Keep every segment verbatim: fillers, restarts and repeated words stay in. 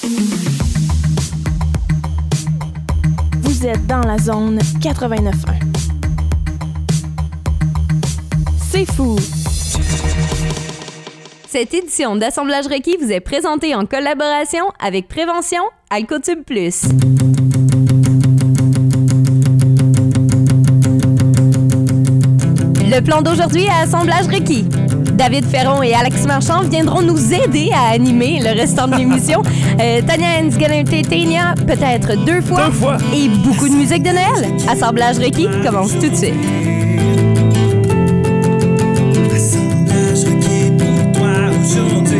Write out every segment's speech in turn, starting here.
Vous êtes dans la zone quatre-vingt-neuf un. C'est fou! Cette édition d'Assemblage requis vous est présentée en collaboration avec Prévention Alcotube Plus. Le plan d'aujourd'hui à Assemblage requis. David Ferron et Alex Marchand viendront nous aider à animer le restant de l'émission. Euh, Tania Nsgalentetenia, peut-être deux fois. Deux fois. Et beaucoup de musique de Noël. Assemblage requis commence tout de suite. Assemblage requis pour toi aujourd'hui.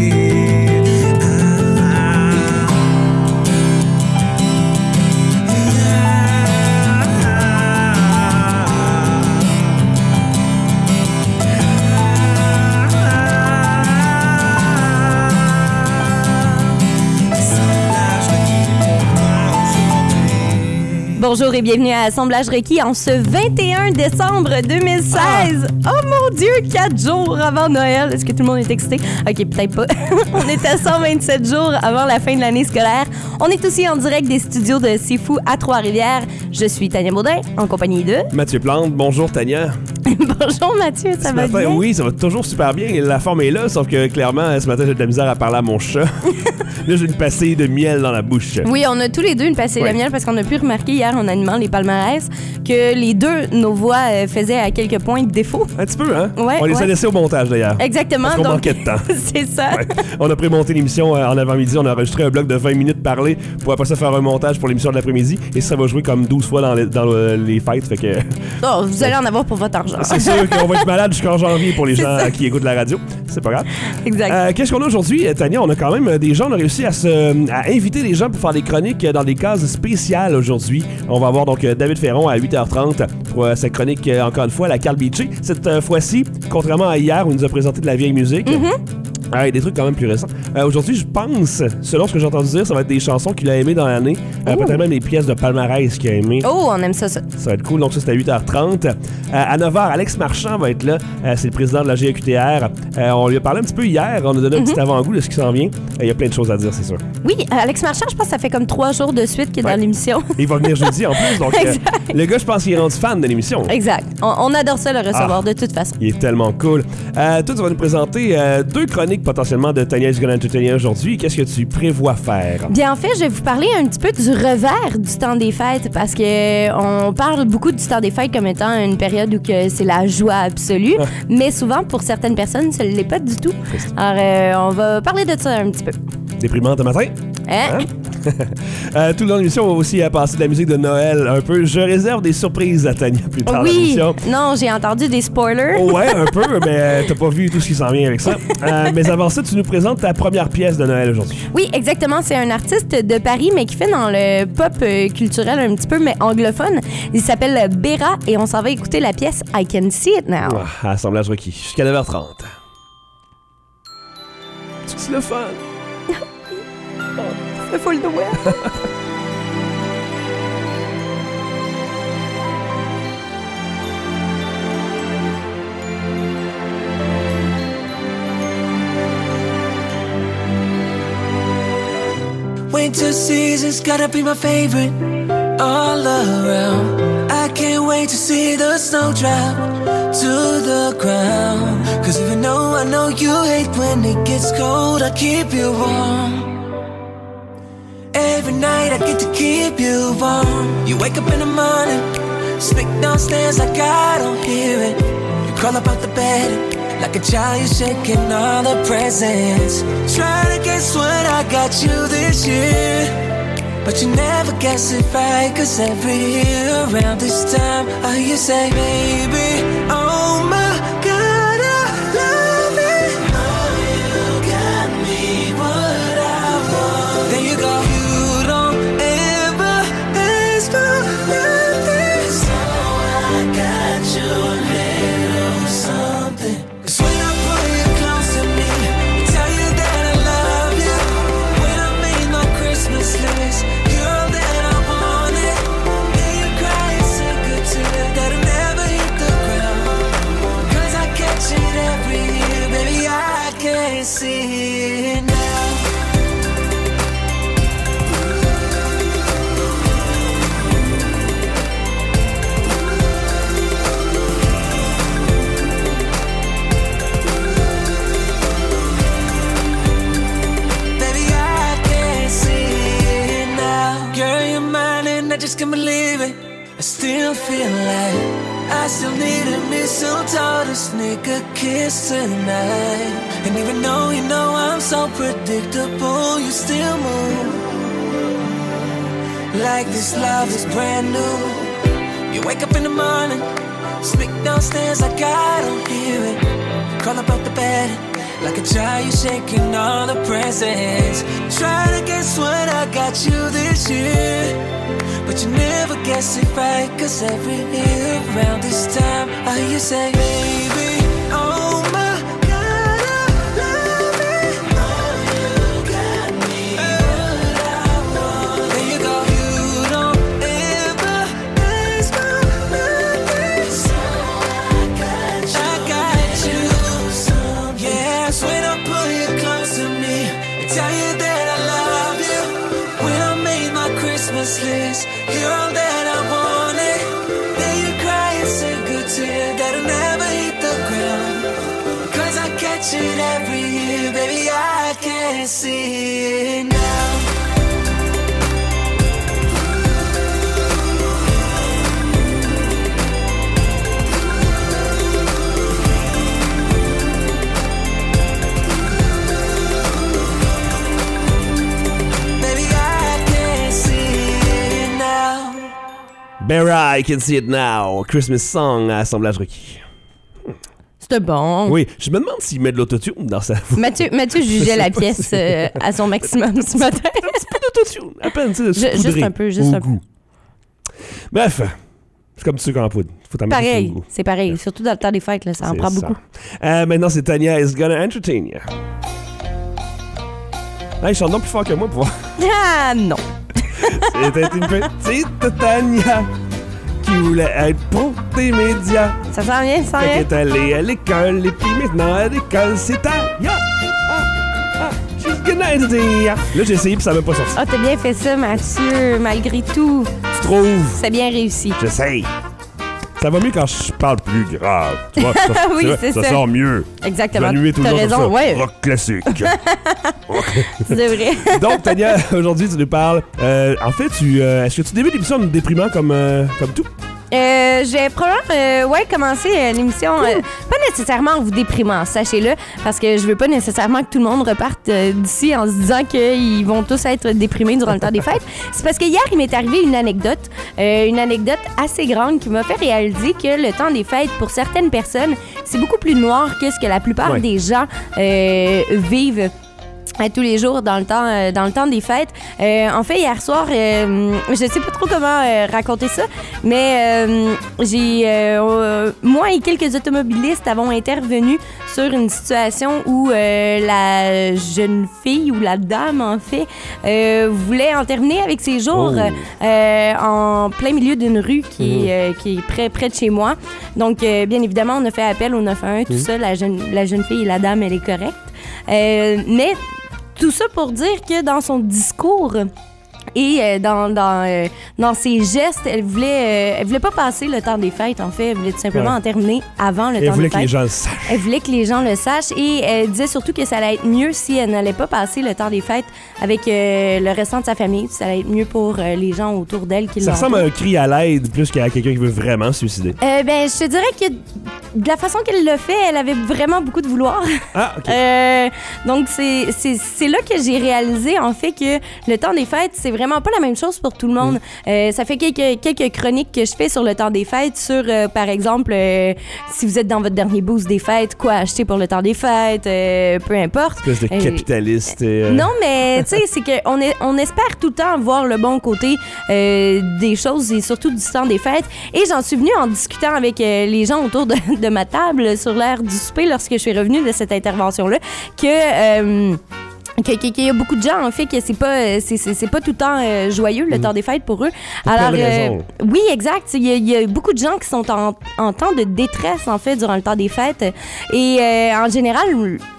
Bonjour et bienvenue à Assemblage requis en ce vingt et un décembre deux mille seize. Ah. Oh mon Dieu, quatre jours avant Noël. Est-ce que tout le monde est excité? Ok, peut-être pas. On est à cent vingt-sept jours avant la fin de l'année scolaire. On est aussi en direct des studios de C'est Fou à Trois-Rivières. Je suis Tania Baudin, en compagnie de... Mathieu Plante. Bonjour, Tania. Bonjour, Mathieu, ça ce va matin, bien? Oui, ça va toujours super bien. La forme est là, sauf que clairement, ce matin, j'ai de la misère à parler à mon chat. Là, j'ai une passée de miel dans la bouche. Oui, on a tous les deux une passée ouais. de miel parce qu'on a pu remarquer hier en animant les palmarès que les deux, nos voix euh, faisaient à quelques points de défaut. Un petit peu, hein? Ouais, on les ouais. a laissés au montage, d'ailleurs. Exactement. Parce qu'on donc... manquait de temps. C'est ça. Ouais. On a prémonté l'émission euh, en avant-midi. On a enregistré un bloc de vingt minutes parlé pour après ça faire un montage pour l'émission de l'après-midi. Et ça va jouer comme douze fois dans les, dans le, les fêtes. Fait que... Oh, vous allez en avoir pour votre argent. C'est sûr qu'on va être malade jusqu'en janvier pour les gens qui écoutent la radio. C'est pas grave. Exact. Euh, qu'est-ce qu'on a aujourd'hui, Tania? On a quand même des gens, on a réussi à, se, à inviter des gens pour faire des chroniques dans des cases spéciales aujourd'hui. On va avoir donc David Ferron à huit heures trente pour euh, sa chronique, euh, encore une fois, la Carl Beachy. Cette euh, fois-ci, contrairement à hier où il nous a présenté de la vieille musique, mm-hmm. ouais, des trucs quand même plus récents. Euh, aujourd'hui, je pense, selon ce que j'ai entendu dire, ça va être des chansons qu'il a aimées dans l'année. Euh, peut-être même des pièces de palmarès qu'il a aimées. Oh, on aime ça, ça. Ça va être cool. Donc ça, c'est à huit heures trente. Euh, à neuf heures, Alex Marchand va être là. Euh, c'est le président de la G A Q T R. Euh, on lui a parlé un petit peu hier. On a donné un mm-hmm. petit avant-goût de ce qui s'en vient. Il euh, y a plein de choses à dire, c'est sûr. Oui, Alex Marchand, je pense que ça fait comme trois jours de suite qu'il est ouais. dans l'émission. Il va venir jeudi en plus. Donc euh, le gars, je pense qu'il est rendu fan de l'émission. Exact. On, on adore ça, le recevoir, ah, de toute façon. Il est tellement cool. Euh, toi, tu vas nous présenter euh, deux chroniques potentiellement de Tania Nsgalentetenia aujourd'hui. Qu'est-ce que tu prévois faire? Bien, en fait, je vais vous parler un petit peu du revers du temps des fêtes parce que on parle beaucoup du temps des fêtes comme étant une période où que c'est la joie absolue, ah. mais souvent, pour certaines personnes, ça ne l'est pas du tout. Alors, euh, on va parler de ça un petit peu. Déprimante matin? Hein? hein? euh, tout le long de l'émission, on va aussi euh, passer de la musique de Noël un peu. Je réserve des surprises à Tania plus tard oui. dans l'émission. Non, j'ai entendu des spoilers. Oh, ouais, un peu, mais euh, t'as pas vu tout ce qui s'en vient avec ça. Euh, mais avant ça, tu nous présentes ta première pièce de Noël aujourd'hui. Oui, exactement. C'est un artiste de Paris, mais qui fait dans le pop euh, culturel un petit peu, mais anglophone. Il s'appelle Béra et on s'en va écouter la pièce I Can See It Now. Ah, assemblage requis. Jusqu'à neuf heures trente. C'est le fun. C'est full de Noël. Winter season's gotta be my favorite all around. I can't wait to see the snow drop to the ground. Cause even though I know you hate when it gets cold, I keep you warm. Every night I get to keep you warm. You wake up in the morning, speak downstairs like I don't hear it. You crawl up out the bed like a child, you're shaking all the presents. Try to guess what I got you this year, but you never guess it right. Cause every year around this time, I hear you say, baby, oh my God, I love it. Oh, you got me what I want. There you go. You don't ever ask for nothing, so I got you a little something. Cause when I pull you close to me, tell you that I love you. When I made my Christmas list, you're all that I wanted. Then you cry and say good to you that'll never hit the ground. I just can't believe it. I still feel like I still need a mistletoe to sneak a kiss tonight. And even though you know I'm so predictable, you still move like this love is brand new. You wake up in the morning, sneak downstairs like I don't hear it. Crawl up out the bed like a child, you're shaking all the presents. Try to guess what I got you this year, but you never guess it right. Cause every year around this time I hear you say, baby, oh my God, I love it. Oh, you got me what I want. There you go. You don't ever ask for nothing, so I got you. I got you. Yeah, so when I pull you close to me and tell you that I love you, when I made my Christmas list, you're all that I wanted. Then you cry and say good tear that'll never hit the ground. Cause I catch it every year, baby, I can't see it now. Bera, I Can See It Now, Christmas Song à Assemblage Requis. C'était bon. Oui, je me demande s'il met de l'autotune dans sa voix. Mathieu, Mathieu jugeait la pièce euh, à son maximum ce matin. Un petit peu d'autotune, à peine, tu sais, Je, Juste un peu, juste un peu. Bref, c'est comme tu sais qu'en poudre. Faut t'en Pareil, c'est pareil. Ouais. Surtout dans le temps des fêtes, là, ça en c'est prend ça. beaucoup. Euh, maintenant, c'est Tania is Gonna Entertain You. Hey, je chante donc plus fort que moi pour voir. Ah non. C'était une petite Tania qui voulait être pour des médias. Ça sent bien, ça sent Fait bien. qu'elle est allée à l'école et puis maintenant à l'école, c'est Tania. Ah, ah, she's gonna entertain ya. Là, j'ai essayé puis ça m'a pas sorti. Ah, t'as bien fait ça, Mathieu, malgré tout. Tu trouves? C'est bien réussi. J'essaye. Ça va mieux quand je parle plus grave. Tu vois, ça, Oui, vrai, c'est ça. ça. sort mieux. Exactement. J'annuais T'as toujours raison, sur ça. ouais. Rock classique. C'est vrai. Donc, Tania, aujourd'hui, tu nous parles. Euh, en fait, tu, euh, est-ce que tu débutes l'émission en nous déprimant comme, euh, comme tout? Euh, j'ai probablement euh, ouais, commencé euh, l'émission, euh, pas nécessairement en vous déprimant, sachez-le, parce que je veux pas nécessairement que tout le monde reparte euh, d'ici en se disant qu'ils vont tous être déprimés durant le temps des fêtes. C'est parce que hier, il m'est arrivé une anecdote, euh, une anecdote assez grande qui m'a fait réaliser que le temps des fêtes, pour certaines personnes, c'est beaucoup plus noir que ce que la plupart Ouais. des gens euh, vivent à tous les jours dans le temps euh, dans le temps des fêtes. Euh, en fait, hier soir, euh, je sais pas trop comment euh, raconter ça, mais euh, j'ai euh, euh, moi et quelques automobilistes avons intervenu sur une situation où euh, la jeune fille ou la dame en fait euh, voulait en terminer avec ses jours Oh. euh, en plein milieu d'une rue qui, Mhm. est, euh, qui est près près de chez moi. Donc euh, bien évidemment, on a fait appel au neuf un un, tout Mhm. ça. La jeune la jeune fille et la dame, elle est correcte. Euh, mais tout ça pour dire que dans son discours et euh, dans, dans, euh, dans ses gestes, elle voulait, euh, elle voulait pas passer le temps des fêtes, en fait. Elle voulait tout simplement Ouais. en terminer avant le Elle temps voulait des que les fêtes. gens le sachent. Elle voulait que les gens le sachent et elle disait surtout que ça allait être mieux si elle n'allait pas passer le temps des fêtes avec euh, le restant de sa famille. Ça allait être mieux pour euh, les gens autour d'elle qui Ça l'entourent. ressemble à un cri à l'aide plus qu'à quelqu'un qui veut vraiment se suicider. Euh, ben, je te dirais que de la façon qu'elle l'a fait, elle avait vraiment beaucoup de vouloir. Ah, OK. Euh, donc, c'est, c'est, c'est là que j'ai réalisé, en fait, que le temps des fêtes, c'est vraiment pas la même chose pour tout le monde. Euh, ça fait quelques, quelques chroniques que je fais sur le temps des fêtes, sur, euh, par exemple, euh, si vous êtes dans votre dernier boost des fêtes, quoi acheter pour le temps des fêtes, euh, peu importe. Espèce de Euh, capitaliste. et, euh, Non, mais tu sais, c'est qu'on est, on espère tout le temps voir le bon côté euh, des choses et surtout du temps des fêtes. Et j'en suis venue en discutant avec euh, les gens autour de, de ma table sur l'heure du souper lorsque je suis revenue de cette intervention-là que... Euh, qu'il y a beaucoup de gens, en fait, que c'est pas, c'est, c'est, c'est pas tout le temps euh, joyeux, le Mm. temps des fêtes pour eux. Pour plein de raisons. oui, exact. Il y, a, il y a beaucoup de gens qui sont en, en temps de détresse, en fait, durant le temps des fêtes. Et euh, en général,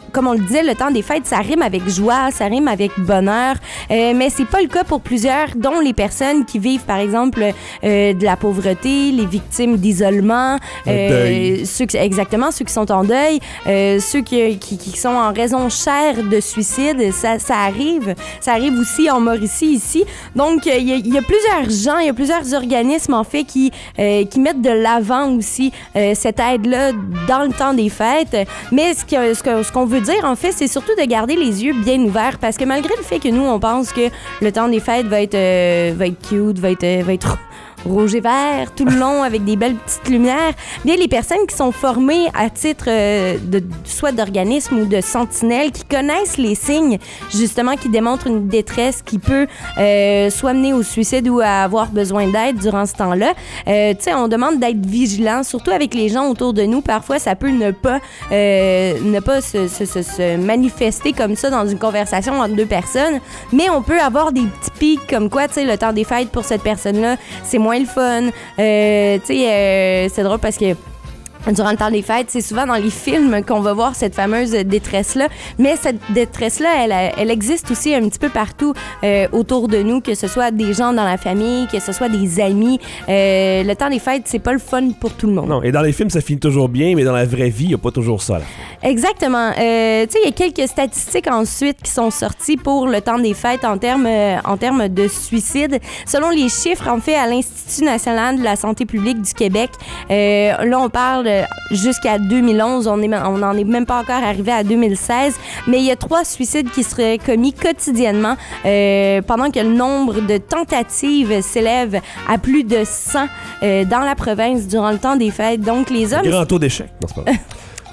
comme on le disait, le temps des fêtes, ça rime avec joie, ça rime avec bonheur, euh, mais c'est pas le cas pour plusieurs, dont les personnes qui vivent, par exemple, euh, de la pauvreté, les victimes d'isolement, euh, ceux qui, exactement, ceux qui sont en deuil, euh, ceux qui, qui, qui sont en raison chère de suicide, ça, ça arrive. Ça arrive aussi en Mauricie, ici. Donc, il y, y a plusieurs gens, il y a plusieurs organismes, en fait, qui, euh, qui mettent de l'avant aussi euh, cette aide-là dans le temps des fêtes. Mais ce, que, ce, que, ce qu'on veut dire, en fait, c'est surtout de garder les yeux bien ouverts, parce que malgré le fait que nous, on pense que le temps des fêtes va être, euh, va être cute, va être, euh, va être rouge et vert tout le long avec des belles petites lumières, bien les personnes qui sont formées à titre euh, de soit d'organisme ou de sentinelle, qui connaissent les signes justement qui démontrent une détresse qui peut euh, soit mener au suicide ou à avoir besoin d'aide durant ce temps-là. Euh, tu sais, on demande d'être vigilant, surtout avec les gens autour de nous. Parfois, ça peut ne pas euh, ne pas se, se, se, se manifester comme ça dans une conversation entre deux personnes, mais on peut avoir des petits pics comme quoi, tu sais, le temps des fêtes pour cette personne-là, c'est moins le fun. Euh, tu sais, euh, c'est drôle parce que durant le temps des fêtes, c'est souvent dans les films qu'on va voir cette fameuse détresse-là. Mais cette détresse-là, elle, elle existe aussi un petit peu partout euh, autour de nous, que ce soit des gens dans la famille, que ce soit des amis. Euh, le temps des fêtes, c'est pas le fun pour tout le monde. Non, et dans les films, ça finit toujours bien, mais dans la vraie vie, il n'y a pas toujours ça. Là. Exactement. Euh, tu sais, il y a quelques statistiques ensuite qui sont sorties pour le temps des fêtes en termes euh, en termes de suicide. Selon les chiffres, en fait, à l'Institut national de la santé publique du Québec, euh, là, on parle jusqu'à deux mille onze, on n'en est même pas encore arrivé à deux mille seize, mais il y a trois suicides qui seraient commis quotidiennement euh, pendant que le nombre de tentatives s'élève à plus de cent euh, dans la province durant le temps des fêtes. Donc, les hommes... Grand taux d'échec, non, c'est pas vrai.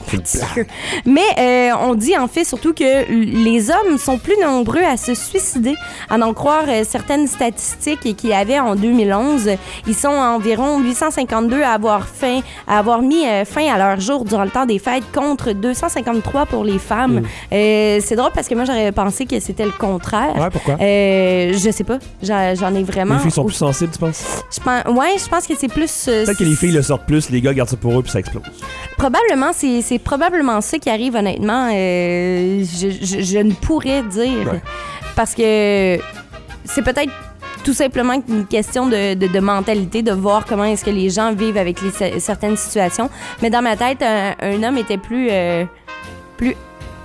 Mais euh, on dit en fait surtout que les hommes sont plus nombreux à se suicider. À en croire euh, certaines statistiques qu'il y avait en deux mille onze, ils sont environ huit cent cinquante-deux à avoir, fin, à avoir mis euh, fin à leur jour durant le temps des fêtes, contre deux cent cinquante-trois pour les femmes. Mm. Euh, c'est drôle parce que moi, j'aurais pensé que c'était le contraire. Ouais, pourquoi? Euh, je sais pas. J'en, j'en ai vraiment... Les filles sont plus sensibles, tu penses? Je pense, ouais, je pense que c'est plus... Euh, Peut-être que les filles le sortent plus, les gars gardent ça pour eux puis ça explose. Probablement, c'est, c'est probablement ça qui arrive, honnêtement. Euh, je, je, je ne pourrais dire. Ouais. Parce que c'est peut-être tout simplement une question de, de, de mentalité, de voir comment est-ce que les gens vivent avec les, certaines situations. Mais dans ma tête, un, un homme était plus... Euh, plus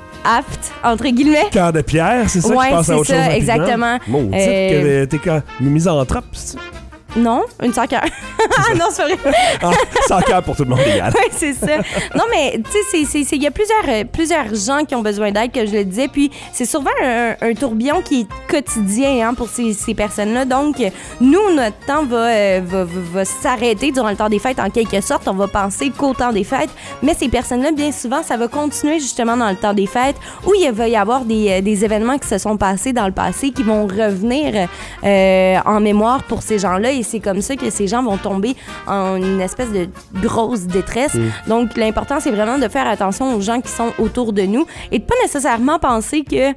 apte, entre guillemets. Cœur de pierre, c'est ça ouais, que je pense à autre ça, chose rapidement? Exactement. Maudite euh... que t'es quand... une misanthrope, c'est ça? Non, une sans cœur. Ah non, c'est vrai. Ah, sans cœur pour tout le monde égal. Oui, c'est ça. Non, mais tu sais, il y a plusieurs, euh, plusieurs gens qui ont besoin d'aide, comme je le disais, puis c'est souvent un, un tourbillon qui est quotidien hein, pour ces, ces personnes-là. Donc, nous, notre temps va, euh, va, va, va s'arrêter durant le temps des fêtes, en quelque sorte. On va penser qu'au temps des fêtes, mais ces personnes-là, bien souvent, ça va continuer justement dans le temps des fêtes, où il va y avoir des, des événements qui se sont passés dans le passé, qui vont revenir euh, en mémoire pour ces gens-là. Et c'est comme ça que ces gens vont tomber en une espèce de grosse détresse. Mmh. Donc, l'important, c'est vraiment de faire attention aux gens qui sont autour de nous et de pas nécessairement penser que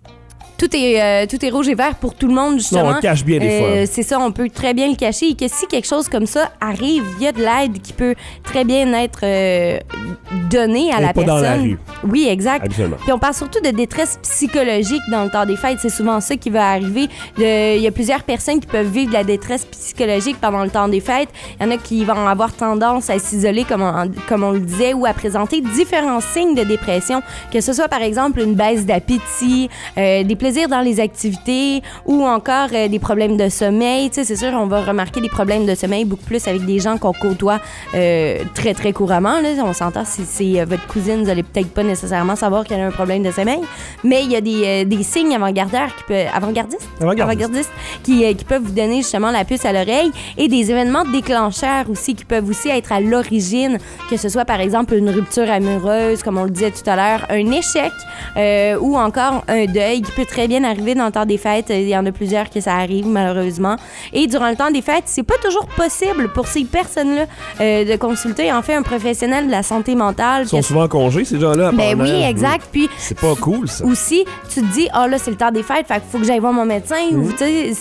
tout est, euh, tout est rouge et vert pour tout le monde, justement. Non, on le cache bien des euh, fois. C'est ça, on peut très bien le cacher. Et que si quelque chose comme ça arrive, il y a de l'aide qui peut très bien être euh, donnée à et la pas personne. Dans la rue. Oui, exact. Absolument. Puis on parle surtout de détresse psychologique dans le temps des fêtes. C'est souvent ça qui va arriver. Il y a plusieurs personnes qui peuvent vivre de la détresse psychologique pendant le temps des fêtes. Il y en a qui vont avoir tendance à s'isoler, comme on, comme on le disait, ou à présenter différents signes de dépression, que ce soit par exemple une baisse d'appétit, euh, des plaisirs dans les activités ou encore euh, des problèmes de sommeil. Tu sais, c'est sûr, on va remarquer des problèmes de sommeil beaucoup plus avec des gens qu'on côtoie euh, très, très couramment. Là. On s'entend, si c'est euh, votre cousine, vous allez peut-être pas nécessairement savoir qu'elle a un problème de sommeil, mais il y a des, euh, des signes avant-gardeurs qui peuvent... Avant-gardistes? Avant-gardistes. Avant-gardistes qui, euh, qui peuvent vous donner justement la puce à l'oreille et des événements déclencheurs aussi qui peuvent aussi être à l'origine, que ce soit par exemple une rupture amoureuse, comme on le disait tout à l'heure, un échec euh, ou encore un deuil qui peut très bien arriver dans le temps des fêtes. Il y en a plusieurs que ça arrive, malheureusement. Et durant le temps des fêtes, c'est pas toujours possible pour ces personnes-là euh, de consulter, en fait, un professionnel de la santé mentale. Ils sont souvent en congé, ces gens-là. Ben oui, exact. Puis c'est pas cool, ça. Aussi, tu te dis, ah oh, là, c'est le temps des fêtes, fait qu'il faut que j'aille voir mon médecin. Mmh. Ou, tu sais, c'est...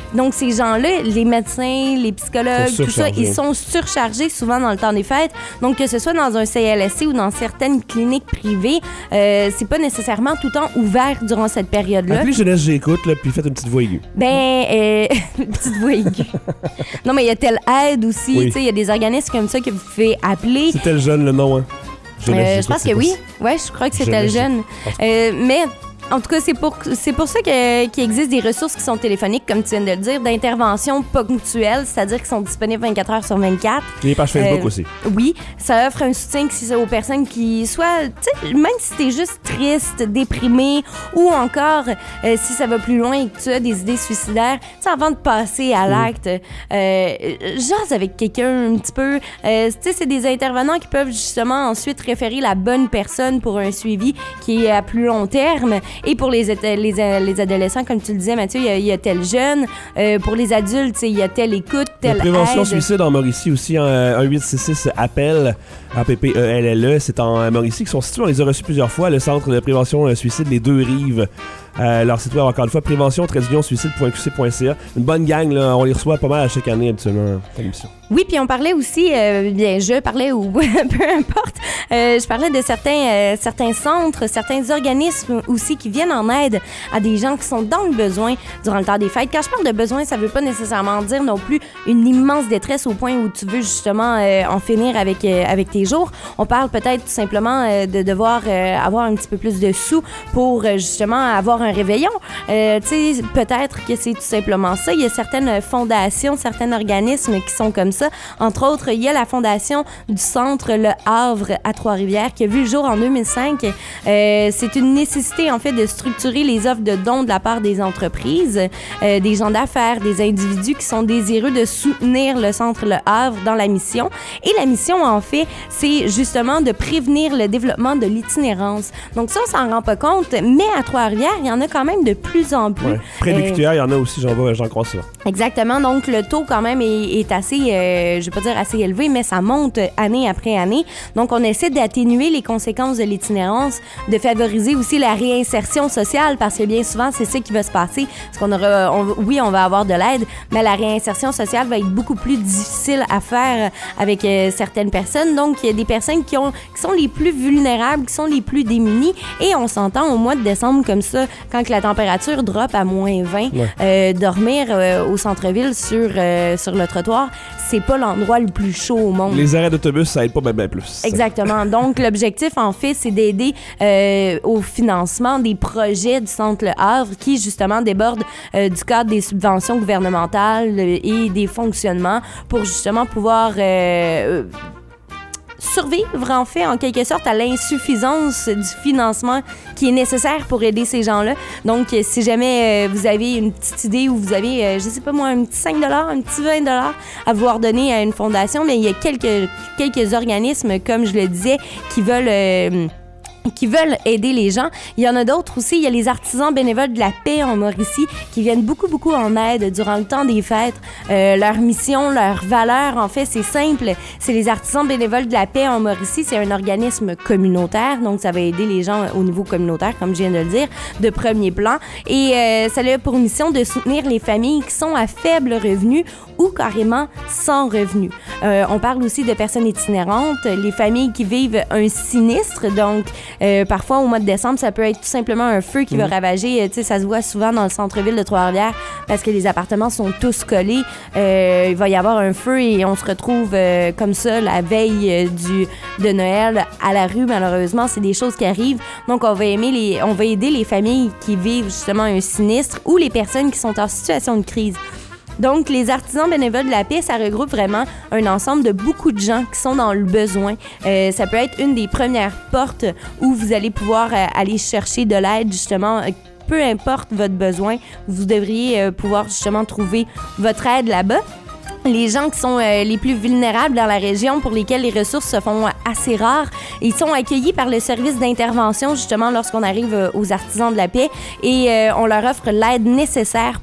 Donc, ces gens-là, les médecins, les psychologues, tout ça, ils sont surchargés souvent dans le temps des fêtes. Donc, que ce soit dans un C L S C ou dans certaines cliniques privées, euh, c'est pas nécessairement tout le temps ouvert durant cette période-là. Appelez Jeunesse J'écoute, là, puis faites une petite voix aiguë. Ben, euh, une petite voix aiguë. Non, mais il y a Telle Aide aussi. Oui. Tu sais, il y a des organismes comme ça que vous pouvez appeler. C'est Tel Jeune le nom, hein? Euh, je pense que oui. Ouais, je crois que c'est Tel Jeune. Euh, mais en tout cas, c'est pour, c'est pour ça que, qu'il existe des ressources qui sont téléphoniques, comme tu viens de le dire, d'intervention ponctuelle, c'est-à-dire qui sont disponibles vingt-quatre heures sur vingt-quatre. Et les pages Facebook euh, aussi. Oui, ça offre un soutien aux personnes qui, soit, tu sais, même si t'es juste triste, déprimé, ou encore euh, si ça va plus loin et que tu as des idées suicidaires, tu sais, avant de passer à l'acte, euh, jase avec quelqu'un un petit peu. Euh, tu sais, c'est des intervenants qui peuvent justement ensuite référer la bonne personne pour un suivi qui est à plus long terme. Et pour les, les, les adolescents, comme tu le disais, Mathieu, il y a, il y a Tel Jeune. Euh, pour les adultes, il y a Telle Écoute, Telle Aide. Prévention suicide en Mauricie aussi, en un huit six six appel, A P P E L L E. C'est en Mauricie qui sont situés, on les a reçus plusieurs fois, le centre de prévention suicide Les Deux Rives. Euh, leur site web, encore une fois, prévention tiret suicide point q c point c a. Une bonne gang, là, on les reçoit pas mal à chaque année habituellement à l'émission. Oui, puis on parlait aussi, euh, bien, je parlais ou peu importe, euh, je parlais de certains, euh, certains centres, certains organismes aussi qui viennent en aide à des gens qui sont dans le besoin durant le temps des fêtes. Quand je parle de besoin, ça veut pas nécessairement dire non plus une immense détresse au point où tu veux justement euh, en finir avec, euh, avec tes jours. On parle peut-être tout simplement euh, de devoir euh, avoir un petit peu plus de sous pour euh, justement avoir un réveillon. Euh, tu sais, peut-être que c'est tout simplement ça. Il y a certaines fondations, certains organismes qui sont comme ça. Entre autres, il y a la fondation du Centre Le Havre à Trois-Rivières qui a vu le jour en deux mille cinq. Euh, c'est une nécessité, en fait, de structurer les offres de dons de la part des entreprises, euh, des gens d'affaires, des individus qui sont désireux de soutenir le Centre Le Havre dans la mission. Et la mission, en fait, c'est justement de prévenir le développement de l'itinérance. Donc ça, on s'en rend pas compte, mais à Trois-Rivières, il y en a quand même de plus en plus. Ouais. Près des Cuillères, il y en a aussi, j'en vois, j'en crois ça. Exactement. Donc, le taux, quand même, est, est assez, euh, je vais pas dire assez élevé, mais ça monte année après année. Donc, on essaie d'atténuer les conséquences de l'itinérance, de favoriser aussi la réinsertion sociale, parce que bien souvent, c'est ça qui va se passer. Parce qu'on aura, on, oui, on va avoir de l'aide, mais la réinsertion sociale va être beaucoup plus difficile à faire avec euh, certaines personnes. Donc, il y a des personnes qui, ont, qui sont les plus vulnérables, qui sont les plus démunies. Et on s'entend au mois de décembre comme ça, quand que la température drop à moins vingt, ouais. euh, dormir euh, au centre-ville sur, euh, sur le trottoir, c'est pas l'endroit le plus chaud au monde. Les arrêts d'autobus, ça aide pas bien ben plus. Exactement. Donc, l'objectif, en fait, c'est d'aider euh, au financement des projets du Centre Le Havre qui, justement, débordent euh, du cadre des subventions gouvernementales et des fonctionnements pour, justement, pouvoir... Euh, survivre, en fait, en quelque sorte, à l'insuffisance du financement qui est nécessaire pour aider ces gens-là. Donc, si jamais euh, vous avez une petite idée ou vous avez, euh, je sais pas moi, un petit cinq dollars, un petit vingt dollars à vouloir donner à une fondation, mais il y a quelques, quelques organismes, comme je le disais, qui veulent... Euh, qui veulent aider les gens. Il y en a d'autres aussi. Il y a les artisans bénévoles de la paix en Mauricie qui viennent beaucoup, beaucoup en aide durant le temps des fêtes. Euh, leur mission, leur valeur, en fait, c'est simple. C'est les artisans bénévoles de la paix en Mauricie. C'est un organisme communautaire, donc ça va aider les gens au niveau communautaire, comme je viens de le dire, de premier plan. Et euh, ça a pour mission de soutenir les familles qui sont à faible revenu ou carrément sans revenu. Euh, on parle aussi de personnes itinérantes, les familles qui vivent un sinistre, donc Euh, parfois, au mois de décembre, ça peut être tout simplement un feu qui mmh. va ravager. Tu sais, ça se voit souvent dans le centre-ville de Trois-Rivières parce que les appartements sont tous collés. Euh, il va y avoir un feu et on se retrouve euh, comme ça la veille euh, du, de Noël à la rue. Malheureusement, c'est des choses qui arrivent. Donc, on va, aimer les, on va aider les familles qui vivent justement un sinistre ou les personnes qui sont en situation de crise. Donc, les artisans bénévoles de la paix, ça regroupe vraiment un ensemble de beaucoup de gens qui sont dans le besoin. Euh, ça peut être une des premières portes où vous allez pouvoir euh, aller chercher de l'aide, justement, euh, peu importe votre besoin, vous devriez euh, pouvoir justement trouver votre aide là-bas. Les gens qui sont euh, les plus vulnérables dans la région, pour lesquels les ressources se font assez rares, ils sont accueillis par le service d'intervention, justement, lorsqu'on arrive euh, aux artisans de la paix, et euh, on leur offre l'aide nécessaire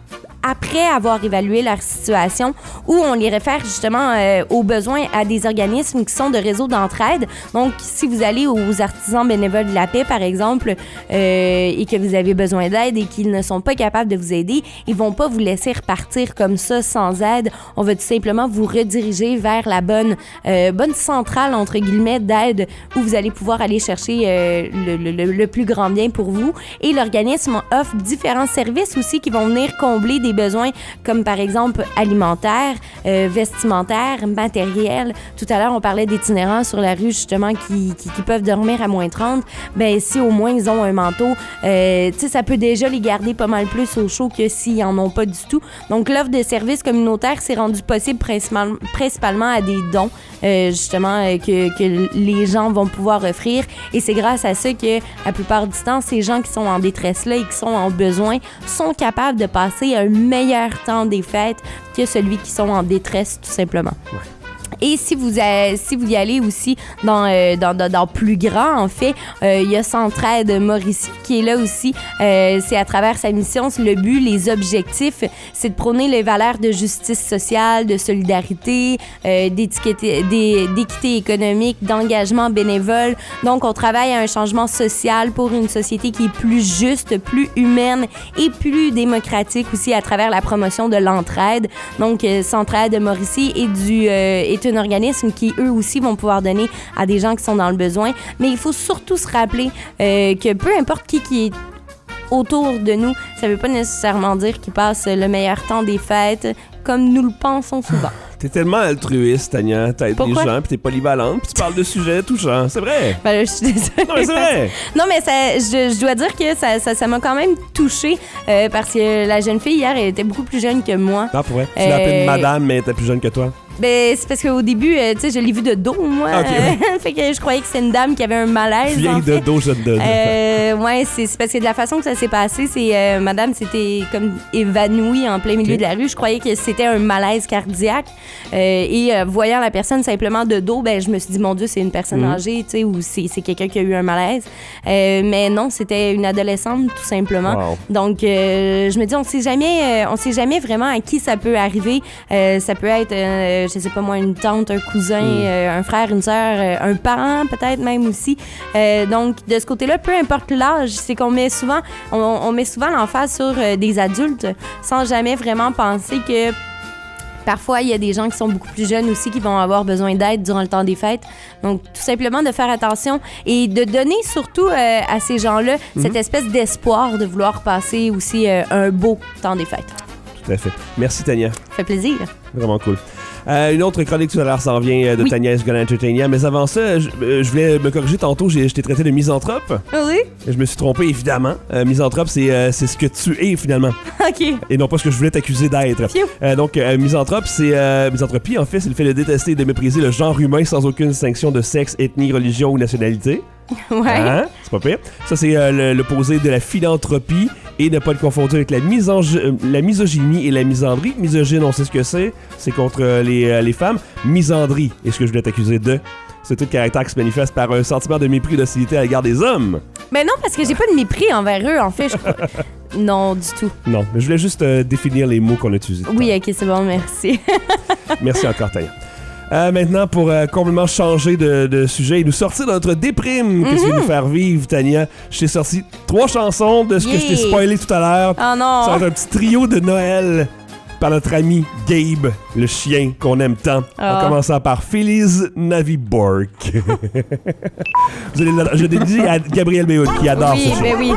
après avoir évalué leur situation ou on les réfère justement euh, aux besoins à des organismes qui sont de réseaux d'entraide. Donc, si vous allez aux artisans bénévoles de la paix, par exemple, euh, et que vous avez besoin d'aide et qu'ils ne sont pas capables de vous aider, ils vont pas vous laisser repartir comme ça sans aide. On va tout simplement vous rediriger vers la bonne, euh, bonne centrale, entre guillemets, d'aide où vous allez pouvoir aller chercher euh, le, le, le plus grand bien pour vous. Et l'organisme offre différents services aussi qui vont venir combler des besoins comme par exemple alimentaires, euh, vestimentaires, matériels. Tout à l'heure, on parlait d'itinérants sur la rue justement qui, qui, qui peuvent dormir à moins trente. Ben si au moins ils ont un manteau, euh, tu sais, ça peut déjà les garder pas mal plus au chaud que s'ils en ont pas du tout. Donc l'offre de services communautaires s'est rendue possible principalement, principalement à des dons euh, justement euh, que, que les gens vont pouvoir offrir. Et c'est grâce à ça que la plupart du temps, ces gens qui sont en détresse là et qui sont en besoin sont capables de passer un meilleur temps des fêtes que celui qui sont en détresse tout simplement. Ouais. Et si vous, euh, si vous y allez aussi dans, euh, dans, dans, dans plus grand, en fait, euh, il y a Centraide Mauricie qui est là aussi. Euh, c'est à travers sa mission, c'est le but, les objectifs, c'est de prôner les valeurs de justice sociale, de solidarité, euh, d'équité, d'équité économique, d'engagement bénévole. Donc, on travaille à un changement social pour une société qui est plus juste, plus humaine et plus démocratique aussi à travers la promotion de l'entraide. Donc, euh, Centraide Mauricie est du... Euh, est un organisme qui, eux aussi, vont pouvoir donner à des gens qui sont dans le besoin. Mais il faut surtout se rappeler euh, que peu importe qui qui est autour de nous, ça ne veut pas nécessairement dire qu'ils passent le meilleur temps des fêtes comme nous le pensons souvent. T'es tellement altruiste, Tania. T'aides les Pourquoi? gens, puis t'es polyvalente, puis tu parles de sujets touchants. C'est vrai. Ben là, je suis désolée. Non, mais c'est vrai. Non, mais ça, je, je dois dire que ça, ça, ça m'a quand même touchée euh, parce que la jeune fille, hier, elle était beaucoup plus jeune que moi. Ah, pour vrai? Tu l'as appelée Euh, madame, mais elle était plus jeune que toi. Ben, c'est parce qu'au début, euh, tu sais, je l'ai vue de dos, moi. Ok, ouais. Euh, fait que je croyais que c'était une dame qui avait un malaise. Vieille en de fait. dos, jeune de dos. Euh, ouais, c'est, c'est parce que de la façon que ça s'est passé, c'est euh, madame s'était comme évanouie en plein milieu Ok. de la rue. Je croyais que c'était un malaise cardiaque. Euh, et euh, voyant la personne simplement de dos, ben je me suis dit, mon Dieu, c'est une personne Mhm. âgée, tu sais, ou c'est, c'est quelqu'un qui a eu un malaise. Euh, mais non, c'était une adolescente, tout simplement. Wow. Donc, euh, je me dis, on sait jamais, euh, on sait jamais vraiment à qui ça peut arriver. Euh, ça peut être, euh, je sais pas moi, une tante, un cousin, Mm. euh, un frère, une sœur, euh, un parent peut-être même aussi. Euh, donc, de ce côté-là, peu importe l'âge, c'est qu'on met souvent, on, on met souvent l'emphase sur euh, des adultes sans jamais vraiment penser que parfois, il y a des gens qui sont beaucoup plus jeunes aussi qui vont avoir besoin d'aide durant le temps des fêtes. Donc, tout simplement de faire attention et de donner surtout euh, à ces gens-là Mm-hmm. cette espèce d'espoir de vouloir passer aussi euh, un beau temps des fêtes. Tout à fait. Merci, Tania. Ça fait plaisir. Vraiment cool. Euh, une autre chronique tout à l'heure s'en vient euh, de Oui. Tania is Gonna Entertain. Mais avant ça, je, euh, je voulais me corriger tantôt. J'ai, je t'ai traité de misanthrope. Oui? Je me suis trompé, évidemment. Euh, misanthrope, c'est, euh, c'est ce que tu es, finalement. OK. Et non pas ce que je voulais t'accuser d'être. Phew. Euh, donc, euh, misanthrope, c'est... Euh, misanthropie, en fait, c'est le fait de détester et de mépriser le genre humain sans aucune distinction de sexe, ethnie, religion ou nationalité. Ouais. Hein? C'est pas pire. Ça, c'est euh, le- l'opposé de la philanthropie et ne pas le confondre avec la, misange- euh, la misogynie et la misandrie. Misogyne, on sait ce que c'est. C'est contre euh, les, euh, les femmes. Misandrie est ce que je voulais t'accuser de. C'est tout caractère qui se manifeste par un sentiment de mépris et d'hostilité à l'égard des hommes. Mais non, parce que j'ai pas de mépris envers eux, en fait. Je crois. Non, du tout. Non, mais je voulais juste euh, définir les mots qu'on a utilisés. Oui, OK, c'est bon, merci. Merci encore, Tania. Euh, maintenant, pour euh, complètement changer de, de sujet et nous sortir de notre déprime que tu veux nous faire vivre, Tania, je t'ai sorti trois chansons de ce que je t'ai Yeah. spoilé tout à l'heure. Oh non! Ça va être un petit trio de Noël par notre ami Gabe, le chien qu'on aime tant. En Oh. commençant par Feliz Naviborg. Vous allez le- je l'ai dit à Gabriel Béhoud qui adore Oui, ce chien. ben oui.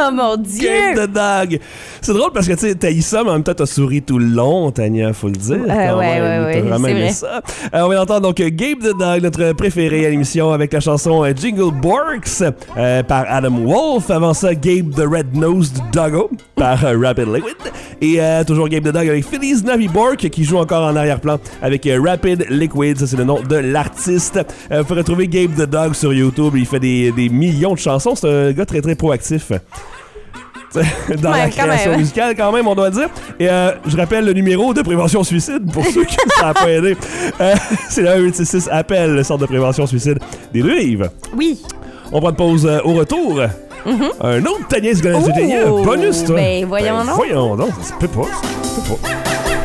Oh mon Dieu! Game the Dog. C'est drôle parce que tu sais, t'as eu ça, mais en même temps, t'as souri tout le long, Tania, faut le dire. Euh, quand ouais, même. ouais, T'as ouais, vraiment c'est aimé vrai. ça. Euh, on va entendre donc Game the Dog, notre préféré à l'émission, avec la chanson euh, Jingle Borks euh, par Adam Wolf. Avant ça, Gabe the Red-Nosed Doggo par euh, Rapid Liquid. Et euh, toujours Gabe the Dog avec Feliz Navi Bork qui joue encore en arrière-plan avec euh, Rapid Liquid. Ça, c'est le nom de l'artiste. Euh, vous pouvez retrouver Gabe the Dog sur YouTube. Il fait des, des millions de chansons. C'est un gars très, très proactif. Dans Ouais, la quand création même. musicale, quand même, on doit dire. Et euh, je rappelle le numéro de prévention suicide pour ceux qui ça n'a pas aidé. Euh, c'est le un huit six six appel, le centre de prévention suicide des deux rives. Oui. On prend une pause euh, au retour. Mm-hmm. Un autre Tania Sganazutania. Oh, Bonus, toi. ben, voyons donc. Voyons donc, ça se peut pas. Ça se peut pas.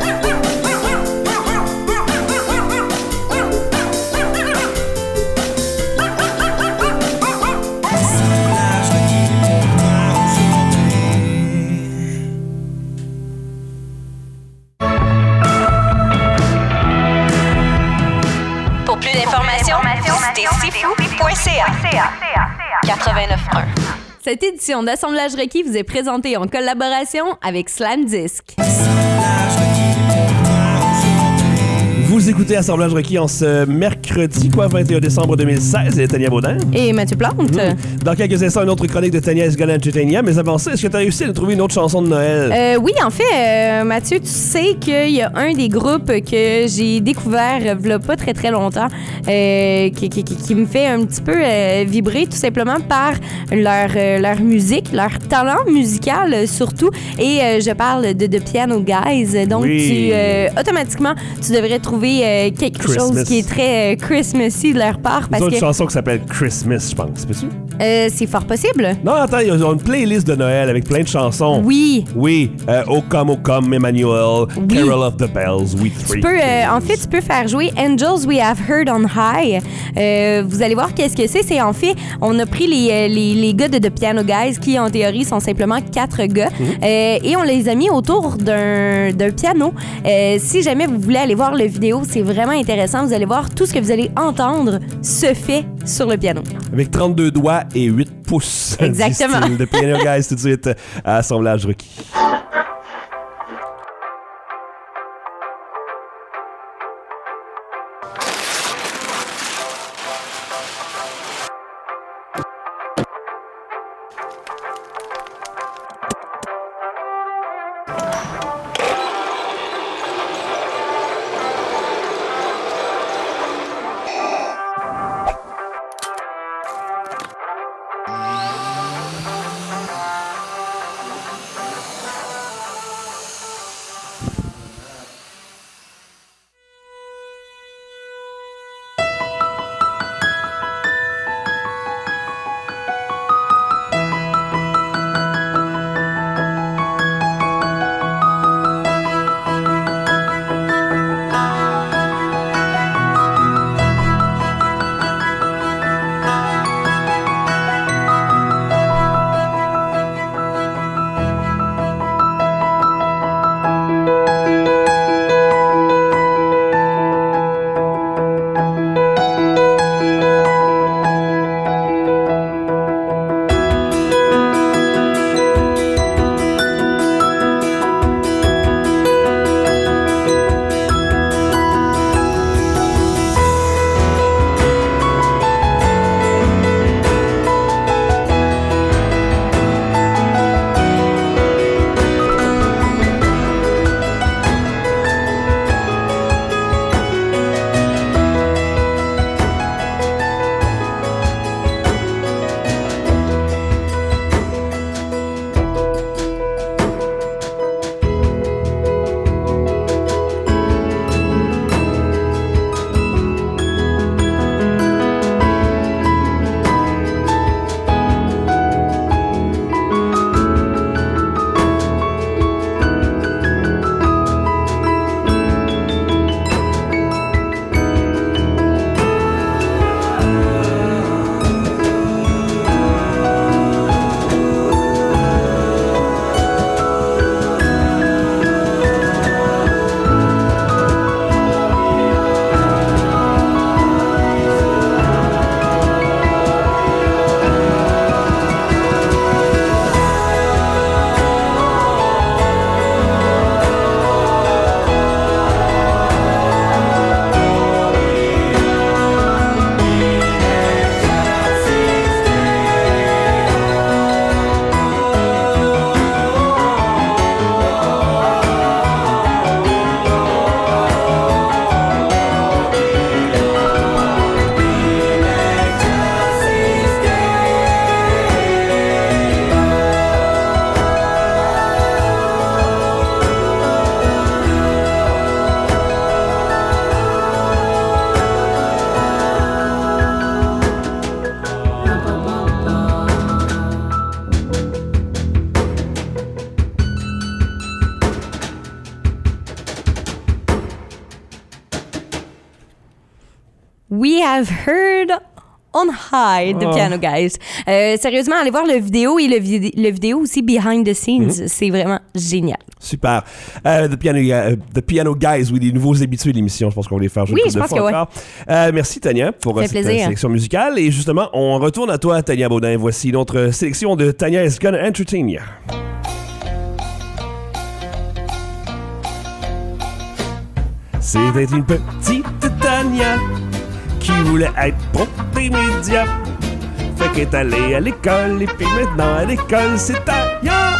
Pour plus d'informations, visitez sifou point c a. quatre-vingt-neuf point un. Cette édition d'Assemblage requis vous est présentée en collaboration avec Slam Disc. Vous écoutez Assemblage requis en ce mercredi, quoi, vingt et un décembre deux mille seize, et Tania Baudin. Et Mathieu Plante. Mmh. Dans quelques instants, une autre chronique de Tania Sganazutania. Mais avant ça, est-ce que tu as réussi à trouver une autre chanson de Noël? Euh, oui, en fait, euh, Mathieu, tu sais qu'il y a un des groupes que j'ai découvert il y a pas très très longtemps euh, qui, qui, qui, qui me fait un petit peu euh, vibrer tout simplement par leur, euh, leur musique, leur talent musical euh, surtout. Et euh, je parle de, de Piano Guys. Donc, Oui. tu, euh, automatiquement, tu devrais trouver euh, quelque Christmas. chose qui est très euh, Christmassy de leur part. Ils Parce ont une que chanson qui s'appelle Christmas, je pense. Peux-tu? euh, c'est fort possible. Non, attends, ils ont une playlist de Noël avec plein de chansons. Oui. Oui, euh, O Come, O Come, Emmanuel, Oui. Carol of the Bells, We Three. Tu peux, euh, en fait, tu peux faire jouer Angels We Have Heard on High. Euh, vous allez voir qu'est-ce que c'est. C'est en fait, on a pris les, euh, les, les gars de The Piano Guys qui, en théorie, sont simplement quatre gars Mm-hmm. euh, et on les a mis autour d'un, d'un piano. Euh, si jamais vous voulez aller voir la vidéo, c'est vraiment intéressant. Vous allez voir tout ce que vous allez entendre se fait sur le piano. Avec trente-deux doigts et huit pouces. Exactement. Du style de Piano Guys tout de suite à Assemblage requis. I've Heard On High de Oh. Piano Guys. Euh, sérieusement, allez voir le vidéo et le, vid- le vidéo aussi Behind the Scenes. Mm-hmm. C'est vraiment génial. Super. Euh, The, Piano, uh, The Piano Guys, oui, des nouveaux habitués de l'émission. Je pense qu'on va les faire jouer Oui, une je couple de pense fois que encore. Euh, merci, Tania, pour euh, cette plaisir. sélection musicale. Et justement, on retourne à toi, Tania Baudin. Voici notre sélection de Tania is Gonna Entertain You. C'était une petite Tania qui voulait être prof des médias. Fait qu'elle est allée à l'école et puis maintenant à l'école c'est Tania.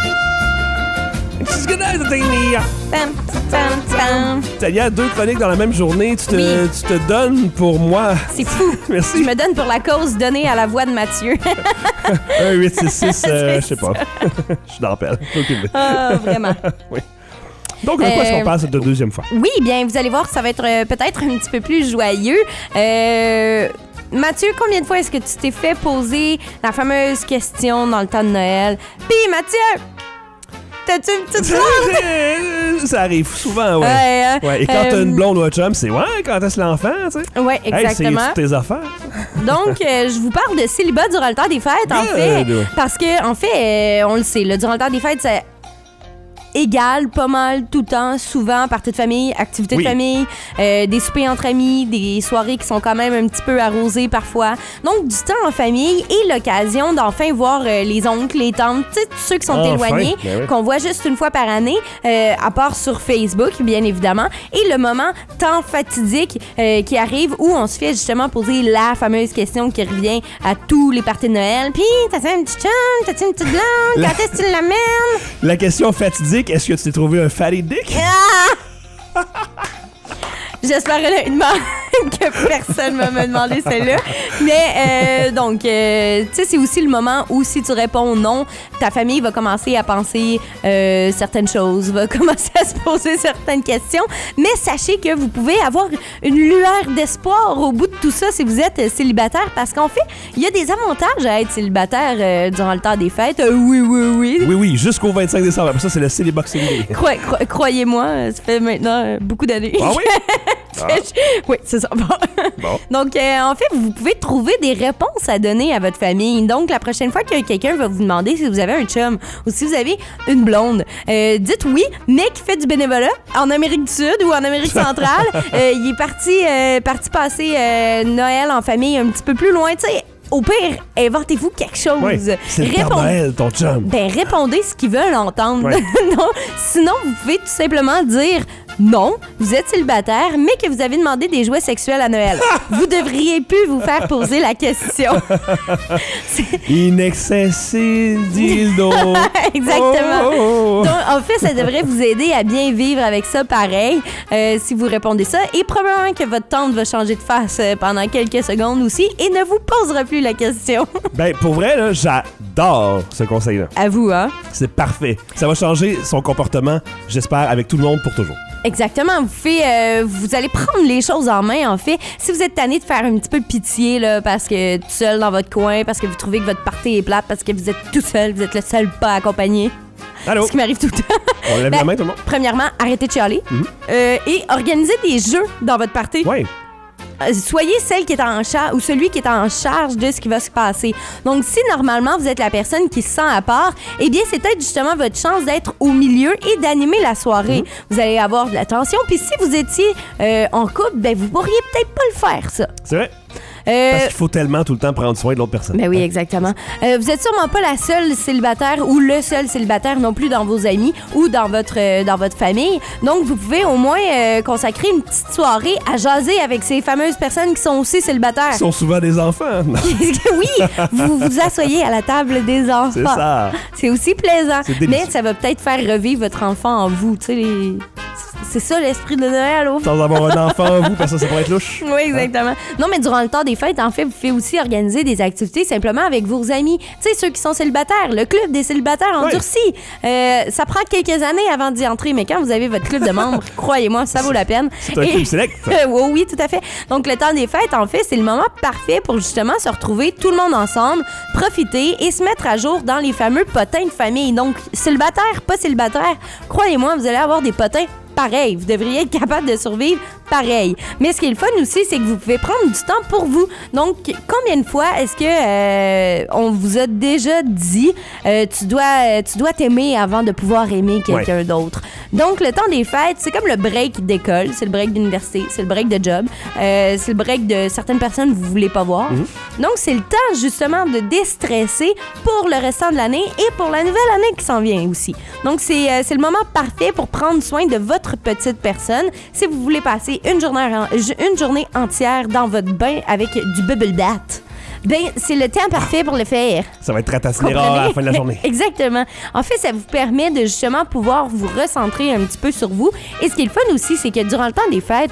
She's gonna entertain me. Pam, pam, pam. Tania, deux chroniques dans la même journée, tu te, Oui. tu te donnes pour moi. C'est fou. Merci. Je me donne pour la cause donnée à la voix de Mathieu. un huit six six, euh, je C'est sais pas. Je suis dans l'appel. Ah, vraiment. Oui. Donc, de quoi est-ce Euh, qu'on passe cette deuxième fois? Oui, bien, vous allez voir que ça va être euh, peut-être un petit peu plus joyeux. Euh... Mathieu, combien de fois est-ce que tu t'es fait poser la fameuse question dans le temps de Noël? Puis, Mathieu, t'as-tu une petite blonde? Ça arrive souvent, ouais. Ouais, hein? Ouais, et quand t'as Euh, une blonde ou un chum, c'est ouais, quand est-ce l'enfant, tu sais? Ouais, exactement. Hey, c'est tes affaires. Donc, euh, je vous parle de célibat durant le temps des fêtes, en Good. fait. Parce que, en fait, euh, on le sait, là, durant le temps des fêtes, c'est égal, pas mal, tout le temps, souvent, parties de famille, activités Oui. de famille, euh, des soupers entre amis, des soirées qui sont quand même un petit peu arrosées parfois. Donc, du temps en famille et l'occasion d'enfin voir euh, les oncles, les tantes, tu sais, tous ceux qui sont Enfin, éloignés, ben oui. qu'on voit juste une fois par année, euh, à part sur Facebook, bien évidemment. Et le moment tant fatidique euh, qui arrive où on se fait justement poser la fameuse question qui revient à tous les parties de Noël. Puis, t'as-tu un petit chum? T'as-tu une petite blonde? La- Quand est-ce que tu l'amènes? La question fatidique, est-ce que tu t'es trouvé un fatty dick? Ah! J'espère honnêtement que personne ne m'a demandé celle-là. Mais euh, donc, euh, tu sais, c'est aussi le moment où si tu réponds non, ta famille va commencer à penser euh, certaines choses, va commencer à se poser certaines questions. Mais sachez que vous pouvez avoir une lueur d'espoir au bout de tout ça si vous êtes célibataire, parce qu'en fait, il y a des avantages à être célibataire euh, durant le temps des fêtes. Euh, oui, oui, oui. Oui, oui, jusqu'au vingt-cinq décembre. Après ça, c'est le Célibat Boxing Day. Cro- cro- croyez-moi, ça fait maintenant euh, beaucoup d'années. Ah oui? Ah. Oui, c'est ça. Bon. Bon. Donc, euh, en fait, vous pouvez trouver des réponses à donner à votre famille. Donc, la prochaine fois que quelqu'un va vous demander si vous avez un chum ou si vous avez une blonde, euh, dites oui, mais qui fait du bénévolat en Amérique du Sud ou en Amérique centrale. euh, il est parti, euh, parti passer euh, Noël en famille un petit peu plus loin, tu sais. Au pire, inventez-vous quelque chose. Oui, c'est le Père Répond- Noël, ton chum. Ben, répondez ce qu'ils veulent entendre. Ouais. Non, sinon, vous pouvez tout simplement dire non, vous êtes célibataire, mais que vous avez demandé des jouets sexuels à Noël. Vous devriez plus vous faire poser la question. In excessi dildo. Exactement. Oh, oh, oh. Donc, en fait, ça devrait vous aider à bien vivre avec ça pareil, euh, si vous répondez ça. Et probablement que votre tante va changer de face euh, pendant quelques secondes aussi et ne vous posera plus la question. Ben, pour vrai, là, j'adore ce conseil-là. À vous, hein? C'est parfait. Ça va changer son comportement, j'espère, avec tout le monde pour toujours. Exactement. Vous, fait, euh, vous allez prendre les choses en main, en fait. Si vous êtes tanné de faire un petit peu pitié, là, parce que tout seul dans votre coin, parce que vous trouvez que votre party est plate, parce que vous êtes tout seul, vous êtes le seul pas accompagné. Allô? Ce qui m'arrive tout le temps. On lève Ben, la main, tout le monde? Premièrement, arrêtez de chialer. Mhm. Euh, et organisez des jeux dans votre party. Oui. Euh, Soyez celle qui est en charge ou celui qui est en charge de ce qui va se passer. Donc, si normalement vous êtes la personne qui se sent à part, eh bien, c'est peut-être justement votre chance d'être au milieu et d'animer la soirée. Vous allez avoir de l'attention. Puis, si vous étiez euh, en couple, ben, vous pourriez peut-être pas le faire, ça. C'est vrai? Euh, Parce qu'il faut tellement tout le temps prendre soin de l'autre personne. Ben oui, exactement. Euh, vous êtes sûrement pas la seule célibataire ou le seul célibataire non plus dans vos amis ou dans votre euh, dans votre famille. Donc, vous pouvez au moins euh, consacrer une petite soirée à jaser avec ces fameuses personnes qui sont aussi célibataires. Ils sont souvent des enfants. Oui, vous vous asseyez à la table des enfants. C'est ça. C'est aussi plaisant. C'est délicieux. Mais ça va peut-être faire revivre votre enfant en vous. Tu sais, les... c'est ça l'esprit de Noël, au Sans avoir un enfant en vous, parce que ça pourrait être louche. Oui, exactement. Non, mais durant le temps des fêtes, en fait, vous pouvez aussi organiser des activités simplement avec vos amis. Tu sais, ceux qui sont célibataires, le club des célibataires endurcis. Euh, ça prend quelques années avant d'y entrer, mais quand vous avez votre club de membres, croyez-moi, ça vaut la peine. C'est un Et- club select. Euh, oui, oui, tout à fait. Donc, le temps des fêtes, en fait, c'est le moment parfait pour justement se retrouver tout le monde ensemble, profiter et se mettre à jour dans les fameux potins de famille. Donc, célibataire, pas célibataire, croyez-moi, vous allez avoir des potins pareil. Vous devriez être capable de survivre pareil. Mais ce qui est le fun aussi, c'est que vous pouvez prendre du temps pour vous. Donc, combien de fois est-ce que euh, on vous a déjà dit euh, tu dois tu dois t'aimer avant de pouvoir aimer quelqu'un ouais. d'autre? Donc, le temps des fêtes, c'est comme le break d'école, c'est le break d'université, c'est le break de job, euh, c'est le break de certaines personnes que vous voulez pas voir. Mm-hmm. Donc, c'est le temps, justement, de déstresser pour le restant de l'année et pour la nouvelle année qui s'en vient aussi. Donc, c'est, euh, c'est le moment parfait pour prendre soin de votre petite personne. Si vous voulez passer une journée, une journée entière dans votre bain avec du bubble bath, ben, c'est le temps parfait pour le faire. Ça va être ratassiné rare à la fin de la journée. Exactement. En fait, ça vous permet de justement pouvoir vous recentrer un petit peu sur vous. Et ce qui est le fun aussi, c'est que durant le temps des fêtes,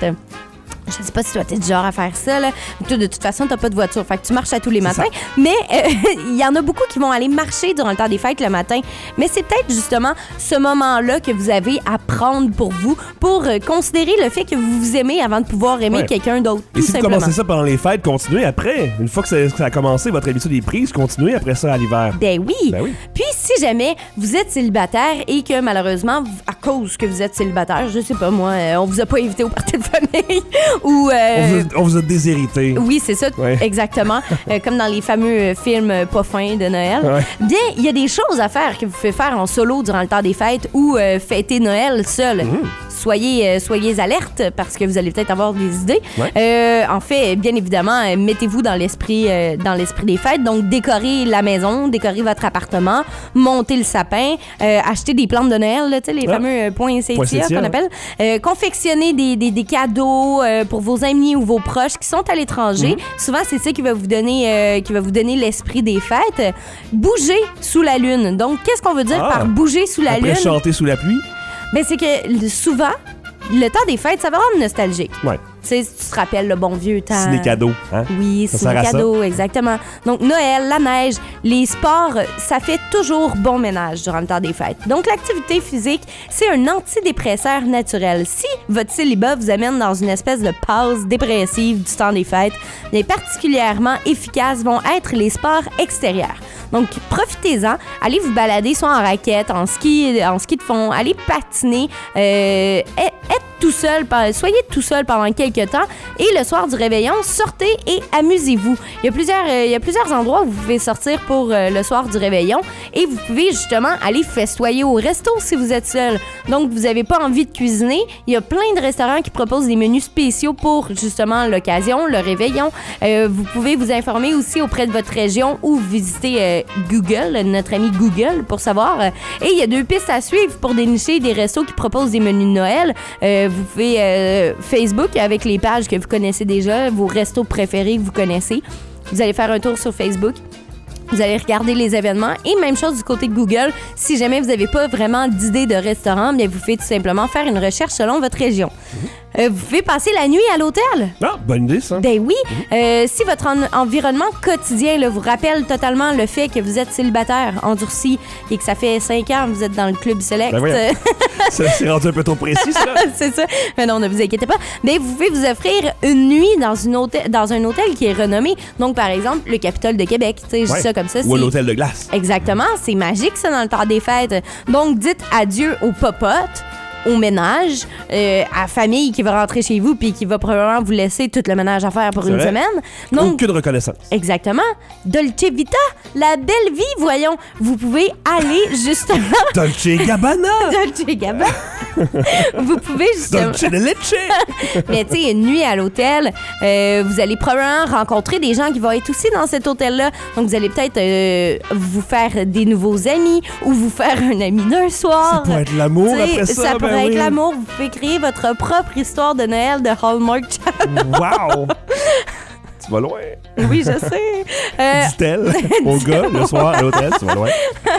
je sais pas si toi t'es du genre à faire ça, là. Toi, de toute façon, t'as pas de voiture, fait que tu marches à tous les matins. Mais il euh, y en a beaucoup qui vont aller marcher durant le temps des fêtes le matin. Mais c'est peut-être justement ce moment-là que vous avez à prendre pour vous, pour euh, considérer le fait que vous vous aimez avant de pouvoir aimer ouais. quelqu'un d'autre. Et si simplement. Vous commencez ça pendant les fêtes, continuez après. Une fois que ça, que ça a commencé, votre habitude est prise, continuez après ça à l'hiver. Ben oui. Ben oui. Puis si jamais vous êtes célibataire et que malheureusement, à cause que vous êtes célibataire, je sais pas moi, euh, on vous a pas invité au party de famille. Ou, euh, on, vous a, on vous a déshérité. Oui, c'est ça, ouais. exactement. euh, comme dans les fameux films euh, pas fins de Noël. Ouais. Bien, il y a des choses à faire que vous pouvez faire en solo durant le temps des fêtes ou euh, fêter Noël seul. Mmh. Soyez, euh, soyez alerte parce que vous allez peut-être avoir des idées. Ouais. Euh, en fait, bien évidemment, euh, mettez-vous dans l'esprit, euh, dans l'esprit des fêtes. Donc, décorez la maison, décorez votre appartement, montez le sapin, euh, achetez des plantes de Noël, là, les ouais. fameux euh, points Cétia qu'on appelle. Euh, confectionnez des, des, des cadeaux euh, pour vos amis ou vos proches qui sont à l'étranger. Mmh. Souvent, c'est ça qui va vous donner, euh, qui va vous donner l'esprit des fêtes. Bougez sous la lune. Donc, qu'est-ce qu'on veut dire ah. par bouger sous la Après lune? Chanter sous la pluie? Ben, c'est que souvent, le temps des fêtes, ça va rendre nostalgique. Ouais. Tu sais, tu te rappelles le bon vieux temps. C'est des cadeaux, hein? Oui, c'est des cadeaux, exactement. Donc, Noël, la neige, les sports, ça fait toujours bon ménage durant le temps des fêtes. Donc, l'activité physique, c'est un antidépresseur naturel. Si votre célibat vous amène dans une espèce de pause dépressive du temps des fêtes, les particulièrement efficaces vont être les sports extérieurs. Donc, profitez-en. Allez vous balader soit en raquette, en ski, en ski de fond, allez patiner, euh, être tout seul, soyez tout seul pendant quelques temps et le soir du réveillon, sortez et amusez-vous. Il y a plusieurs, euh, il y a plusieurs endroits où vous pouvez sortir pour euh, le soir du réveillon et vous pouvez justement aller festoyer au resto si vous êtes seul. Donc, vous n'avez pas envie de cuisiner. Il y a plein de restaurants qui proposent des menus spéciaux pour justement l'occasion, le réveillon. Euh, vous pouvez vous informer aussi auprès de votre région ou visiter euh, Google, notre ami Google, pour savoir. Et il y a deux pistes à suivre pour dénicher des restos qui proposent des menus de Noël. Euh, vous pouvez euh, Facebook avec les pages que vous connaissez déjà, vos restos préférés que vous connaissez. Vous allez faire un tour sur Facebook. Vous allez regarder les événements et même chose du côté de Google. Si jamais vous n'avez pas vraiment d'idée de restaurant, bien vous pouvez tout simplement faire une recherche selon votre région. Mmh. Euh, vous pouvez passer la nuit à l'hôtel. Ah, bonne idée, ça. Ben oui. Mmh. Euh, si votre en- environnement quotidien là, vous rappelle totalement le fait que vous êtes célibataire, endurci, et que ça fait cinq ans que vous êtes dans le club select. Ben euh... ça, c'est rendu un peu trop précis, ça. C'est ça. Mais non, ne vous inquiétez pas. Mais vous pouvez vous offrir une nuit dans, une hôtel, dans un hôtel qui est renommé. Donc, par exemple, le Capitole de Québec. Tu sais, je dis ça comme ça. Ou l'hôtel de glace. Exactement. C'est magique, ça, dans le temps des fêtes. Donc, dites adieu aux popotes, au ménage, euh, à la famille qui va rentrer chez vous puis qui va probablement vous laisser tout le ménage à faire pour c'est une vrai. semaine. Donc, aucune reconnaissance. Exactement. Dolce Vita, la belle vie, voyons. Vous pouvez aller justement... Dolce Gabbana! Dolce Gabbana! Vous pouvez justement... Dolce de leche! Mais tu sais, une nuit à l'hôtel, euh, vous allez probablement rencontrer des gens qui vont être aussi dans cet hôtel-là. Donc, vous allez peut-être euh, vous faire des nouveaux amis ou vous faire un ami d'un soir. Ça peut être l'amour T'sais, après ça. Ça ben pourrait oui. être l'amour. Vous pouvez créer votre propre histoire de Noël de Hallmark Channel. Wow! Tu vas loin. Oui, je sais. Euh... Dit-elle au gars le soir à l'hôtel. Tu vas loin.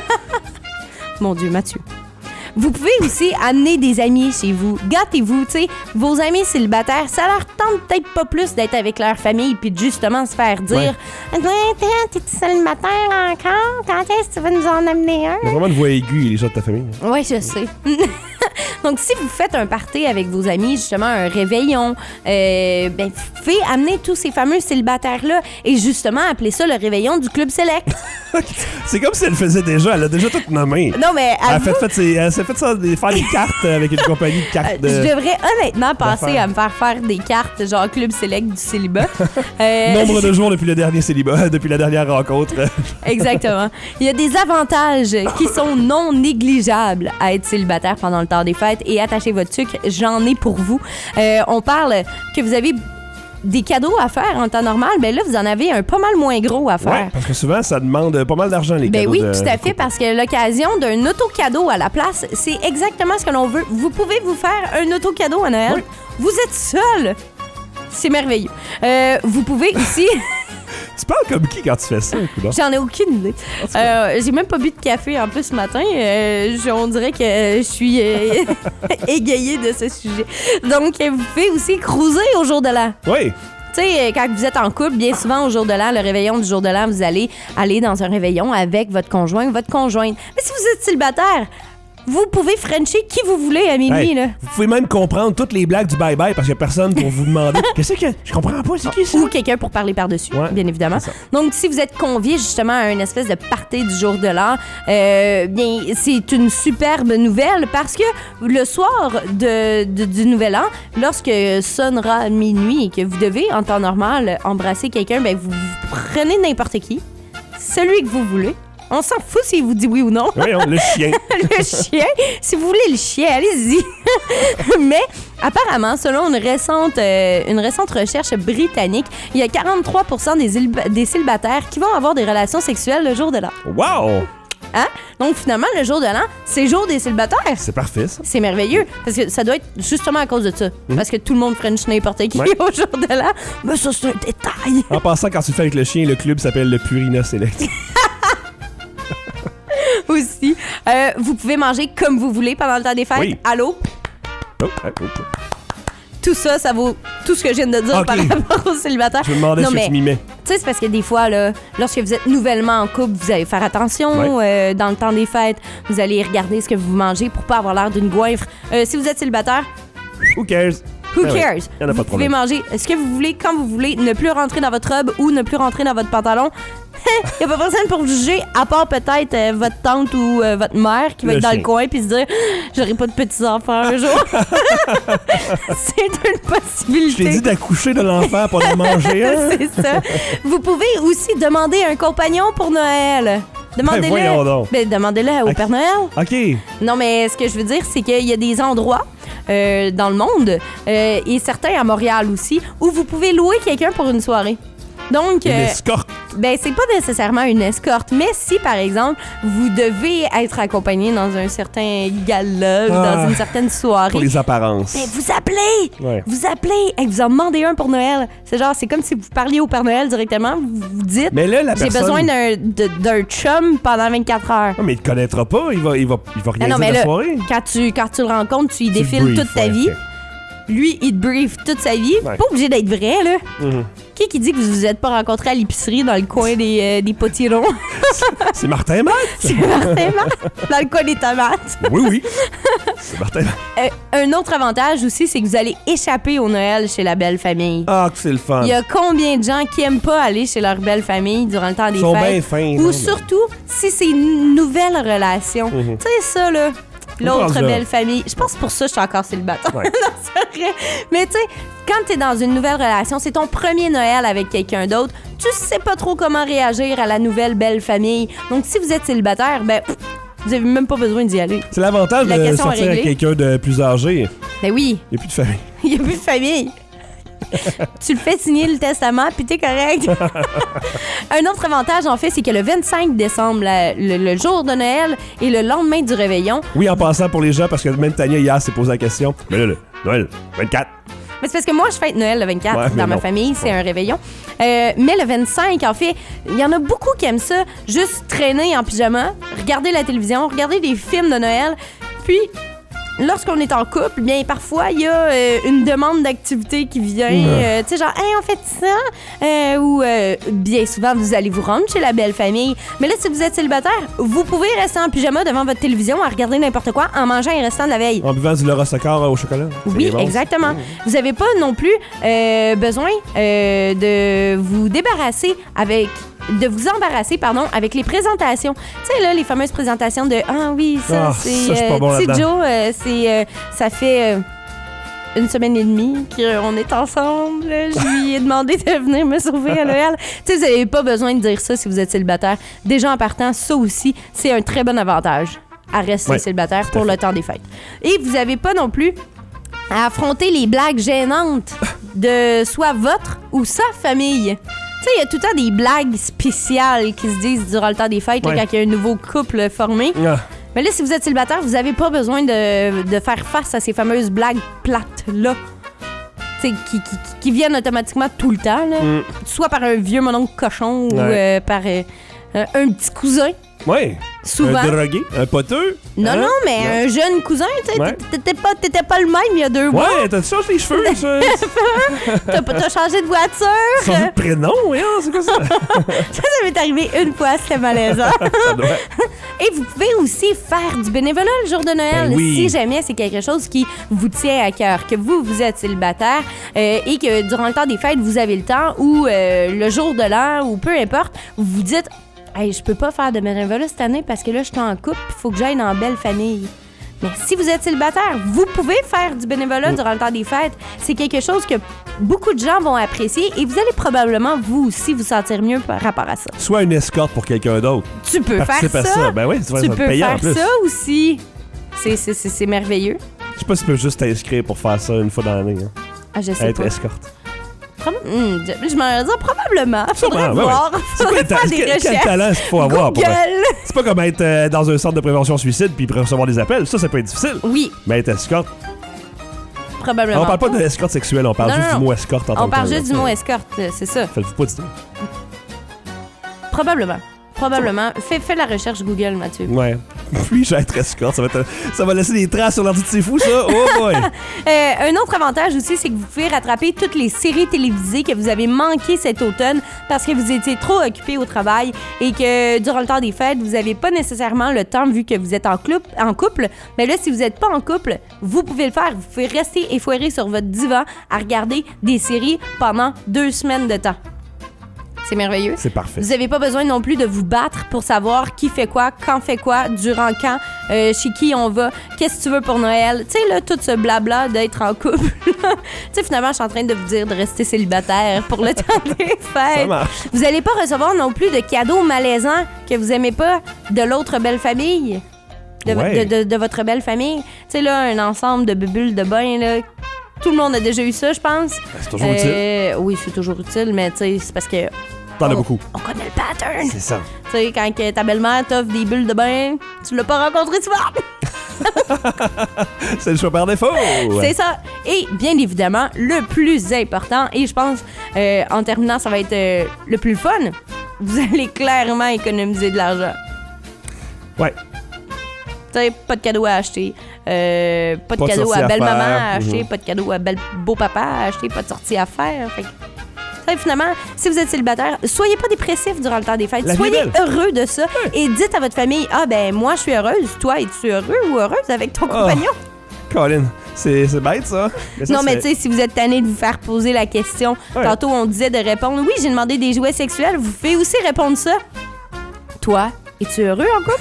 Mon Dieu, Mathieu. Vous pouvez aussi amener des amis chez vous. Gâtez-vous, tu sais. Vos amis célibataires, ça leur tente peut-être pas plus d'être avec leur famille puis de justement se faire dire ouais. « T'es célibataire encore? Quand est-ce que tu vas nous en amener un? » Il y a vraiment une voix aiguë, les gens de ta famille. Oui, je sais. Donc, si vous faites un party avec vos amis, justement un réveillon, euh, ben, vous pouvez amener tous ces fameux célibataires-là et justement appeler ça le réveillon du Club Select. C'est comme si elle le faisait déjà. Elle a déjà tout nommé. Non, mais Elle, a avoue, fait, fait, ses- elle s'est fait ça, des- faire des cartes avec une compagnie de cartes. De... je devrais honnêtement penser d'affaires. à me faire faire des cartes genre Club Select du célibat. Euh, Nombre de jours depuis le dernier célibat, depuis la dernière rencontre. Exactement. Il y a des avantages qui sont non négligeables à être célibataire pendant le temps des fêtes et attachez votre sucre, j'en ai pour vous. Euh, on parle que vous avez des cadeaux à faire en temps normal, ben là, vous en avez un pas mal moins gros à faire. Ouais, parce que souvent, ça demande pas mal d'argent, les Ben cadeaux. oui, de- tout à fait, parce que l'occasion d'un auto-cadeau à la place, c'est exactement ce que l'on veut. Vous pouvez vous faire un auto-cadeau à Noël. Oui. Vous êtes seul. C'est merveilleux. Euh, vous pouvez aussi... Tu parles comme qui quand tu fais ça, coudonc? J'en ai aucune idée. Euh, j'ai même pas bu de café en plus ce matin. Euh, je- on dirait que je suis euh, égayée de ce sujet. Donc, euh, vous pouvez aussi cruiser au jour de l'an. Oui. Tu sais, quand vous êtes en couple, bien souvent au jour de l'an, le réveillon du jour de l'an, vous allez aller dans un réveillon avec votre conjoint ou votre conjointe. Mais si vous êtes célibataire, vous pouvez frencher qui vous voulez à minuit, Hey, là. vous pouvez même comprendre toutes les blagues du bye-bye parce qu'il n'y a personne pour vous demander qu'est-ce que je comprends pas, c'est qui ça? Ou quelqu'un pour parler par-dessus, Ouais, bien évidemment. c'est ça. Donc, si vous êtes convié justement à une espèce de party du jour de l'an, euh, bien, c'est une superbe nouvelle parce que le soir de, de- du nouvel an, lorsque sonnera minuit et que vous devez, en temps normal, embrasser quelqu'un, ben, vous, vous prenez n'importe qui, celui que vous voulez. On s'en fout s'il vous dit oui ou non. Voyons, le chien. Le chien. Si vous voulez le chien, allez-y. Mais apparemment, selon une récente, euh, une récente recherche britannique, il y a quarante-trois pour cent des, ilb- des célibataires qui vont avoir des relations sexuelles le jour de l'an. Wow! Hein? Donc finalement, le jour de l'an, c'est jour des célibataires. C'est parfait, ça. C'est merveilleux, parce que ça doit être justement à cause de ça. Parce que tout le monde french n'importe qui Ouais. au jour de l'an. Mais ça, c'est un détail. En passant, quand tu le fais avec le chien, le club s'appelle le Purina Select. Aussi. Euh, vous pouvez manger comme vous voulez pendant le temps des fêtes. Oui. Allô? Oh, oh, oh. Tout ça, ça vaut tout ce que je viens de dire Ok. par rapport aux célibataires. Je me demandais Non, ce que mais, tu m'y mets. tu sais, c'est parce que des fois, là, lorsque vous êtes nouvellement en couple, vous allez faire attention Ouais. euh, dans le temps des fêtes. Vous allez regarder ce que vous mangez pour pas avoir l'air d'une goinfre. Euh, si vous êtes célibataire, Who cares? who Ben oui, cares? y en a pas Vous de pouvez problème. manger ce que vous voulez, quand vous voulez, ne plus rentrer dans votre robe ou ne plus rentrer dans votre pantalon. Il n'y a pas personne pour vous juger, à part peut-être euh, votre tante ou euh, votre mère qui va Le être dans chien. le coin puis se dire « J'aurai pas de petits-enfants un jour. » C'est une Je possibilité. t'ai dit d'accoucher de l'enfant pour de manger un. C'est ça. Vous pouvez aussi demander un compagnon pour Noël. Demandez-le. Ben, voyons donc. Ben, demandez-le au Ok. Père Noël. OK. Non, mais ce que je veux dire, c'est qu'il y a des endroits euh, dans le monde, euh, et certains à Montréal aussi, où vous pouvez louer quelqu'un pour une soirée. Donc, Une euh, escorte. ben, c'est pas nécessairement une escorte, mais si, par exemple, vous devez être accompagné dans un certain gala, ou Ah, dans une certaine soirée, Pour les apparences. ben, vous appelez! Ouais. Vous appelez! Et vous en demandez un pour Noël. C'est genre, c'est comme si vous parliez au Père Noël directement. Vous vous dites, Mais là, la j'ai personne... besoin d'un, de- d'un chum pendant vingt-quatre heures. Ah, mais il te connaîtra pas. Il va, il va, il va rien Ah non, dire mais de la là, soirée. quand tu, quand tu le rencontres, tu y Tu défiles briefes, toute ta ouais, vie. ok. Lui, il te brief toute sa vie. Ouais. Pas obligé d'être vrai, là. Mhm. Qui qui dit que vous vous êtes pas rencontrés à l'épicerie dans le coin des, euh, des potirons? C'est Martin Matt. C'est Martin Matt, dans le coin des tomates. Oui, oui. C'est Martin Matt. Euh, un autre avantage aussi, c'est que vous allez échapper au Noël chez la belle famille. Ah, que c'est le fun. Il y a combien de gens qui aiment pas aller chez leur belle famille durant le temps des Ils sont bien fêtes? fins. Ou non, surtout, si c'est une nouvelle relation. Mhm. Tu sais, ça, là, l'autre Encore belle famille. Je pense que pour ça, je suis encore célibataire. Ouais. Non, c'est vrai. Mais tu sais, quand t'es dans une nouvelle relation, c'est ton premier Noël avec quelqu'un d'autre, tu sais pas trop comment réagir à la nouvelle belle famille. Donc, si vous êtes célibataire, ben, pff, vous avez même pas besoin d'y aller. C'est l'avantage La de question est sortir avec réglée. quelqu'un de plus âgé. Ben oui, Il n'y a plus de famille. il y a plus de famille. Tu le fais signer le testament, puis t'es correct. Un autre avantage, en fait, c'est que le vingt-cinq décembre, la- le, le jour de Noël et le lendemain du réveillon, Oui, en passant pour les gens, parce que même Tania hier s'est posé la question. Mais là, le Noël, vingt-quatre. mais c'est parce que moi, je fête Noël le vingt-quatre Ouais, mais dans ma non. famille, c'est Ouais. un réveillon. Euh, mais le vingt-cinq, en fait, il y en a beaucoup qui aiment ça, juste traîner en pyjama, regarder la télévision, regarder des films de Noël, puis... Lorsqu'on est en couple, bien parfois il y a euh, une demande d'activité qui vient, euh, tu sais genre hey on fait ça, euh, ou euh, bien souvent vous allez vous rendre chez la belle famille. Mais là si vous êtes célibataire, vous pouvez rester en pyjama devant votre télévision à regarder n'importe quoi en mangeant un restant de la veille. En buvant du Laura Soccer au chocolat. C'est Oui, bon, ça. exactement. Vous n'avez pas non plus euh, besoin euh, de vous débarrasser avec de vous embarrasser, pardon, avec les présentations. Tu sais, là, les fameuses présentations de « Ah oui, ça, oh, c'est... Ça, je suis pas bon euh, là-dedans. Joe, euh, c'est... Euh, ça fait... Euh, une semaine et demie qu'on est ensemble. Je lui ai demandé de venir me sauver à Noël. Tu sais, vous n'avez pas besoin de dire ça si vous êtes célibataire. Déjà, en partant, ça aussi, c'est un très bon avantage à rester ouais, célibataire pour le temps des fêtes. Et vous n'avez pas non plus à affronter les blagues gênantes de soit votre ou sa famille. Tu sais, il y a tout le temps des blagues spéciales qui se disent durant le temps des fêtes, ouais. là, quand il y a un nouveau couple formé. Ah. Mais là, si vous êtes célibataire, vous n'avez pas besoin de, de faire face à ces fameuses blagues plates-là. Qui, qui, qui viennent automatiquement tout le temps. Là. Mm. Soit par un vieux mononcle cochon ouais. ou euh, par euh, un petit cousin. Oui. Souvent. Un drogué, un poteux. Non, hein? non, mais non. un jeune cousin, tu sais, Ouais. t'étais pas, t'étais pas le même il y a deux mois. Ouais, t'as changé les cheveux, ça. T'as, t'as changé de voiture. Changé de prénom, oui, c'est quoi ça? Ça, ça m'est arrivé une fois, c'était malaisant. Ça doit. Et vous pouvez aussi faire du bénévolat le jour de Noël, Ben oui. si jamais c'est quelque chose qui vous tient à cœur, que vous, vous êtes célibataire euh, et que durant le temps des fêtes, vous avez le temps ou euh, le jour de l'an ou peu importe, vous vous dites « Hey, je peux pas faire de bénévolat cette année parce que là, je suis en couple, il faut que j'aille dans belle famille. » Mais si vous êtes célibataire, vous pouvez faire du bénévolat Mm. durant le temps des fêtes. C'est quelque chose que beaucoup de gens vont apprécier et vous allez probablement, vous aussi, vous sentir mieux par rapport à ça. Soit une escorte pour quelqu'un d'autre. Tu peux faire Participe à ça. ça. Ben oui, tu vas Tu être peux payant faire en plus. ça aussi. C'est, c'est, c'est, c'est merveilleux. Je sais pas si tu peux juste t'inscrire pour faire ça une fois dans l'année. Hein. Ah, je sais Être pas. escorte. Prob- hmm, je je m'en dis probablement. Faudrait Sûrement, ouais, voir. C'est quoi Faudrait le ta- faire des quel, quel recherches. talent est-ce qu'il faut avoir pour. Google. C'est pas comme être euh, dans un centre de prévention suicide puis recevoir des appels. Ça, ça peut être difficile. Oui, Mais être escorte. probablement. On parle pas de escorte sexuelle, on parle Non, juste non, du non. mot escorte en tant On que parle tel, juste là. du mot escorte, c'est ça. Faites-vous pas du tout. Probablement. Probablement. Fais, fais la recherche Google, Mathieu. Ouais. Puis-je être escorte? Ça va, être, ça va laisser des traces sur l'ordi de C'est Fou, ça? Oh boy! Euh, un autre avantage aussi, c'est que vous pouvez rattraper toutes les séries télévisées que vous avez manquées cet automne parce que vous étiez trop occupés au travail et que durant le temps des fêtes, vous n'avez pas nécessairement le temps vu que vous êtes en, cloup- en couple. Mais là, si vous n'êtes pas en couple, vous pouvez le faire. Vous pouvez rester effoiré sur votre divan à regarder des séries pendant deux semaines de temps. C'est merveilleux. C'est parfait. Vous n'avez pas besoin non plus de vous battre pour savoir qui fait quoi, quand fait quoi, durant quand, euh, chez qui on va, qu'est-ce que tu veux pour Noël. Tu sais, là, tout ce blabla d'être en couple. Tu sais, finalement, je suis en train de vous dire de rester célibataire pour le temps des fêtes. Ça marche. Vous n'allez pas recevoir non plus de cadeaux malaisants que vous aimez pas de l'autre belle famille. De, Ouais. de, de, de votre belle famille. Tu sais, là, un ensemble de bulles de bain, là. Tout le monde a déjà eu ça, je pense. C'est toujours utile. Euh, oui, c'est toujours utile, mais tu sais, c'est parce que T'en as on- beaucoup. on connaît le pattern. C'est ça. Tu sais, quand que ta belle-mère t'offre des bulles de bain, tu l'as pas rencontré souvent. C'est le choix par défaut. C'est ça. Et bien évidemment, le plus important, et je pense, euh, en terminant, ça va être euh, le plus fun, vous allez clairement économiser de l'argent. Ouais. Tu sais, pas de cadeau à acheter, euh, pas de Pas de cadeau sortie à à belle-maman faire. à acheter, Mhm. pas de cadeau à belle beau-papa à acheter, pas de sortie à faire. Fait que, tu sais, finalement, si vous êtes célibataire, soyez pas dépressif durant le temps des fêtes. La vie Soyez est belle. heureux de ça. Et dites à votre famille, ah ben moi je suis heureuse, toi es-tu heureux ou heureuse avec ton Ah, compagnon? Colin, c'est c'est bête, ça. Mais ça Non, se mais fait. tu sais, si vous êtes tanné de vous faire poser la question, Ouais. tantôt on disait de répondre, oui, j'ai demandé des jouets sexuels, vous pouvez aussi répondre ça. Toi, es-tu heureux en couple?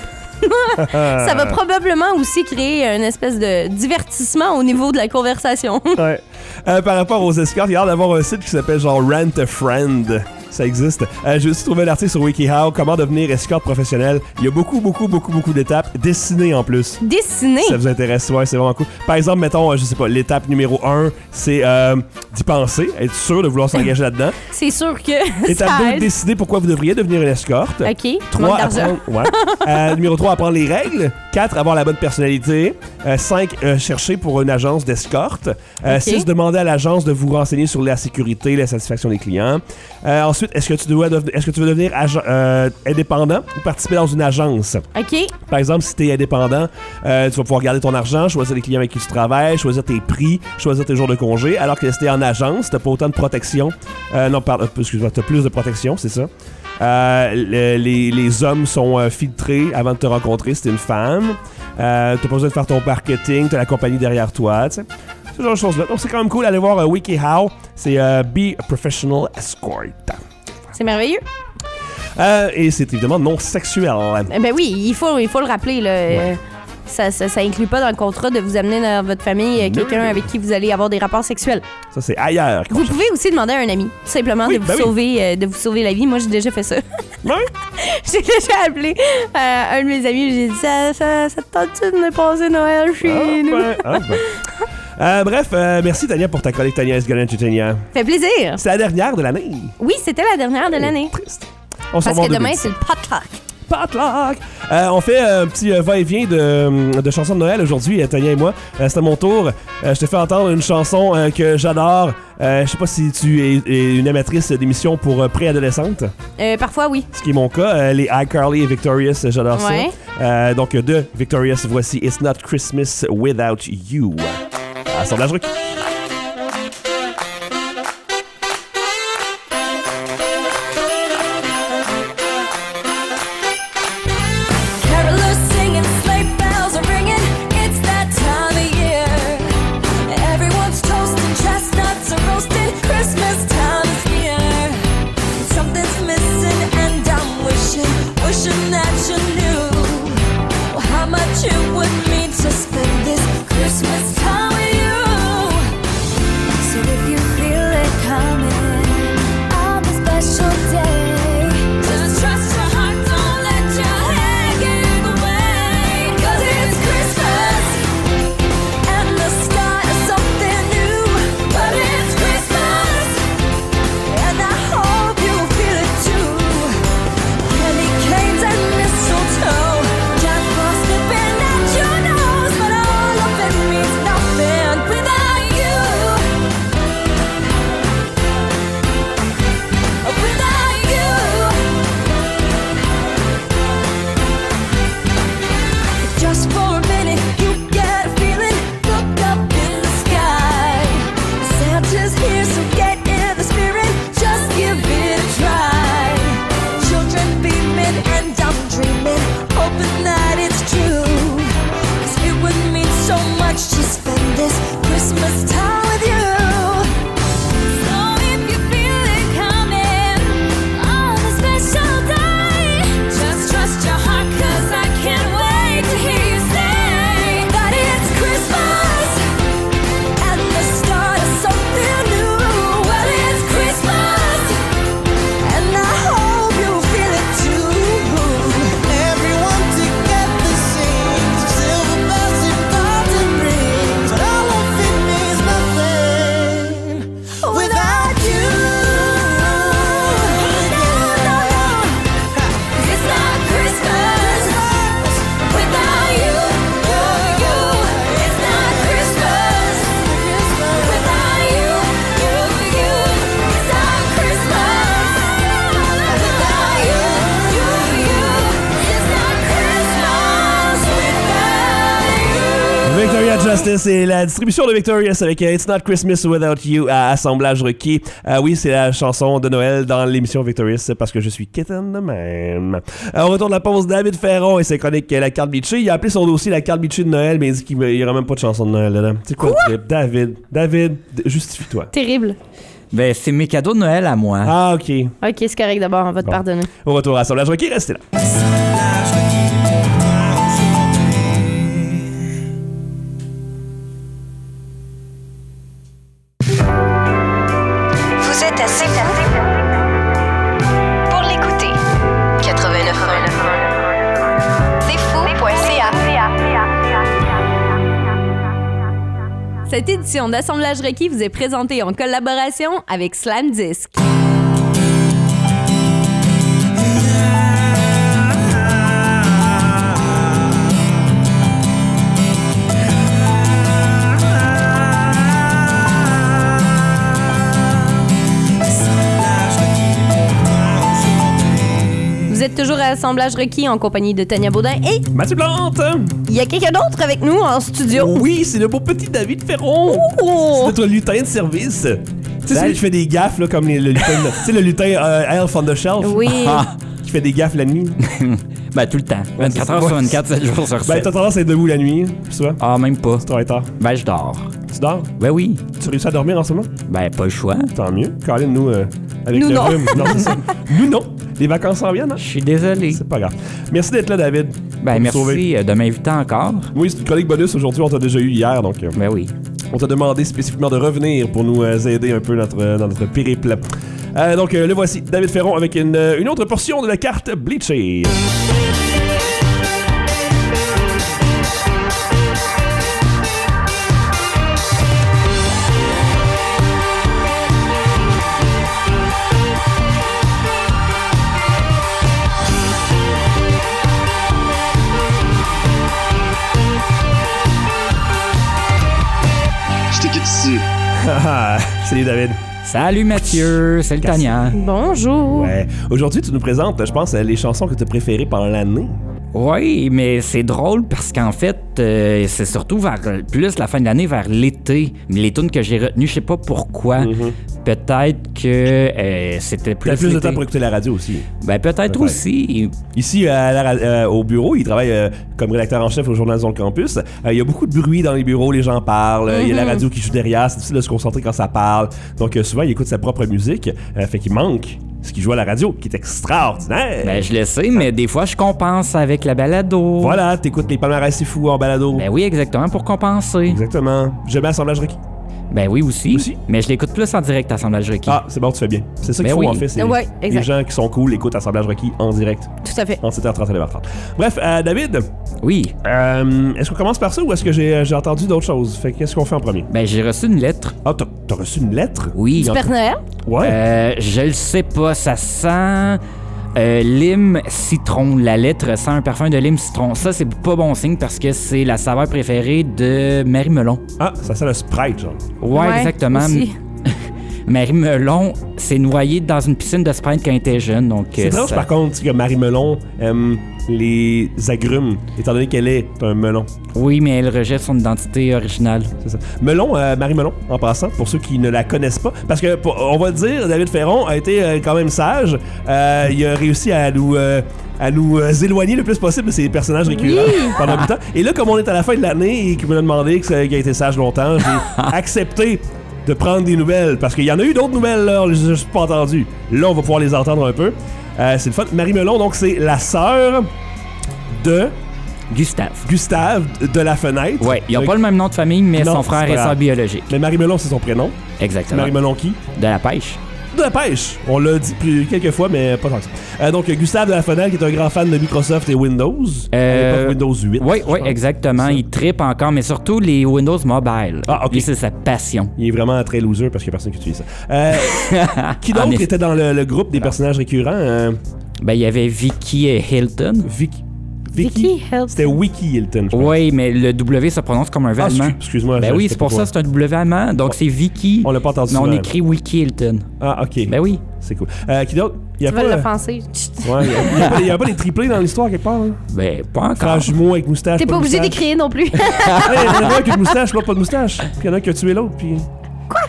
Ça va probablement aussi créer une espèce de divertissement au niveau de la conversation. Ouais. Euh, par rapport aux escortes, il y a l'air d'avoir un site qui s'appelle genre Rent a Friend. Ça existe. Euh, J'ai aussi trouvé un article sur WikiHow, comment devenir escorte professionnelle. Il y a beaucoup, beaucoup, beaucoup, beaucoup d'étapes, dessinées en plus. Dessiner. Si ça vous intéresse, ouais, c'est vraiment cool. Par exemple, mettons, euh, je sais pas, l'étape numéro un, c'est euh, d'y penser, être sûr de vouloir s'engager là-dedans. C'est sûr que Étape ça deux, aide. décider pourquoi vous devriez devenir une escorte. OK, trois, manque d'argent. apprendre, ouais. Euh, numéro trois, apprendre les règles. quatre, avoir la bonne personnalité. Euh, cinq, euh, chercher pour une agence d'escorte. Euh, Ok. six, demander à l'agence de vous renseigner sur la sécurité, la satisfaction des clients. Euh, ensuite, est-ce que tu dois devenir, est-ce que tu veux devenir agent, euh, indépendant ou participer dans une agence? OK, Par exemple, si tu es indépendant, euh, tu vas pouvoir garder ton argent, choisir les clients avec qui tu travailles, choisir tes prix, choisir tes jours de congé, alors que si tu es en agence, tu pas autant de protection. Euh, non, pardon, excuse-moi, tu as plus de protection, c'est ça. Euh, le- les, les hommes sont euh, filtrés avant de te rencontrer si t'es une femme. Euh, t'as pas besoin de faire ton marketing, t'as la compagnie derrière toi, tu sais. Ce genre de choses-là. Donc c'est quand même cool d'aller voir euh, WikiHow. C'est euh, Be a Professional Escort. c'est merveilleux. Euh, et c'est évidemment non sexuel. Eh ben oui, il faut, il faut le rappeler. Là. Ouais. Euh, Ça, ça, ça inclut pas dans le contrat de vous amener dans votre famille euh, quelqu'un avec qui vous allez avoir des rapports sexuels. Ça, c'est ailleurs. Vous pouvez aussi demander à un ami, tout simplement, Oui, de, vous ben oui. sauver, euh, de vous sauver la vie. Moi, j'ai déjà fait ça. Ouais. J'ai déjà appelé euh, un de mes amis, j'ai dit ça, ça, ça te tente-tu de me passer Noël chez Ah, nous? ben, ah, ben. Euh, bref, euh, merci Tania pour ta chronique, Tania Esgalan Tania. Fait plaisir. C'est la dernière de l'année. Oui, c'était la dernière de l'année. Triste. On s'en Parce va en que demain, deux mille dix. c'est le potluck. Potluck! Euh, on fait un petit euh, va-et-vient de, de chansons de Noël aujourd'hui, euh, Tania et moi. Euh, c'est à mon tour. Euh, je te fais entendre une chanson euh, que j'adore. Euh, je sais pas si tu es, es une amatrice d'émissions pour euh, préadolescentes. Euh, parfois, oui. Ce qui est mon cas. Euh, les iCarly et Victorious, j'adore Ouais. ça. Euh, donc, de Victorious, voici It's Not Christmas Without You. Assemblage requis. Carolers singing, sleigh bells are ringing. It's that time of year. Everyone's toasting, chestnuts are roasting. Christmas time is here. Something's missing, and I'm wishing, wishing that you knew how much it would mean to spend this Christmas time with you. So if you feel it coming on the special day, just trust your heart, don't let your head give away. 'Cause it's Christmas and the start of something new. But it's Christmas and I hope you feel it too. Candy canes and mistletoe, Jack Frost nipping at your nose, but all of it means nothing without you. Without you. Just for a minute, you get a feeling. Look up in the sky. Santa's here, so get in the spirit. Just give it a try. Children beaming and I'm dreaming, hoping that it's true. 'Cause it would mean so much to spend this Christmas time with you. So if you feel it coming on a special day, just trust your heart, 'cause I can't wait to hear you say that it's Christmas and the start of something new. Well, it's Christmas and I hope you feel it too. Everyone together sings silver bells and golden rings, but all of it means nothing without you. No, no, no. It's not Christmas without you, you, you. It's not Christmas without you, you, you. It's not Christmas without you, you, you. It's not Christmas without you. Victoria Justice et la distribution de Victorious avec euh, It's Not Christmas Without You à Assemblage requis. Euh, oui, c'est la chanson de Noël dans l'émission Victorious parce que je suis kitten de même. Euh, on retourne la pause. David Ferron et ses chroniques euh, La carte Beachy. Il a appelé son dossier La carte Beachy de Noël, mais il dit qu'il n'y aura même pas de chanson de Noël dedans. C'est quoi, le trip? David, David, d- justifie-toi. Terrible. Ben, c'est mes cadeaux de Noël à moi. Ah, ok. Ok, c'est correct d'abord, on va te Bon. pardonner. Au retour à Assemblage requis, restez là. Vous êtes assez fou pour l'écouter. quatre-vingt-neuf point un. C'est fou point c a. Cette édition d'Assemblage requis vous est présentée en collaboration avec Slam Disc. Vous êtes toujours à Assemblage requis en compagnie de Tania Baudin et Mathieu Plante! il y a quelqu'un d'autre avec nous en studio. Oui, c'est le beau petit David Ferron! Oh! C'est notre lutin de service! Tu sais, Salut. celui qui fait des gaffes, là, comme les- le lutin, de- tu sais, le lutin euh, Elf on the Shelf, Oui. Ah, qui fait des gaffes la nuit. ben, tout le temps. vingt-quatre heures Ouais. sur vingt-quatre, sept jours sur Ben, sept. t'as tendance à être debout la nuit, tu vois. Ah, même pas. Tu travailles tard. Ben, je dors. Tu dors? Ben oui. Tu réussis à dormir en ce moment? Ben, pas le choix. Tant mieux. Colin, nous, euh, avec Nous, le non. rhume. Non, c'est ça. Nous, non. Les vacances s'en viennent, hein? Je suis désolé. C'est pas grave. Merci d'être là, David. Ben, Pour nous sauver. merci euh, de m'inviter encore. Oui, c'est une chronique bonus aujourd'hui, on t'a déjà eu hier, donc euh, Ben oui. on t'a demandé spécifiquement de revenir pour nous euh, aider un peu notre, euh, dans notre périple. Euh, donc, euh, le voici, David Ferron, avec une, euh, une autre portion de la carte bleachée. Je t'écoute ici. Salut, David. Salut Mathieu, salut Tania. Bonjour. Ouais. Aujourd'hui, tu nous présentes, je pense, les chansons que tu as préférées pendant l'année. Oui, mais c'est drôle parce qu'en fait, euh, c'est surtout vers plus la fin de l'année, vers l'été. Mais les tunes que j'ai retenues, je sais pas pourquoi. Mm-hmm. Peut-être que euh, c'était plus. T'as plus de l'été. temps pour écouter la radio aussi. Ben peut-être Peut-être. aussi. Ici, à la ra- euh, au bureau, il travaille euh, comme rédacteur en chef au Journal Zone Campus. Euh, il y a beaucoup de bruit dans les bureaux, les gens parlent, euh, il y a la radio qui joue derrière, c'est difficile de se concentrer quand ça parle. Donc euh, souvent, il écoute sa propre musique, euh, fait qu'il manque ce qu'il joue à la radio, qui est extraordinaire. Ben je le sais, mais des fois je compense avec la balado. Voilà, t'écoutes les palmarès c'est fou en balado. Ben oui, exactement, pour compenser. Exactement. J'aime l'assemblage requis. Ben oui aussi. Aussi. Mais je l'écoute plus en direct, Assemblage requis. Ah, c'est bon, tu fais bien. C'est ça qu'il Ben faut oui. en fait. C'est Ouais, les exact. gens qui sont cool écoutent Assemblage requis en direct. Tout à fait. En sept heures trente à neuf heures trente. Bref, euh, David, Oui. euh, est-ce qu'on commence par ça ou est-ce que j'ai, j'ai entendu d'autres choses? Fait qu'est-ce qu'on fait en premier? Ben j'ai reçu une lettre. Ah, t'as, t'as reçu une lettre? Oui. Du Père Noël? Ouais. Euh, je le sais pas, ça sent euh, lime citron. La lettre sent un parfum de lime citron. Ça, c'est pas bon signe parce que c'est la saveur préférée de Marie Melon. Ah, ça sent le Sprite, genre. Ouais, exactement. aussi. Marie Melon s'est noyée dans une piscine de Sprite quand elle était jeune. Donc, C'est euh, étrange, ça- par contre, que Marie Melon aime les agrumes, étant donné qu'elle est un melon. Oui, mais elle rejette son identité originale. C'est ça. Melon, euh, Marie Melon, en passant, pour ceux qui ne la connaissent pas. Parce que, pour- on va le dire, David Ferron a été euh, quand même sage. Euh, il a réussi à nous... euh, à nous euh, éloigner le plus possible de ces personnages récurrents pendant du temps. Et là, comme on est à la fin de l'année et qu'il me l'a demandé qu'il a été sage longtemps, j'ai accepté de prendre des nouvelles. Parce qu'il y en a eu d'autres nouvelles, là, on les a juste pas entendues. Là, on va pouvoir les entendre un peu. Euh, c'est le fun. Marie Melon, donc, c'est la sœur de Gustave. Gustave de la Fenêtre. Ouais, ils n'ont Donc, pas le même nom de famille, mais Non, son frère c'est pas est sœur grave. biologique. Mais Marie Melon, c'est son prénom. Exactement. Marie Melon qui? De la pêche. De la pêche. On l'a dit plus quelques fois, mais pas tant que ça. Euh, donc, Gustave de la Fenêtre, qui est un grand fan de Microsoft et Windows. Euh, À l'époque, Windows huit. Oui, je oui, pense. exactement. Ça. Il trippe encore, mais surtout les Windows Mobile. Ah, ok. Lui, c'est sa passion. Il est vraiment très loser parce qu'il n'y a personne qui utilise ça. Euh, qui En d'autre effet. était dans le, le groupe des personnages récurrents? Euh, Ben, il y avait Vicky et Hilton. Vicky. Vicky Hilton. C'était Wiki Hilton, je pense. Oui, mais le W se prononce comme un V Ah, allemand. excu- excuse-moi. Ben je- oui, je sais c'est pour pas ça, quoi. c'est un W allemand. Donc, c'est Vicky. On l'a pas entendu Mais on souvent. écrit Wiki Hilton. Ah, ok. Ben oui. C'est cool. Euh, qui d'autre? Il y a Tu pas... vas euh, l'offenser. Ouais, il y a- il y a pas- il y a pas des triplés dans l'histoire quelque part, hein? Ben, pas encore. Frère jumeau avec moustache. T'es pas de obligé moustache. d'écrire non plus. Hey, il y en a un avec une moustache, l'autre pas de moustache. Puis il y en a un qui a tué l'autre, puis... Quoi?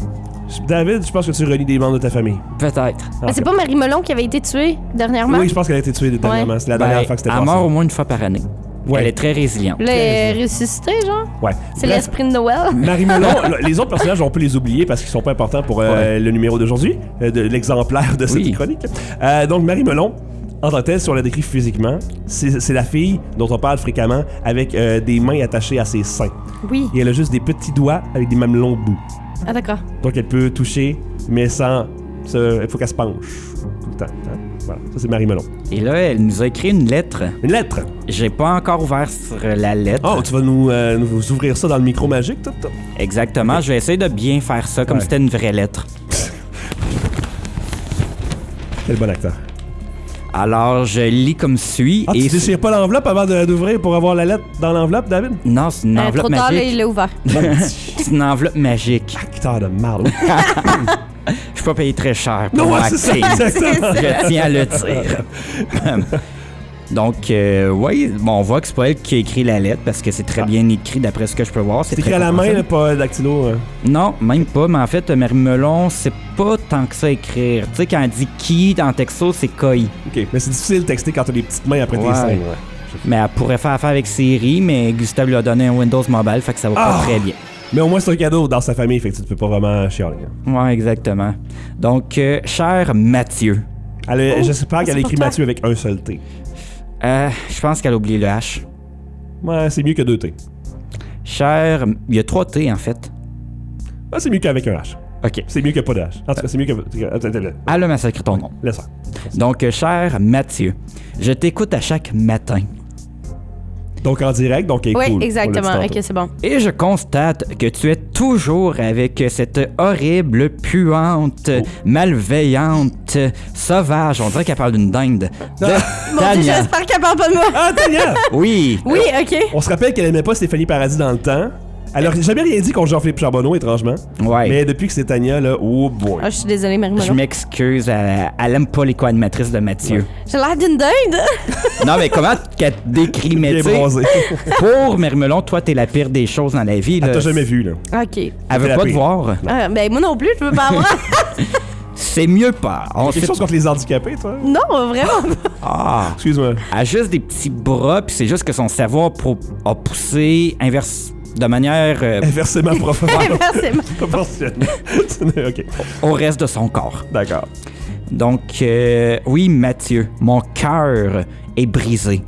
David, je pense que tu relis des membres de ta famille. Peut-être. Ah, Mais c'est pas Marie Melon qui avait été tuée dernièrement? Oui, je pense qu'elle a été tuée dernièrement. C'est la dernière Ben, fois que c'était elle passé. meurt au moins une fois par année. Ouais. Elle est très résiliente. Là, elle est ressuscitée, genre? Ouais. C'est Bref, l'esprit de Noël? Marie Melon, le- les autres personnages, on peut les oublier parce qu'ils sont pas importants pour euh, le numéro d'aujourd'hui, euh, de l'exemplaire de cette Oui. chronique. Euh, donc, Marie Melon, en tant que telle, si on la décrit physiquement, c'est c'est la fille dont on parle fréquemment avec euh, des mains attachées à ses seins. Oui. Et elle a juste des petits doigts avec des mamelons debout. Ah, d'accord. Donc, elle peut toucher, mais sans... Il faut qu'elle se penche tout le temps. hein. Voilà, ça c'est Marie Melon. Et là, elle nous a écrit une lettre. Une lettre! J'ai pas encore ouvert sur la lettre. Oh, tu vas nous, euh, nous ouvrir ça dans le micro magique, tout, tout. Exactement. Je vais essayer de bien faire ça comme Ouais. si c'était une vraie lettre. Quel bon acteur. Alors, je lis comme suit. Ah, et tu déchires pas l'enveloppe avant de- d'ouvrir pour avoir la lettre dans l'enveloppe, David? Non, c'est une Euh, enveloppe trop tard, là, magique. il l'a ouvert. C'est une enveloppe magique. Acteur de marde. Je suis pas payé très cher pour Non, ouais, mon c'est ça, acting. exactement. Je tiens à le dire. Donc, euh, oui, bon, on voit que c'est pas elle qui a écrit la lettre parce que c'est très bien écrit d'après ce que je peux voir. C'est très écrit à la main, là, compréhensible. pas dactylo. hein. Non, même pas. Mais en fait, Marie Melon, c'est pas tant que ça à écrire. Tu sais, quand elle dit qui dans texto, c'est koi. Ok, mais c'est difficile de texter quand t'as des petites mains après tes Ouais. seins. Ouais. Mais elle pourrait faire affaire avec Siri, mais Gustave lui a donné un Windows Mobile, fait que ça va Ah! pas très bien. Mais au moins, c'est un cadeau dans sa famille, fait que tu peux pas vraiment chialer. hein. Ouais, exactement. Donc, euh, cher Mathieu, Elle a- Oh, J'espère qu'elle a c'est écrit pour toi. Mathieu avec un seul T. Euh, je pense qu'elle a oublié le H. Ouais, c'est mieux que deux T. Cher, il y a trois T en fait. Ah, c'est mieux qu'avec un H. OK. C'est mieux que pas de H. En tout cas, c'est mieux que... Attends, attends, attends. Elle a massacré ton nom. Laisse faire. Donc, euh, cher Mathieu, je t'écoute à chaque matin. Donc en direct, donc elle est Oui, cool. exactement. On l'a dit Ok, tantôt. c'est bon. Et je constate que tu es toujours avec cette horrible, puante, Oh. malveillante, sauvage, on dirait qu'elle parle d'une dinde, de Mon Dieu, Tania. j'espère qu'elle parle pas de moi. Ah, Tania! Oui. Oui, ok. On se rappelle qu'elle aimait pas Stéphanie Paradis dans le temps. Elle a jamais rien dit contre Jean-Philippe Charbonneau, étrangement. Ouais. Mais depuis que c'est Tania, là, oh boy. Ah, je suis désolée, Je Marie-Melon. m'excuse, elle, elle aime pas les co-animatrices de Mathieu. J'ai l'air d'une dinde. Non, mais comment qu'elle te décrit, mais Bien tu sais, bronzé. pour Mermelon, toi, t'es la pire des choses dans la vie. Là. Elle t'a jamais vu, là. Ok. Elle T'es veut la pas te pire. voir. Ah, ben, moi non plus, je veux pas avoir. C'est mieux pas. On Quelque sait... chose contre les handicapés, toi? Non, vraiment. Ah. Excuse-moi. Elle a juste des petits bras, puis c'est juste que son savoir pro- a poussé inverse de manière euh, Inversement profond. Inversement. Proportionnel. OK. au reste de son corps. D'accord. Donc, euh, oui, Mathieu, mon cœur est brisé.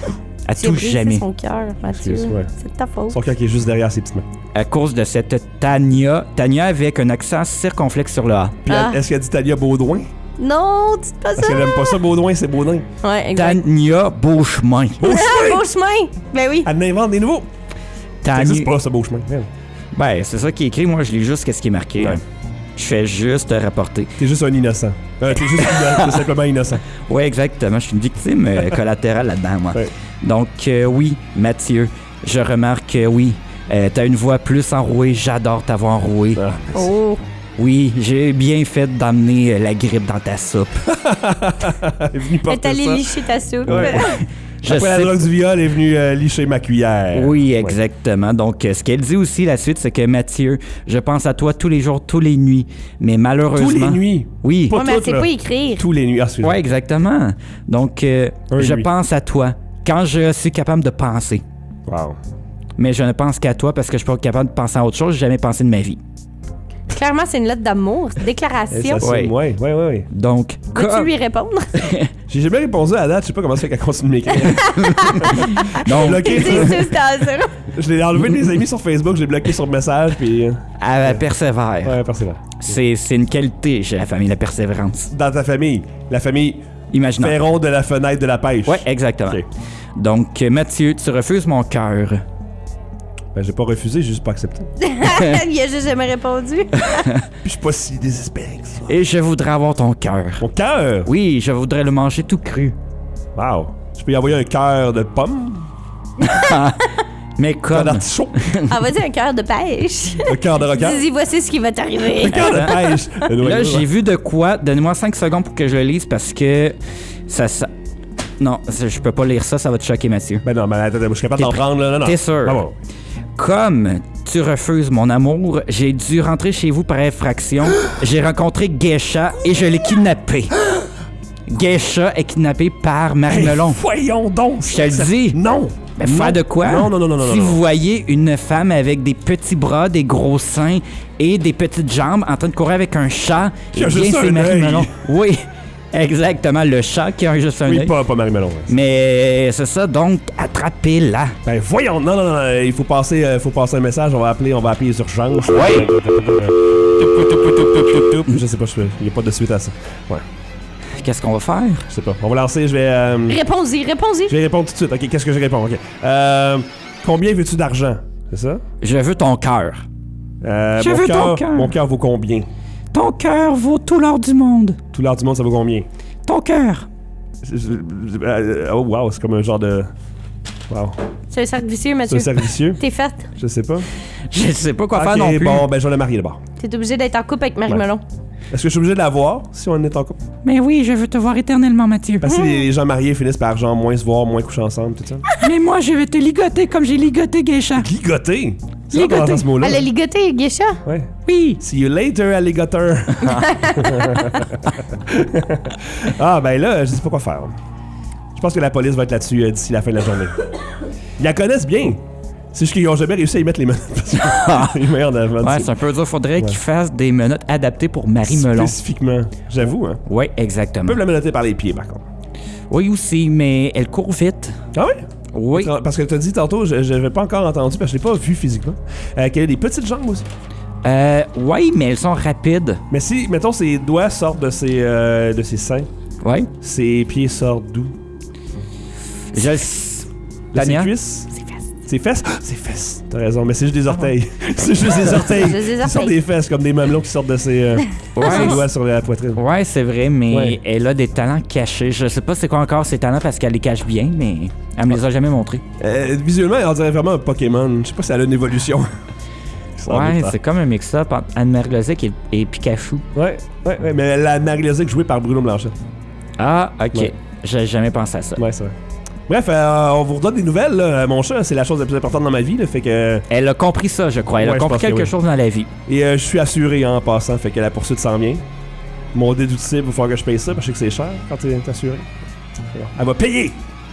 À Tu as tout brisé jamais. son cœur, Mathieu. Excuse, ouais. C'est de ta faute. Son cœur qui est juste derrière ses petites mains. À cause de cette Tania. Tania avec un accent circonflexe sur le A. Puis Ah. elle- est-ce qu'elle dit Tania Baudouin? Non, dites pas Parce ça. qu'elle aime pas ça, Baudouin, c'est Baudin. Ouais, exact. Tania Beauchemin. Ah, beau chemin. Ben oui. Elle invente des nouveaux. Ça Tania. existe pas, ce beau chemin. Merde. Ben, c'est ça qui est écrit. Moi, je lis juste ce qui est marqué. Ouais. hein. Je fais juste rapporter. T'es juste un innocent. Euh, t'es juste innocent, t'es simplement innocent. Oui, exactement. Je suis une victime euh, collatérale là-dedans, moi. Ouais. Donc, euh, oui, Mathieu, je remarque que oui, euh, t'as une voix plus enrouée. J'adore t'avoir enrouée. Ah. Oh. Oui, j'ai bien fait d'emmener euh, la grippe dans ta soupe. Elle est venue Elle est porter allée ça. licher ta soupe. Ouais. Je Après la sais- drogue du viol, elle est venue euh, licher ma cuillère. Oui, Ouais. exactement. Donc, euh, ce qu'elle dit aussi, la suite, c'est que Mathieu, je pense à toi tous les jours, tous les nuits. Mais malheureusement. Tous les nuits. Oui. Pas Ouais, mais elle toutes, sait là. pas écrire. Tous les nuits. Ah, excuse-moi. Ouais, exactement. Donc, euh, Un je nuit. pense à toi quand je suis capable de penser. Wow. Mais je ne pense qu'à toi parce que je suis pas capable de penser à autre chose. J'ai jamais pensé de ma vie. Clairement, c'est une lettre d'amour. C'est une Eh, déclaration. ça, Ouais. c'est- ouais, ouais, ouais, ouais. Donc, Veux-tu comme- lui répondre? J'ai jamais répondu à la date. Je sais pas comment ça fait qu'elle continue de m'écrire. donc, bloqué. C'est juste ça. Je l'ai enlevé de mes amis sur Facebook. Je l'ai bloqué sur le message. Puis. euh, elle persévère. Ouais, persévère. C'est, c'est une qualité chez la famille, la persévérance. Dans ta famille. La famille Imaginons. Ferron de la fenêtre de la pêche. Ouais, exactement. Ok. Donc, euh, Mathieu, tu refuses mon cœur. Ben, j'ai pas refusé, j'ai juste pas accepté. Il a juste jamais répondu. Puis je suis pas si désespéré que ça. Et je voudrais avoir ton cœur. Mon cœur! Oui, je voudrais le manger tout cru. Wow! Je peux y envoyer un cœur de pomme? Mais Un comme... artichaut? Ah, vas-y, un cœur de pêche. Un cœur de requin? Dis-y, voici ce qui va t'arriver. Un cœur de pêche! Là, j'ai vu de quoi. Donne-moi cinq secondes pour que je le lise parce que ça... ça... Non, ça- je peux pas lire ça, ça va te choquer, Mathieu. Ben non, mais attends, je suis capable d'en T'es- prendre, là. Non, non. T'es sûr? Ah bon. Comme tu refuses mon amour, j'ai dû rentrer chez vous par infraction. J'ai rencontré Geisha et je l'ai kidnappé. Geisha est kidnappée par Marie-Melon. Hey, voyons donc! Je te le dis. Non! Mais Non. faire de quoi? Non, non, non, non, non. Si non. vous voyez une femme avec des petits bras, des gros seins et des petites jambes en train de courir avec un chat, Qui a eh bien, juste c'est un Marie-Melon. œil. Oui, exactement, le chat qui a juste un Oui, œil. pas, pas Marie-Melon. ouais. Mais c'est ça, donc attrapez-la. Ben voyons! Non, non, non, non, il faut passer, euh, faut passer un message, on va appeler, on va appeler les urgences. Oui. Je sais pas, je il y a pas de suite à ça. Ouais, Qu'est-ce qu'on va faire? je sais pas. On va lancer, je vais... euh, Réponds-y, réponds-y. je vais répondre tout de suite. OK, qu'est-ce que je réponds? OK. Euh, combien veux-tu d'argent? C'est ça? Je veux ton cœur. Euh, Je mon veux ton cœur- cœur. Mon cœur vaut combien? Ton cœur vaut tout l'or du monde. Tout l'art du monde, ça vaut combien? Ton cœur. C'est- c'est- euh, Oh, wow, c'est comme un genre de... Wow. C'est un cercle vicieux, C'est Mathieu. un servicieux? T'es faite. Je sais pas. Je sais pas quoi OK, faire non plus. bon, ben je vais le marier d'abord. T'es obligé d'être en couple avec Marie-Melon. Est-ce que je suis obligé de la voir si on est en couple? Mais oui, je veux te voir éternellement, Mathieu. Parce que les gens mariés finissent par genre moins se voir, moins coucher ensemble, tout ça. Mais moi, je vais te ligoter comme j'ai ligoté Geisha. Ligoter? C'est Ligoter. pas dans ce mot-là. Elle a ligoté, Geisha. Ouais. Oui. See you later, alligator. Ah, ben là, je sais pas quoi faire. Je pense que la police va être là-dessus euh, d'ici la fin de la journée. Ils la connaissent bien. C'est juste qu'ils n'ont jamais réussi à y mettre les menottes. Les meilleurs en avant. Ouais, c'est un peu dur. Faudrait ouais. qu'ils fassent des menottes adaptées pour Marie Melon. Spécifiquement. J'avoue, hein. Oui, exactement. Ils peuvent la menotter par les pieds, par contre. Oui, aussi, mais elle court vite. Ah oui? Oui. Parce que tu as dit tantôt, je n'avais pas encore entendu, parce que je ne l'ai pas vu physiquement, euh, qu'elle a des petites jambes aussi. Euh, oui, mais elles sont rapides. Mais si, mettons, ses doigts sortent de ses, euh, de ses seins. Oui. Ses pieds sortent d'où? Je... De ses cuisses? Ses fesses? Ah, ses fesses. T'as raison, mais c'est juste des orteils. c'est juste des orteils. Juste des Ils sortent des fesses comme des mamelons qui sortent de ses, euh, ouais. ses doigts sur la poitrine. Ouais, c'est vrai, mais ouais. elle a des talents cachés. Je sais pas c'est quoi encore ses talents parce qu'elle les cache bien, mais elle me les a jamais montrés. Euh, visuellement, on dirait vraiment un Pokémon. Je sais pas si elle a une évolution. Ouais, c'est comme un mix-up entre Anne-Marie Lozic et, et Pikachu. Ouais, ouais, ouais, mais la Anne-Marie Lozic jouée par Bruno Blanchet. Ah, ok. Ouais. J'ai jamais pensé à ça. Ouais, c'est vrai. Bref, euh, on vous redonne des nouvelles. Là. Mon chat, c'est la chose la plus importante dans ma vie. Là, fait que... Elle a compris ça, je crois. Elle ouais, a compris quelque oui. chose dans la vie. Et euh, je suis assuré hein, en passant. Fait que la poursuite s'en vient. Mon déductible, il va falloir que je paye ça parce que je sais que c'est cher quand t'es assuré. Elle va payer!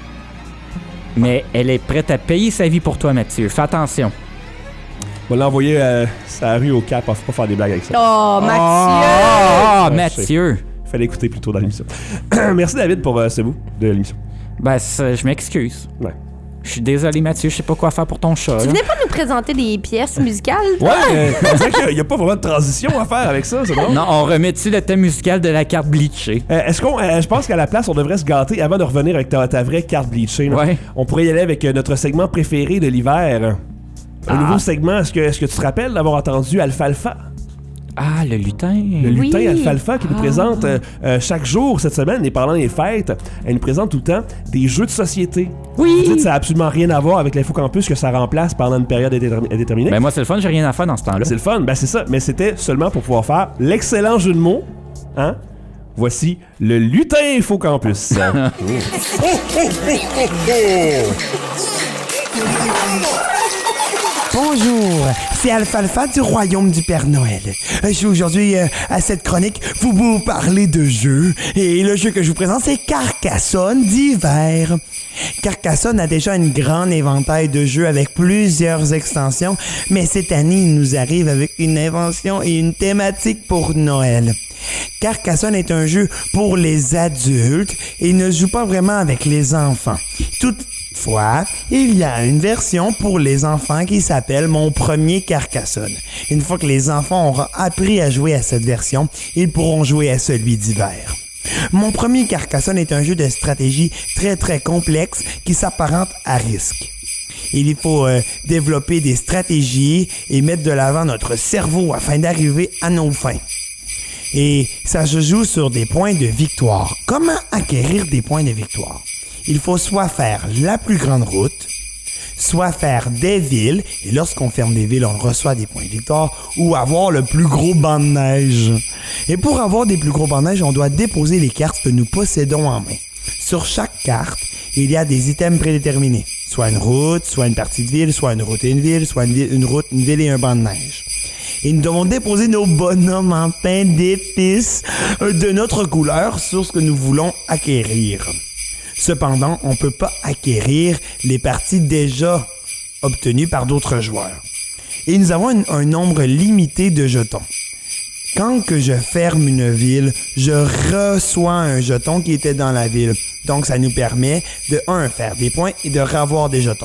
Mais elle est prête à payer sa vie pour toi, Mathieu. Fais attention. On va l'envoyer euh, sur la rue au Cap. Faut pas faire des blagues avec ça. Oh, Mathieu! Ah, oh, ouais, Mathieu! Fallait écouter plus tôt dans l'émission. Merci, David, pour euh, ce bout de l'émission. Ben, je m'excuse. Ouais. Je suis désolé, Mathieu, je sais pas quoi faire pour ton chat. Tu venais pas nous présenter des pièces musicales? Ouais, euh, on dirait qu'il n'y a pas vraiment de transition à faire avec ça, c'est drôle. Non, on remet-tu le thème musical de la carte bleachée? Euh, est-ce qu'on, euh, je pense qu'à la place, on devrait se gâter avant de revenir avec ta, ta vraie carte bleachée. Là. Ouais. On pourrait y aller avec euh, notre segment préféré de l'hiver. Un ah. nouveau segment, est-ce que, est-ce que tu te rappelles d'avoir entendu Alfalfa? Ah, le lutin. Le lutin oui. Alfalfa qui ah. nous présente euh, euh, chaque jour cette semaine, et pendant les fêtes, elle nous présente tout le temps des jeux de société. Oui. Vous dites ça n'a absolument rien à voir avec l'Infocampus que ça remplace pendant une période indéterminée. Ben moi, c'est le fun, j'ai rien à faire dans ce temps-là. C'est le fun, ben c'est ça. Mais c'était seulement pour pouvoir faire l'excellent jeu de mots. Hein? Voici le lutin Infocampus. Bonjour, c'est Alfalfa du Royaume du Père Noël. Je suis aujourd'hui euh, à cette chronique pour vous parler de jeux. Et le jeu que je vous présente, c'est Carcassonne d'hiver. Carcassonne a déjà une grande éventail de jeux avec plusieurs extensions, mais cette année, il nous arrive avec une invention et une thématique pour Noël. Carcassonne est un jeu pour les adultes et ne joue pas vraiment avec les enfants. Toutefois, il y a une version pour les enfants qui s'appelle Mon premier Carcassonne. Une fois que les enfants auront appris à jouer à cette version, ils pourront jouer à celui d'hiver. Mon premier Carcassonne est un jeu de stratégie très très complexe qui s'apparente à Risque. Il faut euh, développer des stratégies et mettre de l'avant notre cerveau afin d'arriver à nos fins. Et ça se joue sur des points de victoire. Comment acquérir des points de victoire? Il faut soit faire la plus grande route, soit faire des villes, et lorsqu'on ferme des villes, on reçoit des points de victoire, ou avoir le plus gros banc de neige. Et pour avoir des plus gros bancs de neige, on doit déposer les cartes que nous possédons en main. Sur chaque carte, il y a des items prédéterminés. Soit une route, soit une partie de ville, soit une route et une ville, soit une, ville, une route, une ville et un banc de neige. Et nous devons déposer nos bonhommes en pain d'épices de notre couleur sur ce que nous voulons acquérir. Cependant, on ne peut pas acquérir les parties déjà obtenues par d'autres joueurs. Et nous avons un, un nombre limité de jetons. Quand que je ferme une ville, je reçois un jeton qui était dans la ville. Donc, ça nous permet de, un, faire des points et de revoir des jetons.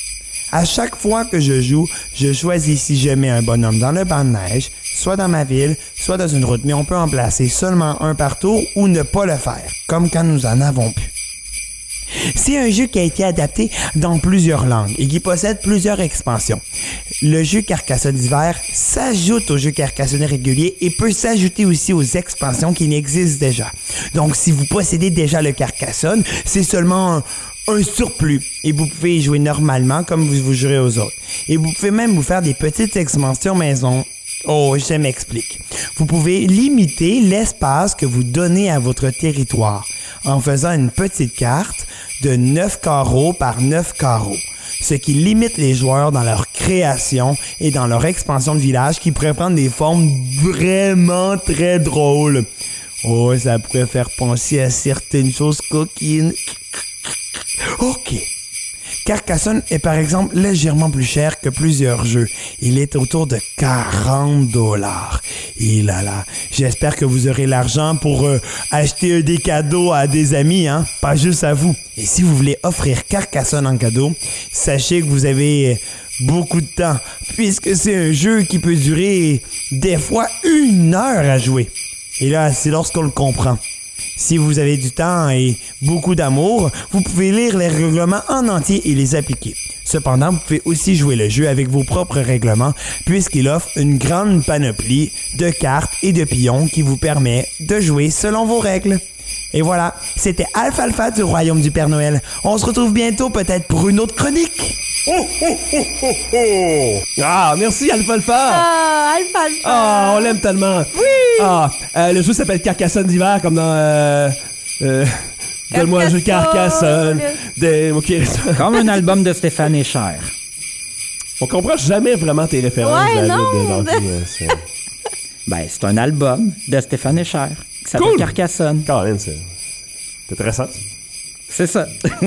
À chaque fois que je joue, je choisis si je mets un bonhomme dans le banc de neige, soit dans ma ville, soit dans une route. Mais on peut en placer seulement un par tour ou ne pas le faire, comme quand nous en avons plus. C'est un jeu qui a été adapté dans plusieurs langues et qui possède plusieurs expansions. Le jeu Carcassonne d'hiver s'ajoute au jeu Carcassonne régulier et peut s'ajouter aussi aux expansions qui existent déjà. Donc, si vous possédez déjà le Carcassonne, c'est seulement un, un surplus et vous pouvez y jouer normalement comme vous vous jouerez aux autres. Et vous pouvez même vous faire des petites expansions maison. Oh, je m'explique. Vous pouvez limiter l'espace que vous donnez à votre territoire en faisant une petite carte de neuf carreaux par neuf carreaux, ce qui limite les joueurs dans leur création et dans leur expansion de village qui pourrait prendre des formes vraiment très drôles. Oh, ça pourrait faire penser à certaines choses coquines. OK. Carcassonne est par exemple légèrement plus cher que plusieurs jeux. Il est autour de quarante dollars. Et là là, j'espère que vous aurez l'argent pour euh, acheter des cadeaux à des amis, hein, pas juste à vous. Et si vous voulez offrir Carcassonne en cadeau, sachez que vous avez beaucoup de temps, puisque c'est un jeu qui peut durer des fois une heure à jouer. Et là, c'est lorsqu'on le comprend. Si vous avez du temps et beaucoup d'amour, vous pouvez lire les règlements en entier et les appliquer. Cependant, vous pouvez aussi jouer le jeu avec vos propres règlements puisqu'il offre une grande panoplie de cartes et de pions qui vous permet de jouer selon vos règles. Et voilà, c'était Alfalfa du Royaume du Père Noël. On se retrouve bientôt peut-être pour une autre chronique. Oh, oh, oh, oh, oh. Ah, merci Alfalfa. Ah, Alfalfa. Ah, on l'aime tellement. Oui. Ah, euh, le jeu s'appelle Carcassonne d'hiver, comme dans... Euh, euh, Donne-moi un jeu Carcassonne. Des... Okay. Comme un album de Stéphane Echer. On comprend jamais vraiment tes références. Ouais, David, non. dans le film, c'est... Ben, c'est un album de Stéphane Echer qui s'appelle Cool. Carcassonne. Caroline, c'est... c'est intéressant. C'est ça.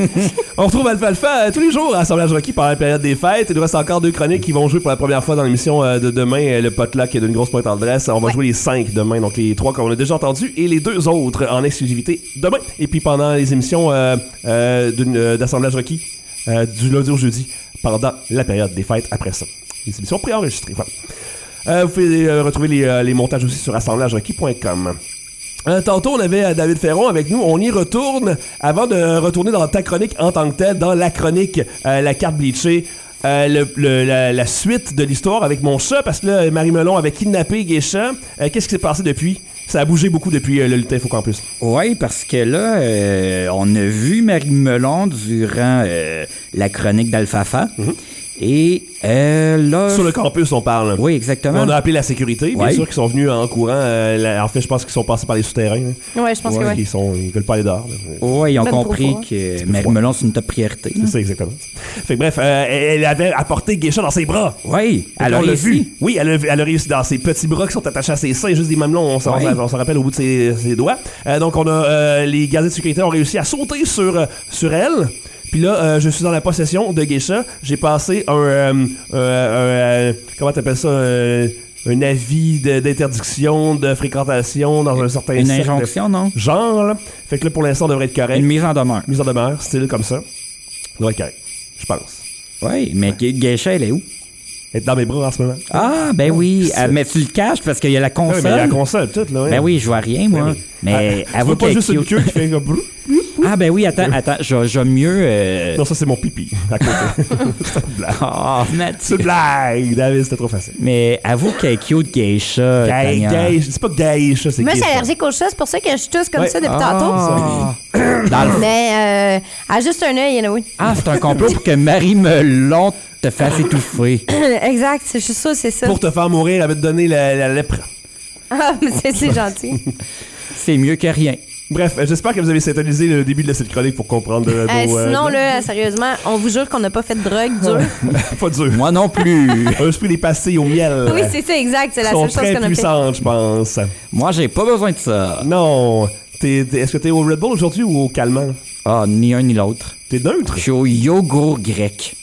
On retrouve Alfalfa euh, tous les jours à Assemblage Rocky pendant la période des fêtes. Il nous reste encore deux chroniques qui vont jouer pour la première fois dans l'émission euh, de demain, euh, le potluck d'une grosse pointe en dresse. On va Ouais. jouer les cinq demain, donc les trois qu'on a déjà entendus et les deux autres en exclusivité demain. Et puis pendant les émissions euh, euh, d'une, euh, d'Assemblage Rocky, euh, du lundi au jeudi, pendant la période des fêtes après ça. Les émissions préenregistrées, voilà. Euh, vous pouvez euh, retrouver les, euh, les montages aussi sur assemblage rocky point com. Euh, tantôt, on avait euh, David Ferron avec nous. On y retourne avant de retourner dans ta chronique en tant que telle, dans la chronique euh, La carte bleachée. Euh, le, le, la, la suite de l'histoire avec mon chat, parce que là, Marie Melon avait kidnappé Geisha. Euh, qu'est-ce qui s'est passé depuis? Ça a bougé beaucoup depuis euh, le Lutin Info Campus. Oui, parce que là, euh, on a vu Marie Melon durant euh, la chronique d'Alfafa. Mm-hmm. Et euh, là... Sur le campus, on parle. Oui, exactement. On a appelé la sécurité, bien Ouais. sûr, qui sont venus en courant. Euh, la- en fait, je pense qu'ils sont passés par les souterrains. Hein. Ouais, je pense Ouais, que oui. Ils, sont, ils veulent pas aller dehors. là. Oui, ils ont Même trop compris froid. que peu Marie froid. Melon, c'est une top priorité. C'est ça, exactement. Fait que bref, euh, elle avait apporté Geisha dans ses bras. Oui, Fait elle a qu'on l'a réussi. vu. Oui, elle a, elle a réussi dans ses petits bras qui sont attachés à ses seins, juste des mamelons, on s'en Ouais. on s'en rappelle au bout de ses, ses doigts. Euh, donc, on a euh, les gardiens de sécurité ont réussi à sauter sur, euh, sur elle. Puis là, euh, je suis dans la possession de Geisha. J'ai passé un... Euh, euh, euh, comment t'appelles ça? Euh, un avis de- d'interdiction de fréquentation dans un certain Une cercle injonction, non? de genre. Là. Fait que là, pour l'instant, on devrait être correct. Une mise en demeure. Mise en demeure, style comme ça. On devrait être correct. Je pense. Oui, mais Ge- Geisha, elle est où? Elle est dans mes bras en ce moment. Ah, ben oui. c'est- Euh, mais tu le caches parce qu'il y a la Ouais, console. mais la console, tout, là. Ouais. Ben oui, je vois rien, moi. Ben oui. Mais Ah, tu avoue vois pas qu'elle est juste une cute. queue qui fait comme... brou. Ah, ben oui, attends, attends. Je je vais mieux... euh, Non, ça, c'est mon pipi, à côté. C'est une blague. Oh, C'est Mathieu. une blague, David, c'était trop facile. Mais avoue qu'elle est cute, Geisha. Gay, Tania. gay, c'est pas gay, ça, c'est Moi, gay. je suis ça. allergique aux chats, c'est pour ça que je tousse comme Ouais. ça depuis Ah. tantôt. Dans le- Mais euh, à juste un œil, anyway. Ah, c'est un complot pour que Marie Melon te fasse étouffer. Exact, je suis sûre, c'est ça. Pour te faire mourir, elle va te donner la, la lèpre. Ah, mais c'est c'est gentil. C'est mieux que rien. Bref, euh, j'espère que vous avez syntonisé le début de cette chronique pour comprendre euh, Euh, nos... euh, sinon, là, sérieusement, on vous jure qu'on n'a pas fait de drogue dure. pas dur. Moi non plus. On a juste pris des pastilles au miel. Oui, c'est ça, exact. C'est la Elles sont seule chose très qu'on a fait. puissantes, je pense. Moi, j'ai pas besoin de ça. Non. T'es- t'es- Est-ce que t'es au Red Bull aujourd'hui ou au calmant? Ah, ni un ni l'autre. T'es neutre? Je suis au yogourt grec.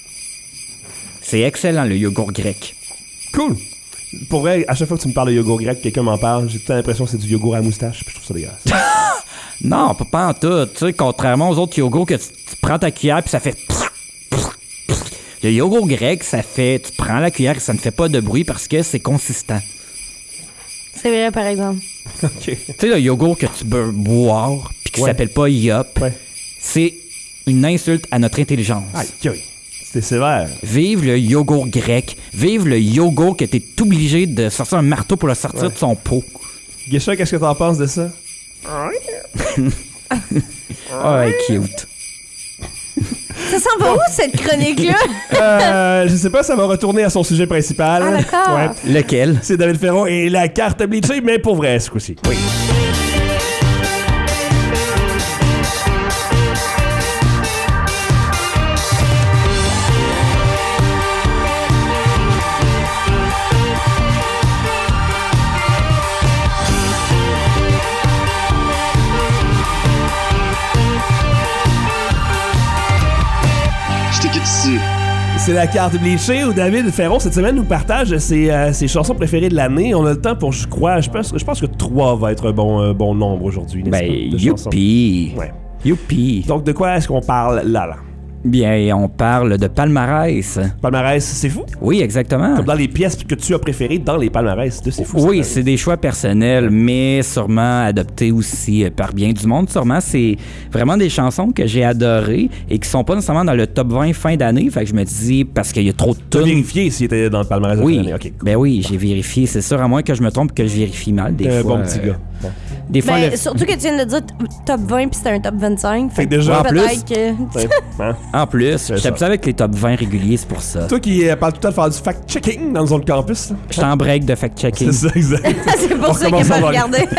C'est excellent, le yogourt grec. Cool. Pour vrai, à chaque fois que tu me parles de yogourt grec, quelqu'un m'en parle, j'ai tout l'impression que c'est du yogourt à moustache, puis je trouve ça dégueulasse. Non, pas, pas en tout. Tu sais, contrairement aux autres yogourts que tu, tu prends ta cuillère puis ça fait... Le yogourt grec, ça fait... Tu prends la cuillère et ça ne fait pas de bruit parce que c'est consistant. C'est vrai, par exemple. OK. Tu sais, le yogourt que tu peux boire puis qui Ouais. s'appelle pas Yop, Ouais. c'est une insulte à notre intelligence. Aïe, aïe. C'était sévère. Vive le yogourt grec. Vive le yogourt que t'es obligé de sortir un marteau pour le sortir Ouais. de son pot. Geisha, qu'est-ce que t'en penses de ça? Ah, elle est cute. Ça s'en va où, cette chronique-là? euh, je sais pas, ça va retourner à son sujet principal. Ah, d'accord. Ouais. Lequel? C'est David Ferron et la carte bleachée, mais pour vrai, ce coup-ci. Oui. Je t'ai quitté C'est la carte bleachée où David Ferron, cette semaine, nous partage ses, euh, ses chansons préférées de l'année. On a le temps pour, je crois, je pense, je pense que trois va être un bon, euh, bon nombre aujourd'hui. Ben, youpi! Ouais. Youpi! Donc, de quoi est-ce qu'on parle là, là? Bien, on parle de palmarès. Palmarès, c'est fou? Oui, exactement. Comme dans les pièces que tu as préférées dans les palmarès de C'est fou. Oui, c'est des choix personnels, mais sûrement adoptés aussi par bien du monde. Sûrement, c'est vraiment des chansons que j'ai adorées et qui sont pas nécessairement dans le top vingt fin d'année. Fait que je me dis, parce qu'il y a trop de Tu as tunes. vérifié s'il était dans le palmarès de Oui, fin d'année. Okay, cool. ben oui, j'ai vérifié. C'est sûr, à moins que je me trompe que je vérifie mal des T'es fois. un bon petit euh, gars. Bon. Des fois, Ben, le- surtout que tu viens de dire t- top vingt puis c'était un top vingt-cinq. Fait que déjà, en peut-être plus- que. Ouais. Hein? En plus, C'est j'aime ça. ça avec les top vingt réguliers, c'est pour ça. Toi qui euh, parles tout le temps de faire du fact-checking dans le zone campus. là. Je suis en break de fact-checking. C'est ça, exact. C'est On pour ça qu'il recommence a à pas voir. regardé.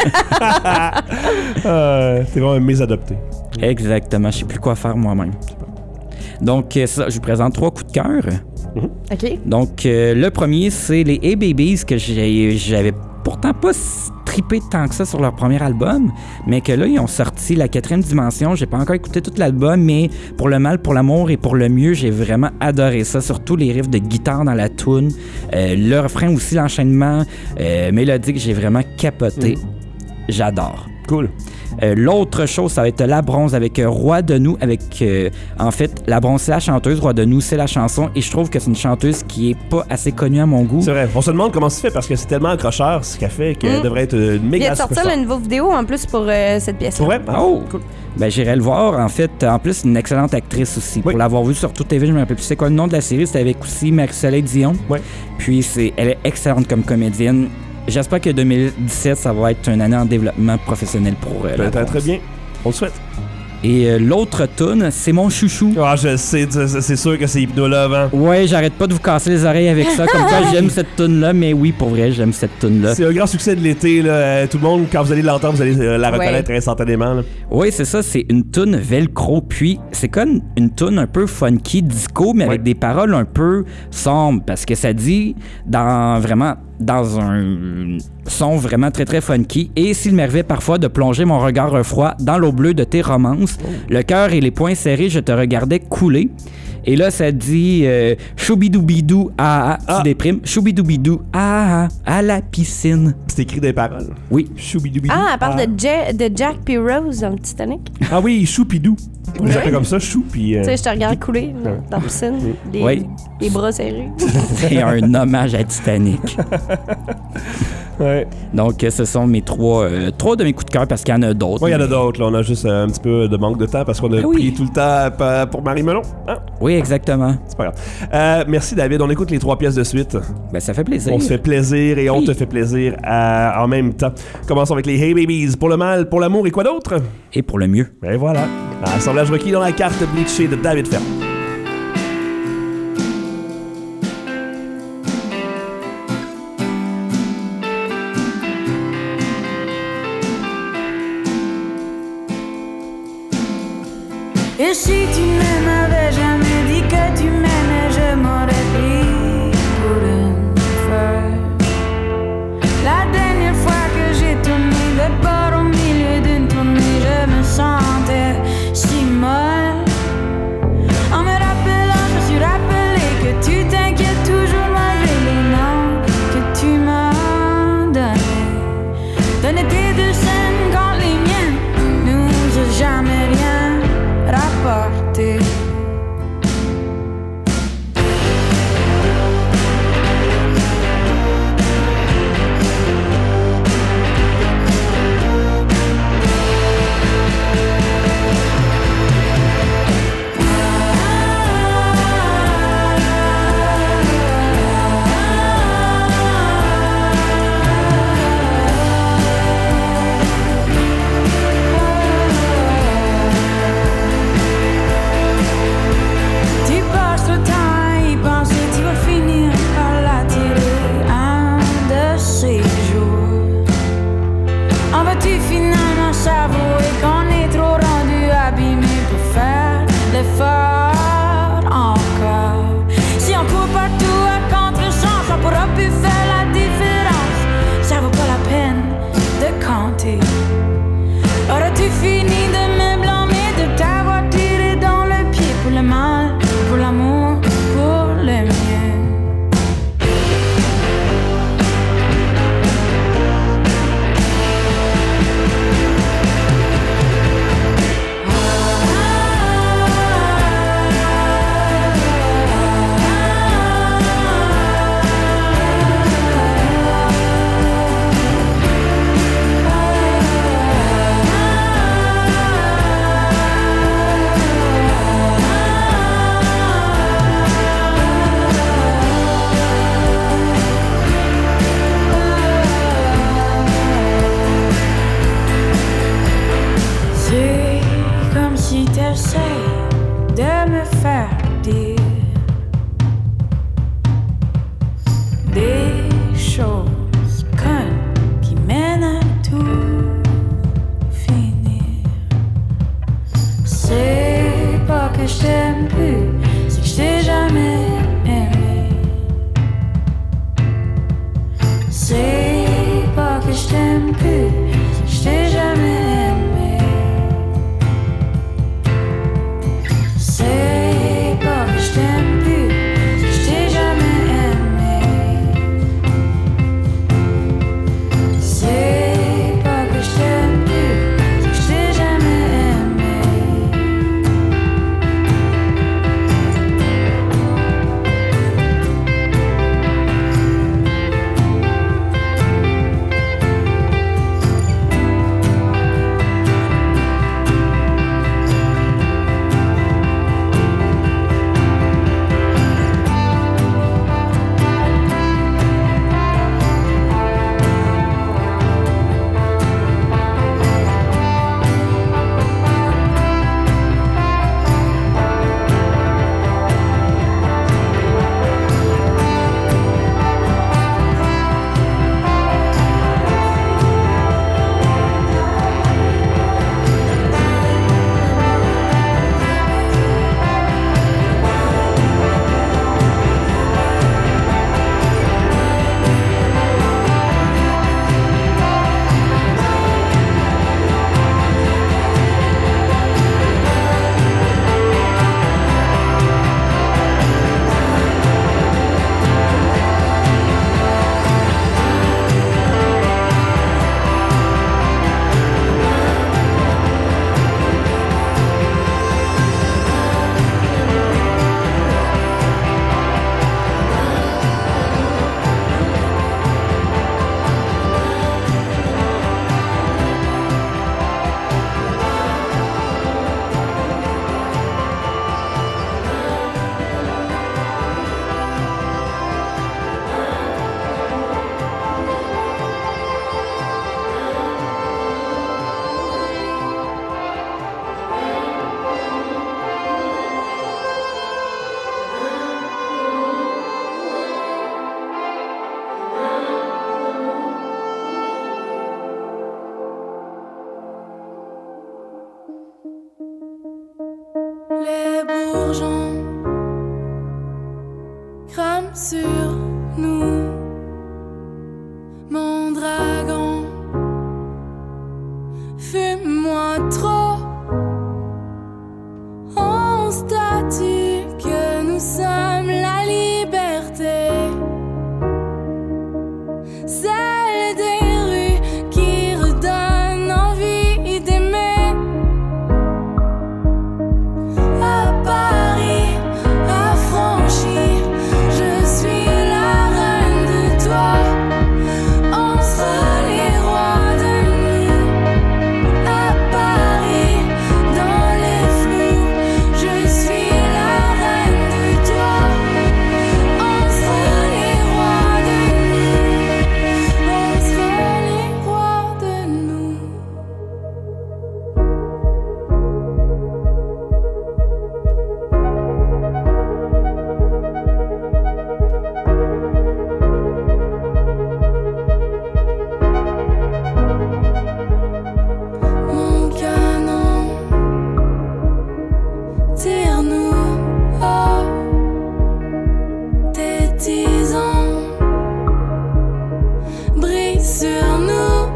euh, T'es vraiment un mésadopté. Exactement, je sais plus quoi faire moi-même. Donc, euh, ça, je vous présente trois coups de cœur. OK. Donc, euh, le premier, c'est les Hey Babies que j'ai- j'avais pourtant pas s- trippé tant que ça sur leur premier album, mais que là, ils ont sorti la quatrième dimension. J'ai pas encore écouté tout l'album, mais pour le mal, pour l'amour et pour le mieux, j'ai vraiment adoré ça. Surtout les riffs de guitare dans la toune. Euh, le refrain aussi, l'enchaînement euh, mélodique, j'ai vraiment capoté. J'adore. Cool. Euh, L'autre chose, ça va être La Bronze avec euh, Roi de nous. Avec, euh, en fait, La Bronze, c'est la chanteuse. Roi de nous, c'est la chanson. Et je trouve que c'est une chanteuse qui est pas assez connue à mon goût. C'est vrai. On se demande comment c'est fait parce que c'est tellement accrocheur ce qu'elle fait qu'elle Mm. devrait être une Il méga vient de sortir superstar. une nouvelle vidéo en plus pour euh, cette pièce-là. Ouais. Oh! Cool. Ben, j'irai le voir. En fait, en plus, une excellente actrice aussi. Oui. Pour l'avoir vue sur Tout T V, je me rappelle plus c'est quoi le nom de la série. C'était avec aussi Marie-Soleil Dion. Ouais. Puis, c'est, elle est excellente comme comédienne. J'espère que deux mille dix-sept, ça va être une année en développement professionnel pour euh, la Très, très Bronze. bien. On le souhaite. Et euh, l'autre tune, c'est mon chouchou. Ah, je sais, c'est c'est sûr que c'est Hypno Love, hein. Ouais, j'arrête pas de vous casser les oreilles avec ça. Comme quoi, j'aime cette tune-là, mais oui, pour vrai, j'aime cette tune-là. C'est un grand succès de l'été, là. Euh, Tout le monde, quand vous allez l'entendre, vous allez euh, la Ouais. reconnaître instantanément, là. Oui, c'est ça, c'est une tune velcro. Puis, c'est comme une tune un peu funky, disco, mais avec Ouais. des paroles un peu sombres. Parce que ça dit, dans vraiment, dans un son vraiment très très funky. Et s'il m'arrivait parfois de plonger mon regard froid dans l'eau bleue de tes romances, le cœur et les poings serrés, je te regardais couler. Et là, ça dit euh, choubidoubidou, ah, ah, Ah. tu déprimes, choubidoubidou, ah, ah, à la piscine. C'est écrit des paroles. Oui. Choubidoubidou. Ah, elle parle de, Ja- de Jack puis Rose dans le Titanic. Ah oui, Choupidou. On l'appelle comme ça, Chou, puis... euh, Tu sais, je te regarde couler là, dans la piscine, les, Oui. les bras serrés. C'est un hommage à Titanic. Ouais. Donc, euh, ce sont mes trois, euh, trois de mes coups de cœur parce qu'il y en a d'autres. Ouais, il y en a mais- d'autres, là. On a juste euh, un petit peu de manque de temps parce qu'on a Ah oui. pris tout le temps pa- pour Marie Melon. Hein? Oui, exactement. C'est pas grave. Euh, merci, David. On écoute les trois pièces de suite. Ben, ça fait plaisir. On se fait plaisir et on Oui. te fait plaisir à- en même temps. Commençons avec les Hey Babies. Pour le mal, pour l'amour et quoi d'autre? Et pour le mieux. Ben voilà. Assemblage requis dans la carte bleachée de David Ferron. Et si tu ne m'avais jamais dit que tu m'aimais, je m'aurais pris pour une folle. La dernière fois que j'ai tourné le bord au milieu d'une tournée, je me sentais si molle. En me rappelant, je me suis rappelé que tu t'inquiètes toujours malgré les noms que tu m'as donnés. Donner tes deux scènes quand les miens nous ont jamais rien rapporté. J'essaie de me faire dire des choses connes qui mènent à tout finir. C'est pas que je t'aime plus, c'est que je t'ai jamais aimé. C'est pas que je t'aime plus, c'est que je t'ai jamais aimé. C'est pas que je t'aime plus, c'est que je t'ai jamais aimé. C'est pas que je t'aime plus, c'est que je t'ai jamais aimé. Les bourgeons crament sur nous, mon dragon. Fume-moi trop, on statue que nous sommes la liberté, celle des rues qui redonne envie d'aimer. À Paris, affranchie, je suis la reine de toi. On sera les rois de nous. À Paris, dans les flous, je suis la reine de toi. On sera les rois de nous. On sera les rois de nous. Mon canon, tire-nous haut, tes tisons brillent sur nous.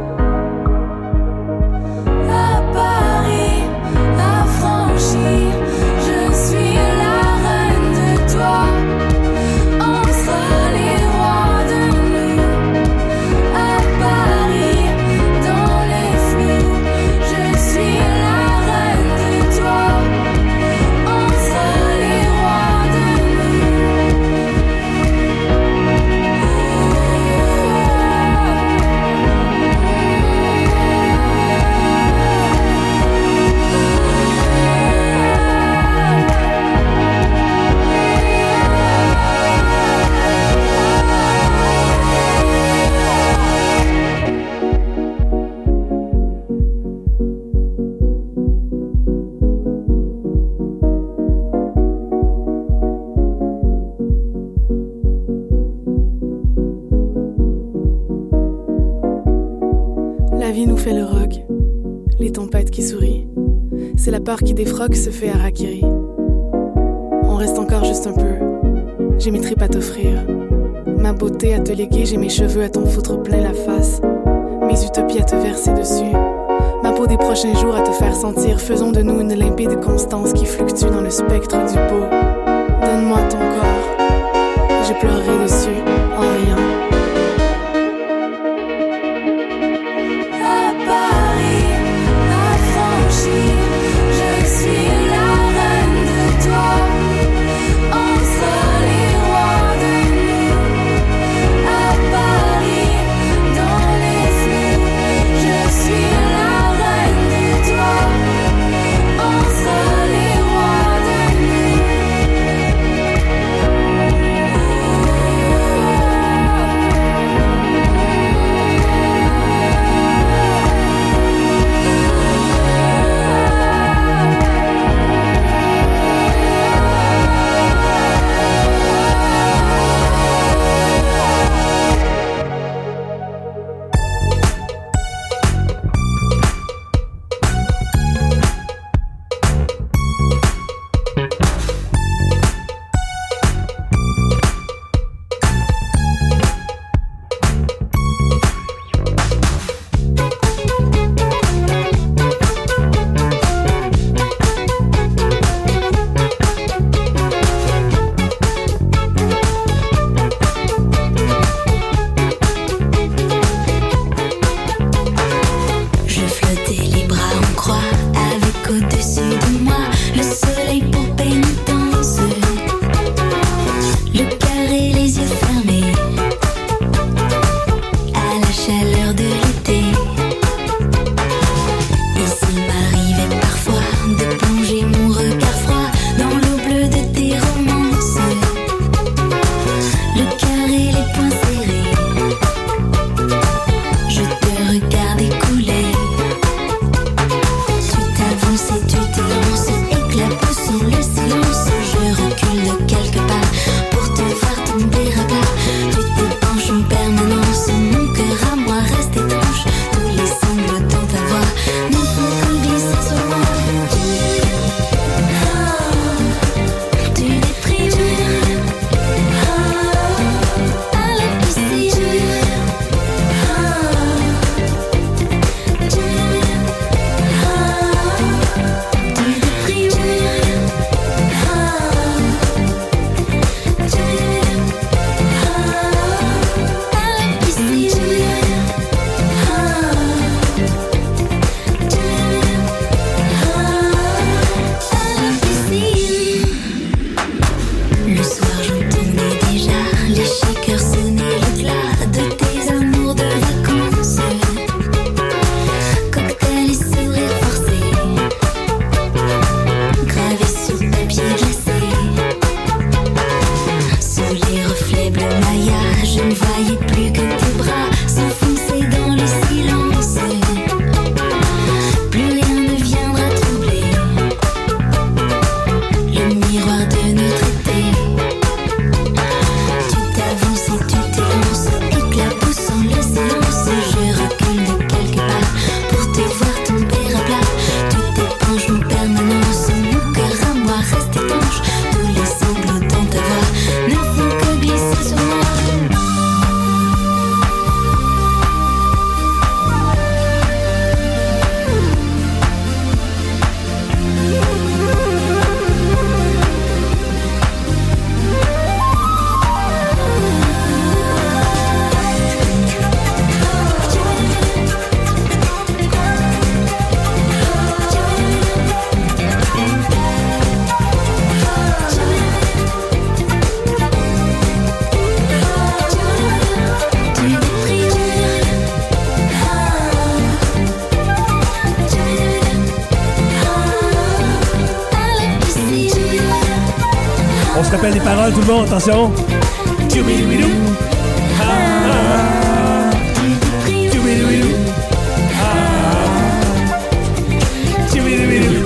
À Paris, affranchie, je suis la reine de toi. On sera les rois de nous. À Paris, dans les flous, je suis la reine de toi. On fait le rock, les tempêtes qui sourient. C'est la peur qui défroque se fait harakiri. On reste encore juste un peu. J'ai mes tripes à t'offrir. Ma beauté à te léguer, j'ai mes cheveux à t'en foutre plein la face. Mes utopies à te verser dessus. Ma peau des prochains jours à te faire sentir. Faisons de nous une limpide constance qui fluctue dans le spectre du beau. Donne-moi ton corps, je pleurerai dessus en riant. À Paris, affranchie, je suis la reine de toi. Entre les rois de nous, à Paris, dans les flux, je suis la reine de toi. Entre les rois de nous. On se rappelle les paroles, tout le monde, attention. Tchoubidouidou. Ah, ah. Tchoubidouidou. Ah. Tchoubidouidou.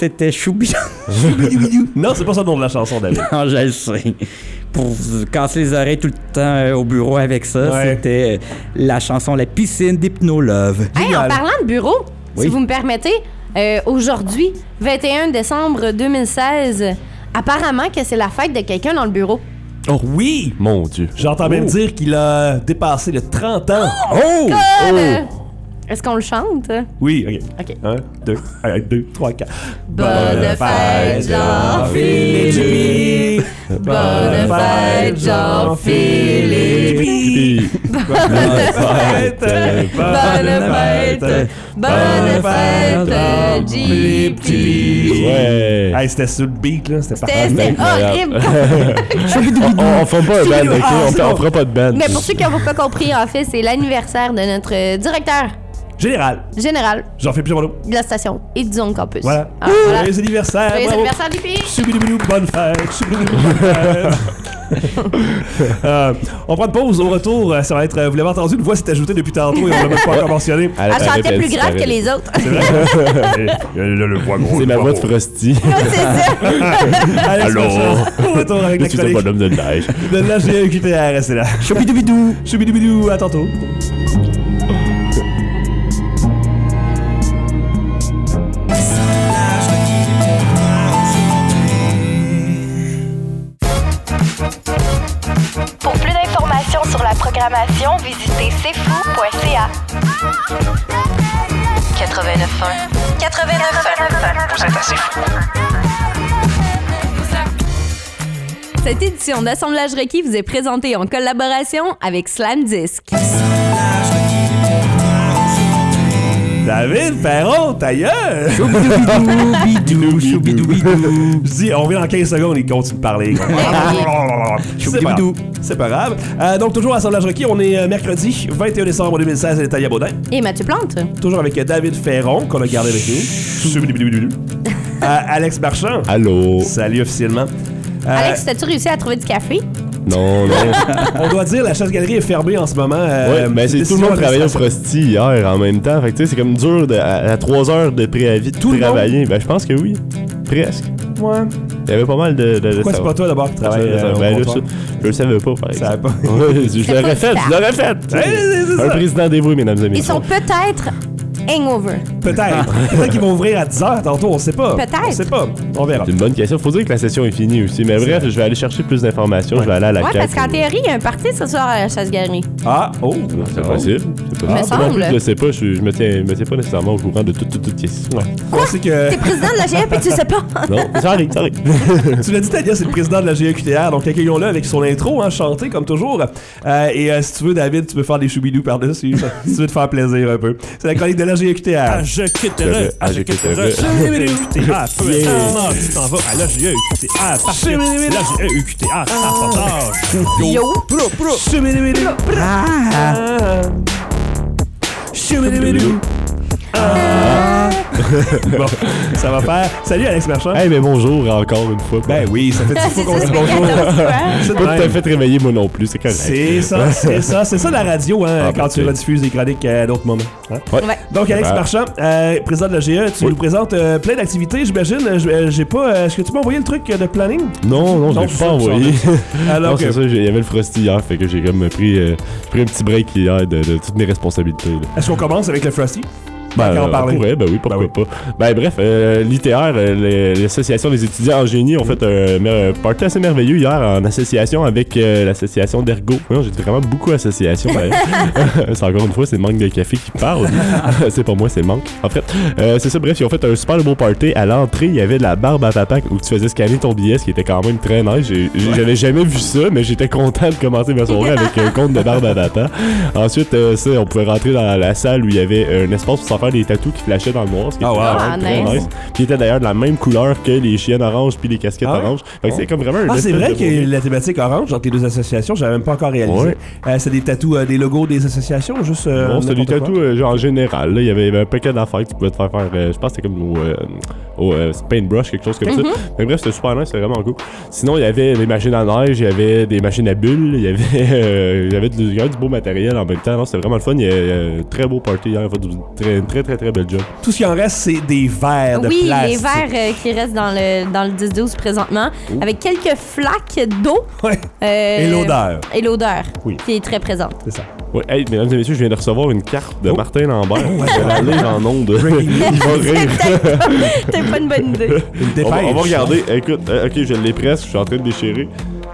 c'était Choubidou. Non, c'est pas ça le nom de la chanson, David. Non, je le sais. Pour vous casser les oreilles tout le temps euh, au bureau avec ça, Ouais. c'était euh, la chanson La piscine d'Hypno-Love. Hey, en Génial. parlant de bureau, Oui. si vous me permettez, euh, aujourd'hui, vingt et un décembre deux mille seize, apparemment que c'est la fête de quelqu'un dans le bureau. Oh oui! Mon Dieu. J'entends même dire qu'il a dépassé les trente ans. Oh! God! Est-ce qu'on le chante? Oui, ok. OK. Un, deux, un, deux, trois, quatre. Bonne fête, Jean-Philippe! Bonne fête, Jean-Philippe! Bonne fête! Bonne fête! Bonne fête, J P! Ouais. Hey, c'était sur le beat, là. C'était C'était parfait. c'était horrible! on, on, on fera pas un band, ok? On, fait- on fera pas de band. Mais pour ceux qui n'ont pas compris, en fait, c'est l'anniversaire de notre euh, directeur Général. général J'en fais plus mon de la station et du Zone Campus. Voilà. Ah, voilà. Joyeux anniversaire. Joyeux bravo. anniversaire, J P! Choubidoubidou, bonne fête. Choubidoubidou, bonne fête. Euh, on prend une pause. Au retour, euh, ça va être. euh, Vous l'avez entendu, une voix s'est ajoutée depuis tantôt et on l'a même pas encore mentionné. Elle, Elle chantait plus grave que les autres. C'est vrai? le, le, le voix gros. C'est le ma voix de gros. Frosty. C'est ça. Alex Allô? Marchand, au retour avec Je la suis un chronique bonhomme de neige. de l'H G E Q T R. Restez là. Choubidoubidou! Choubidoubidou, à tantôt. Pour plus d'informations sur la programmation, visitez c'est fou point c a. quatre-vingt-neuf un. quatre-vingt-neuf un. Vous êtes assez fou. Cette édition d'Assemblage Requis vous est présentée en collaboration avec Slam Disc. David Perron, ta gueule! Choubidoubidou, choubidoubidou. Je dis, on revient dans quinze secondes, il continue de parler. C'est pas Choubidoubidou. grave. C'est pas grave. Euh, donc, toujours à Assemblage Requis, on est euh, mercredi vingt et un décembre deux mille seize à l'État Baudin. Et Mathieu Plante. Toujours avec euh, David Ferron, qu'on a gardé avec nous. Euh, Alex Marchand. Allô? Salut officiellement. Euh, Alex, t'as-tu réussi à trouver du café? Non, non. on doit dire la chasse-galerie est fermée en ce moment. euh, Ouais, mais c'est tout décision le monde travaillait au administrative. Frosty hier en même temps. Fait que tu sais, c'est comme dur de, à, à trois heures de préavis de Tout le travailler. Ben, je pense que oui. Presque. Ouais. Il y avait pas mal de. de, de Pourquoi c'est pas toi d'abord qui travaille Je, euh, au ben, là, comptoir? ça, je le savais pas, par Ça a exemple. pas. Ouais, je C'est l'aurais pas fait, ça. je l'aurais fait. Ouais, c'est- c'est Un ça. président dévoué, mesdames et Ils messieurs. sont peut-être hangover. Peut-être. Peut-être qu'ils vont ouvrir à dix heures tantôt, on sait pas. Peut-être. On sait pas. On verra. C'est une bonne question. Faut dire que la session est finie aussi. Mais bref, je vais aller chercher plus d'informations. Je vais aller à la Ouais, C A Q. parce qu'en théorie, il y a un party ce soir à la chasse-galerie. Ah, oh. C'est possible. C'est Me possible. Moi non plus, semble. je le sais pas. Je, je me tiens, je me tiens pas nécessairement au courant de tout, tout, tout, tout. Ouais. On sait que. T'es président de la G E puis tu le sais pas. Non, ça arrive, ça arrive. Tu l'as dit, Tania, c'est le président de la G E Q T R, donc accueillons-le avec son intro, hein, chanté comme toujours. Euh, et euh, si tu veux, David, tu peux faire des choubidous par-dessus, ça, si tu veux te faire plaisir un peu. C'est la chronique de la G E Q T R. Je quitterai. Ah, je quitterai. Ah, peu importe, tu t'en vas à la G E U Q T A parce que la G E U Q T A t'apportage. Yo. Pro, pro. Choubidou. Ah. Choubidou. Ah. Bon, ça va faire. Salut Alex Marchand. Hey, mais bonjour encore une fois. Ben oui, ça fait dix fois qu'on C'est dit ça, bonjour. c'est C'est Pas de tout à même. fait réveillé, moi non plus, c'est correct. C'est ça, c'est ça, c'est ça la radio, hein, Ah, quand tu parfait. rediffuses des chroniques à d'autres moments. hein. Ouais. Ouais. Donc, Alex Ouais. Marchand, euh, président de la G E, tu Oui. nous présentes euh, plein d'activités, j'imagine. Je- euh, J'ai pas. euh, Est-ce que tu m'as envoyé le truc de planning? Non, non, je Non, l'ai c'est pas ça, envoyé. Alors non, que- c'est ça, j'ai- il y avait le Frosty hier, fait que j'ai comme pris, euh, pris un petit break hier de, de toutes mes responsabilités. là. Est-ce qu'on commence avec le Frosty? Ben, Quand on euh, parlait. on pourrait, ben oui, pourquoi pas. Ben bref, euh, l'I T R, euh, l'Association des étudiants en génie, ont fait un, un party assez merveilleux hier en association avec euh, l'association d'Ergo. Non, j'ai dit vraiment beaucoup d'associations. C'est encore une fois, c'est le manque de café qui parle. C'est pas moi, c'est le manque. En fait, euh, c'est ça, bref, ils ont fait un super beau party. À l'entrée, il y avait de la barbe à papa où tu faisais scanner ton billet, ce qui était quand même très nice. J'ai- j'ai- J'avais jamais vu ça, mais j'étais content de commencer ma soirée avec un compte de barbe à papa. Ensuite, euh, ça, on pouvait rentrer dans la salle où il y avait un espace pour s'en faire des tatous qui flashaient dans le noir, ce qui Ah, était wow. vraiment Ah, très nice. nice. Qui était d'ailleurs de la même couleur que les chiennes oranges puis les casquettes Ah ouais? oranges. Fait que c'est comme vraiment un Ah, c'est espèce vrai de qu'il y a la thématique orange entre les deux associations, j'avais même pas encore réalisé. Ouais. Euh, c'est des tatous, euh, des logos des associations ou juste. euh, Bon, c'était des n'importe quoi? tatous euh, genre en général. Là, il y avait il y avait un paquet d'affaires que tu pouvais te faire faire. euh, je pense que c'était comme au, euh, au euh, paintbrush, quelque chose comme ça. Mais bref, c'était super nice, c'était vraiment cool. Sinon, il y avait des machines à neige, il y avait des machines à bulles, il y avait, euh, il y avait du, il y avait du beau matériel en même temps. Non, c'était vraiment le fun. Il y a euh, un très beau party hier, en fait, une très, une très, très, très bel job. Tout ce qui en reste, c'est des verres de Oui, plastique. les verres euh, qui restent dans le, dans le dix douze présentement, Oh. avec quelques flaques d'eau. Ouais. Euh, Et l'odeur. Et l'odeur, Oui. qui est très présente. C'est ça. Ouais, hey, mesdames et messieurs, je viens de recevoir une carte de Oh. Martin Lambert. Oh, Je vais la lire en ondes. Breaking news. Il va rire. C'était pas une bonne idée. Une On va, dépêche. on va regarder. Écoute, euh, ok, je l'ai presque, je suis en train de déchirer.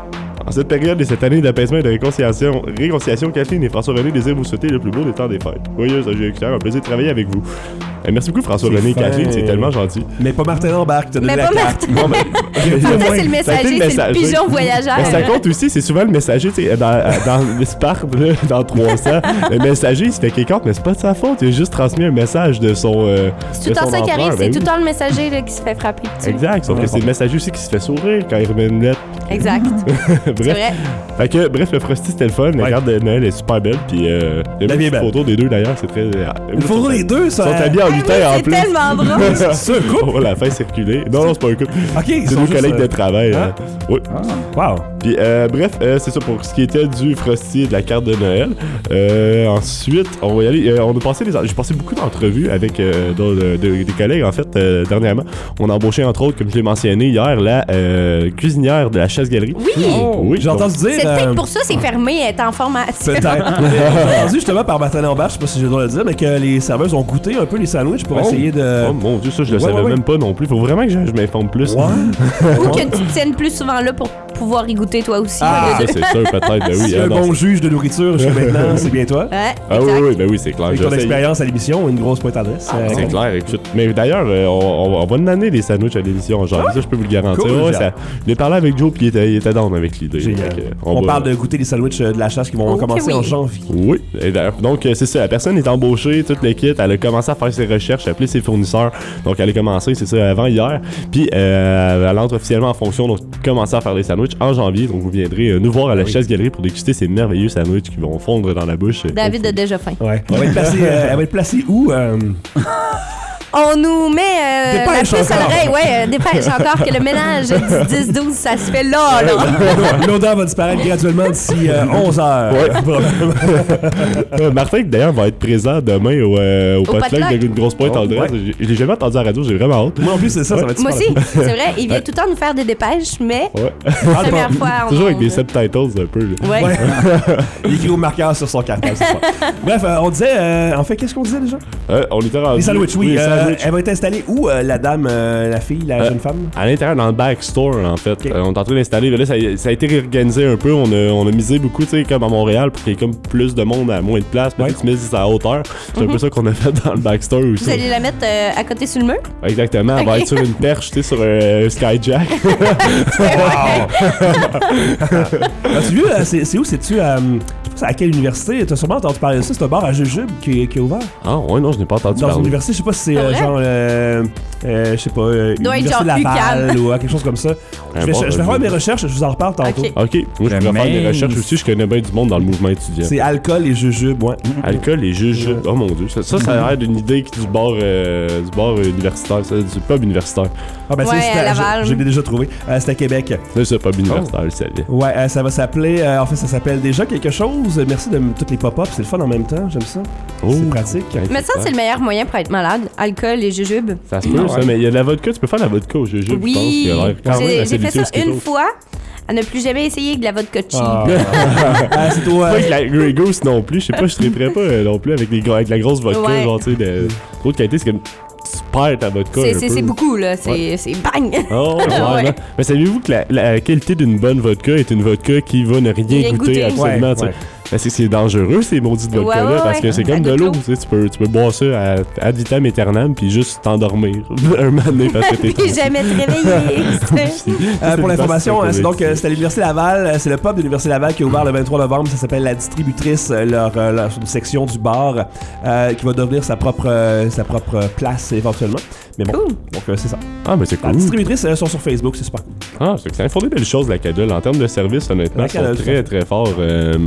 En cette période et cette année d'apaisement et de réconciliation, réconciliation, Kathleen et François-René désirent vous souhaiter le plus beau des temps des fêtes. Oui, ça, j'ai eu un plaisir de travailler avec vous. Eh, merci beaucoup, François-René et C'est Kathleen, fin. c'est tellement gentil. Mais pas Martin Lambert qui t'a donné Mais la pas carte. Martin. Non, mais. Martin, c'est le Ça a été messager, c'est le le messager. pigeon voyageur. Mais ça compte aussi, c'est souvent le messager, tu sais, dans, dans le Spark, là, dans trois cents, le messager, il se fait quelque chose, mais c'est pas de sa faute, il a juste transmis un message de son. Euh, C'est tout de le temps son ça qui empereur, arrive, ben c'est tout oui. le temps le messager là, qui se fait frapper dessus. Exact, sauf Ouais, que c'est le messager aussi qui se fait sourire quand il remet une lettre. Exact. C'est Bref. vrai. Fait que, bref, le Frosty c'était le fun, la Ouais. carte de Noël est super belle, puis euh, il y a La vie est une belle. photo des deux d'ailleurs, c'est très. euh, Une photo des deux, ça. Ils sont habillés en Ah oui, lutin en c'est plus. tellement drôle. C'est ça, un couple. On va la faire circuler. Non, non, c'est pas un couple. Ok, ils C'est sont nos juste, collègues euh, de travail. hein? euh. Oui. Wow. Puis, euh, bref, euh, c'est ça pour ce qui était du Frosty et de la carte de Noël. Euh, ensuite, on va y aller. Euh, on a passé les. J'ai passé beaucoup d'entrevues avec euh, de- de- de- des collègues, en fait, euh, dernièrement. On a embauché, entre autres, comme je l'ai mentionné hier, la euh, cuisinière de la Chasse-Galerie. Oui. Oui, J'ai donc- entendu dire. C'est peut-être euh, pour ça que c'est fermé, elle est en formation. Peut-être. J'ai entendu justement par Martin Lambert, je sais pas si j'ai le droit de le dire, mais que les serveuses ont goûté un peu les sandwichs pour Oh. essayer de. Oh mon dieu, ça, je le Ouais, savais ouais, ouais. même pas non plus. Faut vraiment que je, je m'informe plus. Ouais. Ou que tu te tiennes plus souvent là pour pouvoir y goûter toi aussi. Ah, au lieu Ça, de- c'est sûr, peut-être. Ben oui, Si hein, un non, bon juge de nourriture jusqu'à maintenant, c'est bien toi. Ouais, Ah oui, exact. oui, ben oui, c'est clair. Avec ton j'essaye. expérience à l'émission, une grosse pointe adresse. euh, C'est clair, écoute. Mais d'ailleurs, euh, on, on, on va demander des sandwichs à l'émission, genre, ça, je peux vous le garantir. Cool, Ouais, genre. ça, j'ai parlé avec Joe, puis il était, il était down avec l'idée. Génial. Fait que, On, va- parle de goûter les sandwichs euh, de la chasse qui vont Ok, commencer oui. en janvier. Oui, et d'ailleurs, donc euh, c'est ça, la personne est embauchée, toute l'équipe, elle a commencé à faire ses recherches, à appeler ses fournisseurs, donc elle a commencé, c'est ça, avant hier, puis euh, elle entre officiellement en fonction, donc commencer à faire des sandwichs en janvier, donc vous viendrez euh, nous voir à la Oui. Chasse-Galerie pour déguster ces merveilleux sandwichs qui vont fondre dans la bouche. euh, David a déjà faim. Ouais. Elle va être placée, euh, elle va être placée où euh, On nous met euh, la Dépêche puce à encore. l'oreille. Ouais, euh, dépêche encore que le ménage du dix douze, ça se fait là, là. L'odeur va disparaître graduellement d'ici euh, onze heures. Ouais. Probablement. Euh, Martin, d'ailleurs, va être présent demain au, euh, au, potluck potluck. de une grosse pointe Oh, en dresse. ouais. Je je l'ai jamais entendu à la radio, j'ai vraiment hâte. Moi en plus, c'est ça, ça va être Moi super. aussi, c'est vrai. Il vient tout le temps nous faire des dépêches, mais Ouais. la première fois, on Toujours avec on- des subtitles un peu. là. Ouais. Ouais. Il écrit au marqueur sur son cartable, c'est ça. Bref, euh, on disait, euh, en fait, qu'est-ce qu'on disait déjà? Euh, on était rendu. Les sandwichs, oui. les euh, sandwichs. elle va être installée où, euh, la dame, euh, la fille, la Euh, jeune femme? À l'intérieur, dans le backstore, en fait. Ok. Euh, on est en train d'installer. Là, ça, a- ça a été réorganisé un peu. On a, on a misé beaucoup, tu sais, comme à Montréal, pour qu'il y ait comme plus de monde à moins de place. Peut-être Ouais. que tu mises à hauteur. C'est un peu ça qu'on a fait dans le backstore aussi. Vous allez la mettre euh, à côté sur le mur? Exactement. Elle va Ok. être sur une perche, tu sais, sur un Skyjack. As-tu vu, euh, c'est c'est où? C'est-tu à, euh, je sais pas à quelle université? T'as sûrement entendu parler de ça. C'est un bar à Jujube qui, qui est ouvert. Ah, ouais, non, je n'ai pas entendu Dans une parler. université, je sais pas si c'est Pour euh, vrai? genre, euh, euh, je sais pas, euh, Doit être Université genre Laval U Q A M. ou euh, quelque chose comme ça. Je Un vais, bon je vais faire revue. mes recherches, je vous en reparle tantôt. Ok. Ok, moi je vais faire des mince. recherches aussi, je connais bien du monde dans le mouvement étudiant. C'est alcool et jujube, ouais. Alcool et juge. Oh mon dieu, ça, ça, ça a l'air d'une idée qui- du bar, euh, du bar universitaire, ça, du pub universitaire. Ah ben Ouais, c'est, c'était- à Laval. je, je l'ai déjà trouvé. Euh, c'était à Québec. C'est ça, pub universitaire, le savais. Ouais, euh, ça va s'appeler, euh, en fait ça s'appelle déjà quelque chose. Merci de m- toutes les pop-ups, c'est le fun en même temps, j'aime ça. Oh. C'est pratique. Mais ça, c'est le meilleur moyen pour être malade. Alcool et jujube. Ça se peut, ça, mais il y a de la vodka, tu peux faire de la vodka au jujube, je pense. Oui, qui a l'air quand même j'ai assez j'ai fait ça délicieux, ce une qu'il fois. À ne plus jamais essayer de la vodka cheap. Ah, Ah, c'est toi. Pas avec la Grey Goose non plus, je sais pas, je triperais pas euh, non plus avec, les, gros- avec la grosse vodka, Ouais. genre, tu sais, de trop de qualité, c'est comme tu perds ta vodka. C'est- un C'est peu. c'est beaucoup, là. C'est Ouais. c'est bang! Oh, Ouais. vraiment. Mais savez-vous que la, la qualité d'une bonne vodka est une vodka qui va ne rien Rien goûter, goûter. absolument, Ouais, tu sais. ouais. Ben, c'est c'est dangereux ces maudites Ouais, vodka-là ouais, parce ouais. que c'est Ça comme de goûte l'eau, l'eau. tu sais, tu peux, tu peux boire ça à ad vitam aeternam puis juste t'endormir un moment donné parce que t'es Puis jamais te réveiller. Euh, pour l'information, c'est euh, c'est donc euh, c'est à l'Université Laval, euh, c'est le pub de l'Université Laval qui est ouvert le vingt-trois novembre, ça s'appelle La Distributrice, euh, leur, euh, leur section du bar, euh, qui va devenir sa propre, euh, sa propre place éventuellement. Mais bon, Cool. donc euh, c'est ça. Ah, mais c'est La cool. Distributrice, euh, sont sur Facebook, c'est super. Ah, c'est que ça. Ils font des belles choses, la Cadol. En termes de service, honnêtement, La ils sont Cadol, très, très forts. Euh, tu sais,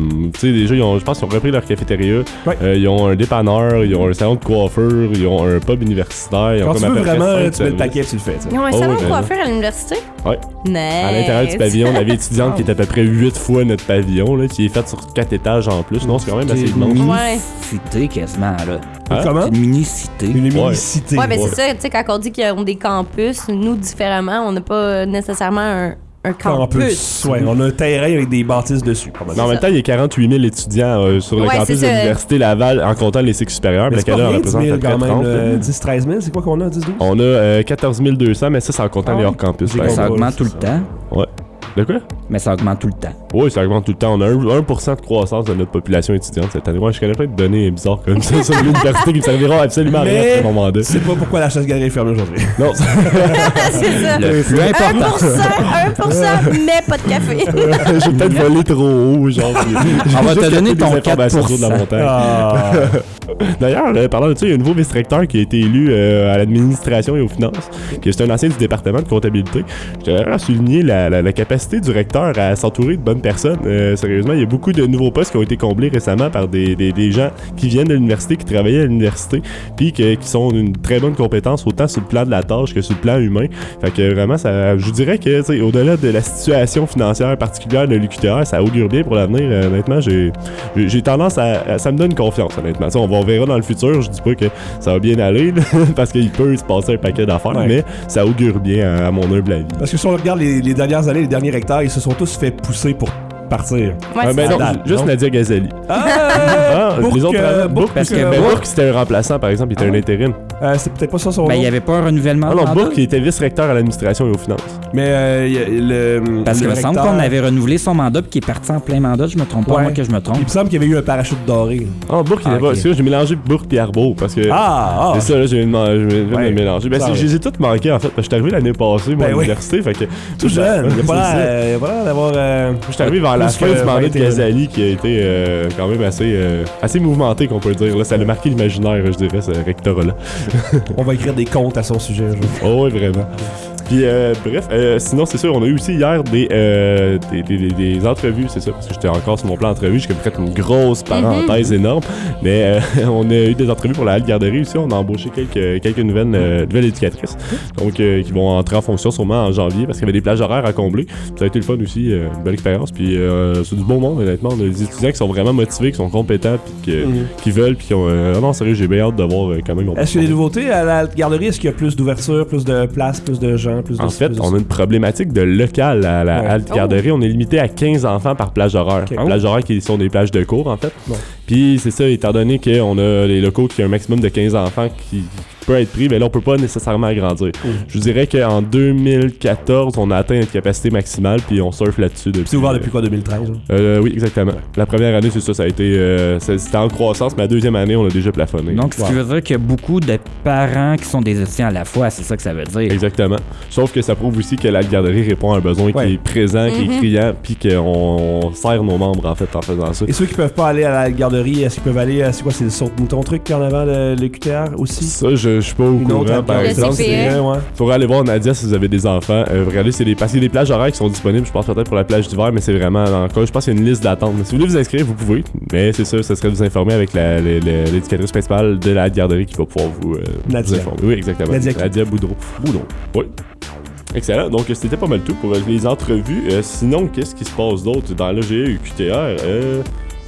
sais, déjà, ils ont, je pense qu'ils ont repris leur cafétéria. Ouais. Euh, ils ont un dépanneur, ils ont un salon de coiffure, ils ont un pub universitaire. Ils ont Quand comme tu à veux peu près vraiment, cinq tu mets le services. paquet et tu le fais. t'sais. Ils ont un Oh, salon oui, de coiffure à l'université? Ouais. Nice. À l'intérieur du pavillon, la vie étudiante qui est à peu près huit fois notre pavillon, là, qui est faite sur quatre étages en plus. Non, c'est quand même assez C'est une immense. mini-cité quasiment, là. Hein? Comment? Une mini-cité. Une Ouais. mini-cité. Ouais, ben Ouais. c'est ça, tu sais, quand on dit qu'ils ont des campus, nous, différemment, on n'a pas nécessairement un, un campus. Campus. Ouais, on a un terrain avec des bâtisses dessus. pas mal. Mais en même temps, il y a quarante-huit mille étudiants euh, sur le Ouais, campus c'est de ça. l'Université Laval en comptant les cycles supérieurs. Mais Mais c'est pas là, on rien, dix représente à mille peu près quand même. trente. euh, dix treize mille, c'est quoi qu'on a, dix douze? On a euh, quatorze mille deux cents, mais ça, c'est en comptant Ah les ouais? hors-campus. J'ai par Ben, ça exemple. augmente tout le temps. Ouais. De quoi? Mais ça augmente tout le temps. Oui, ça augmente tout le temps. On a un, un pour cent de croissance de notre population étudiante cette année. Ouais, je connais plein de données bizarres comme ça sur l'université qui me serviront absolument à rien Mais après mon mandat. tu sais pas pourquoi la chasse-galerie est fermée aujourd'hui. Non, c'est C'est ça. Le plus un important. pour cent, un pour cent, mais pas de café. j'ai peut-être volé trop haut, genre. On va te J'ai donner capté ton des informations quatre pour autour de la cent. montagne. Ah. D'ailleurs, euh, parlant de ça, il y a un nouveau vice-recteur qui a été élu euh, à l'administration et aux finances, qui est un ancien du département de comptabilité. Je tiens à souligner la, la, la capacité du recteur à s'entourer de bonnes personnes. Euh, sérieusement, il y a beaucoup de nouveaux postes qui ont été comblés récemment par des, des, des gens qui viennent de l'université, qui travaillaient à l'université, puis que- qui sont d'une très bonne compétence, autant sur le plan de la tâche que sur le plan humain. Fait que vraiment, ça, je vous dirais que, tu sais, au-delà de la situation financière particulière de l'U Q T R, ça augure bien pour l'avenir. Euh, honnêtement, j'ai j'ai- j'ai tendance à, à- ça me donne confiance, honnêtement. Tu sais, on, va, on verra dans le futur. Je dis pas que ça va bien aller, là, parce qu'il peut se passer un paquet d'affaires, Ouais. mais ça augure bien à, à mon humble avis. Parce que si on regarde les, les dernières années, les derniers recteurs, ils se sont tous fait pousser pour partir. Ouais, Ah, c'est ben ça. non, date, juste non? Nadia Ghazali. Ah! Ah, Bourque, les autres euh, avant, Bourque, parce que euh, ben, Bourque. Bourque, c'était un remplaçant, par exemple, il était Ah un ouais? intérim. Euh, c'est peut-être pas ça son Ben, il nom. n'y avait pas un renouvellement Ah de non, mandat? Bourque, il était vice-recteur à l'administration et aux finances. Mais euh, y a le. Parce le qu'il me semble recteur- qu'on avait renouvelé son mandat puis qu'il est parti en plein mandat. Je me trompe pas, Ouais. moi que je me trompe. Il me semble qu'il y avait eu un parachute doré. Ah, Bourque, il Ah, était pas. ok. C'est sûr, j'ai mélangé Bourque et Arbour parce que. Ah, ah! C'est ça, là, j'ai demandé- je viens de Ouais. me mélanger. Ben, Ça, c'est- ouais. je les ai toutes manquées, en fait, parce que je suis arrivé l'année passée, moi, Ben à oui. l'université, fait que. Tout jeune. Il C'est a pas ça. l'air euh, il a pas l'air d'avoir. euh, Je suis arrivé vers la plus fin que du mandat de vingt et un. Ghazali qui a été euh, quand même assez, euh, assez mouvementé, qu'on peut dire. Là. Ça a marqué l'imaginaire, je dirais, ce rectorat-là. On va écrire des comptes à son sujet un jour. Oh, oui, vraiment. Puis, euh, bref, euh, sinon, c'est sûr, on a eu aussi hier des, euh, des, des, des- des entrevues, c'est ça, parce que j'étais encore sur mon plan d'entrevue, j'ai comme fait une grosse parenthèse énorme, mais euh, on a eu des entrevues pour la halte garderie aussi, on a embauché quelques, quelques nouvelles, euh, nouvelles éducatrices, donc euh, qui vont entrer en fonction sûrement en janvier, parce qu'il y avait des plages horaires à combler. Ça a été le fun aussi, euh, une belle expérience, puis euh, c'est du bon monde, honnêtement. On a des étudiants qui sont vraiment motivés, qui sont compétents, puis que- Mhm. qui veulent, puis qui ont... Euh, ah non, sérieux, j'ai bien hâte de voir euh, quand même... Est-ce qu'il y a des nouveautés à la garderie? Est-ce qu'il y a plus d'ouverture, plus de place, plus de gens, plus de. En fait, plus de- on a une problématique de local à la Ouais. halte Oh. garderie. On est limité à quinze enfants par plage horaire. Ok. Plage horaire qui sont des plages de cours, en fait. Bon. Puis c'est ça, étant donné qu'on a les locaux qui ont un maximum de quinze enfants qui qui peut être pris, mais là, on peut pas nécessairement agrandir. Mm. Je vous dirais qu'en deux mille quatorze, on a atteint notre capacité maximale, puis on surfe là-dessus depuis. C'est ouvert depuis quoi, deux mille treize? hein? Euh, oui, exactement. La première année, c'est ça, ça a été... euh, ça- c'était en croissance, mais la deuxième année, on a déjà plafonné. Donc, ce qui veut dire qu'il y a beaucoup de parents qui sont des étudiants à la fois, c'est ça que ça veut dire. Exactement. Sauf que ça prouve aussi que la garderie répond à un besoin Ouais. qui est présent, qui Mhm. est criant, puis qu'on on sert nos membres, en fait, en faisant ça. Et ceux qui peuvent pas aller à la garderie, est-ce qu'ils peuvent aller à. C'est quoi, c'est le saut de mouton truc qu'il y en avant le, le Q T R aussi? Ça, je, je suis pas au Une autre courant, par garderie. exemple. Le C P E. C'est vrai, ouais. Faudrait aller voir Nadia si vous avez des enfants. Euh, regardez, c'est des, parce qu'il y a des plages horaires qui sont disponibles, je pense peut-être pour la plage d'hiver, mais c'est vraiment encore, je pense qu'il y a une liste d'attente. Mais si vous voulez vous inscrire, vous pouvez. Mais c'est ça, ça serait de vous informer avec la- la- la- l'éducatrice principale de la garderie qui va pouvoir vous, euh, vous Nadia. informer. Oui, exactement. Nadia. Nadia Boudreau. Boudreau. Oui. Excellent. Donc, c'était pas mal tout pour euh, les entrevues. Euh, sinon, qu'est-ce qui se passe d'autre dans l'A G E et Q T R? Euh,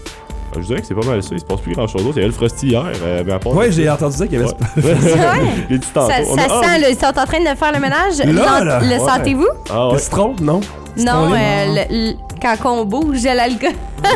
je dirais que c'est pas mal ça. Il se passe plus grand chose d'autre. Il y avait le Frosty hier. Euh, mais à part Ouais, ça- j'ai entendu ça qu'il y avait. Ouais. C'est vrai? J'ai dit tantôt. Ça, On ça a- ah, sent, là, ils sont en train de faire le ménage. Là, L'en- là, le ouais. sentez-vous? Ah Le ouais. citron, non? Non, Citron, euh, le- le- quand on bouge, j'ai l'alcool.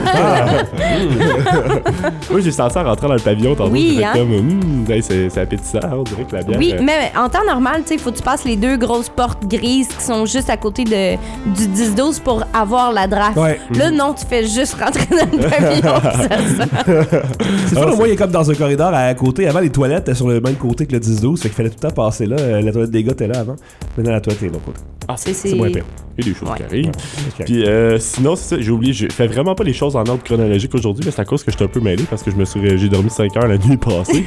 Oui, j'ai senti en rentrant dans le pavillon tantôt. Oui, j'ai fait hein? comme, hum, hey, c'est, c'est appétissant. On dirait que la bière. Oui, euh, mais en temps normal, tu sais, il faut que tu passes les deux grosses portes grises qui sont juste à côté de, du dix douze pour avoir la draft. Ouais. Là, non, tu fais juste rentrer dans le pavillon. pis ça sent. C'est fun, au moins, il est comme dans un corridor à côté. Avant, les toilettes étaient sur le même côté que le dix douze, fait qu'il fallait tout le temps passer là. Euh, La toilette des gars était là avant. Maintenant, la toilette est de l'autre côté. Ah, C'est- C'est moins pire. Il y a des choses Ouais. qui arrivent. Ok. Puis euh, sinon, c'est ça, j'ai oublié, je fais vraiment pas les choses en ordre chronologique aujourd'hui, mais c'est à cause cause que j'étais un peu mêlé parce que je me suis j'ai dormi cinq heures la nuit passée.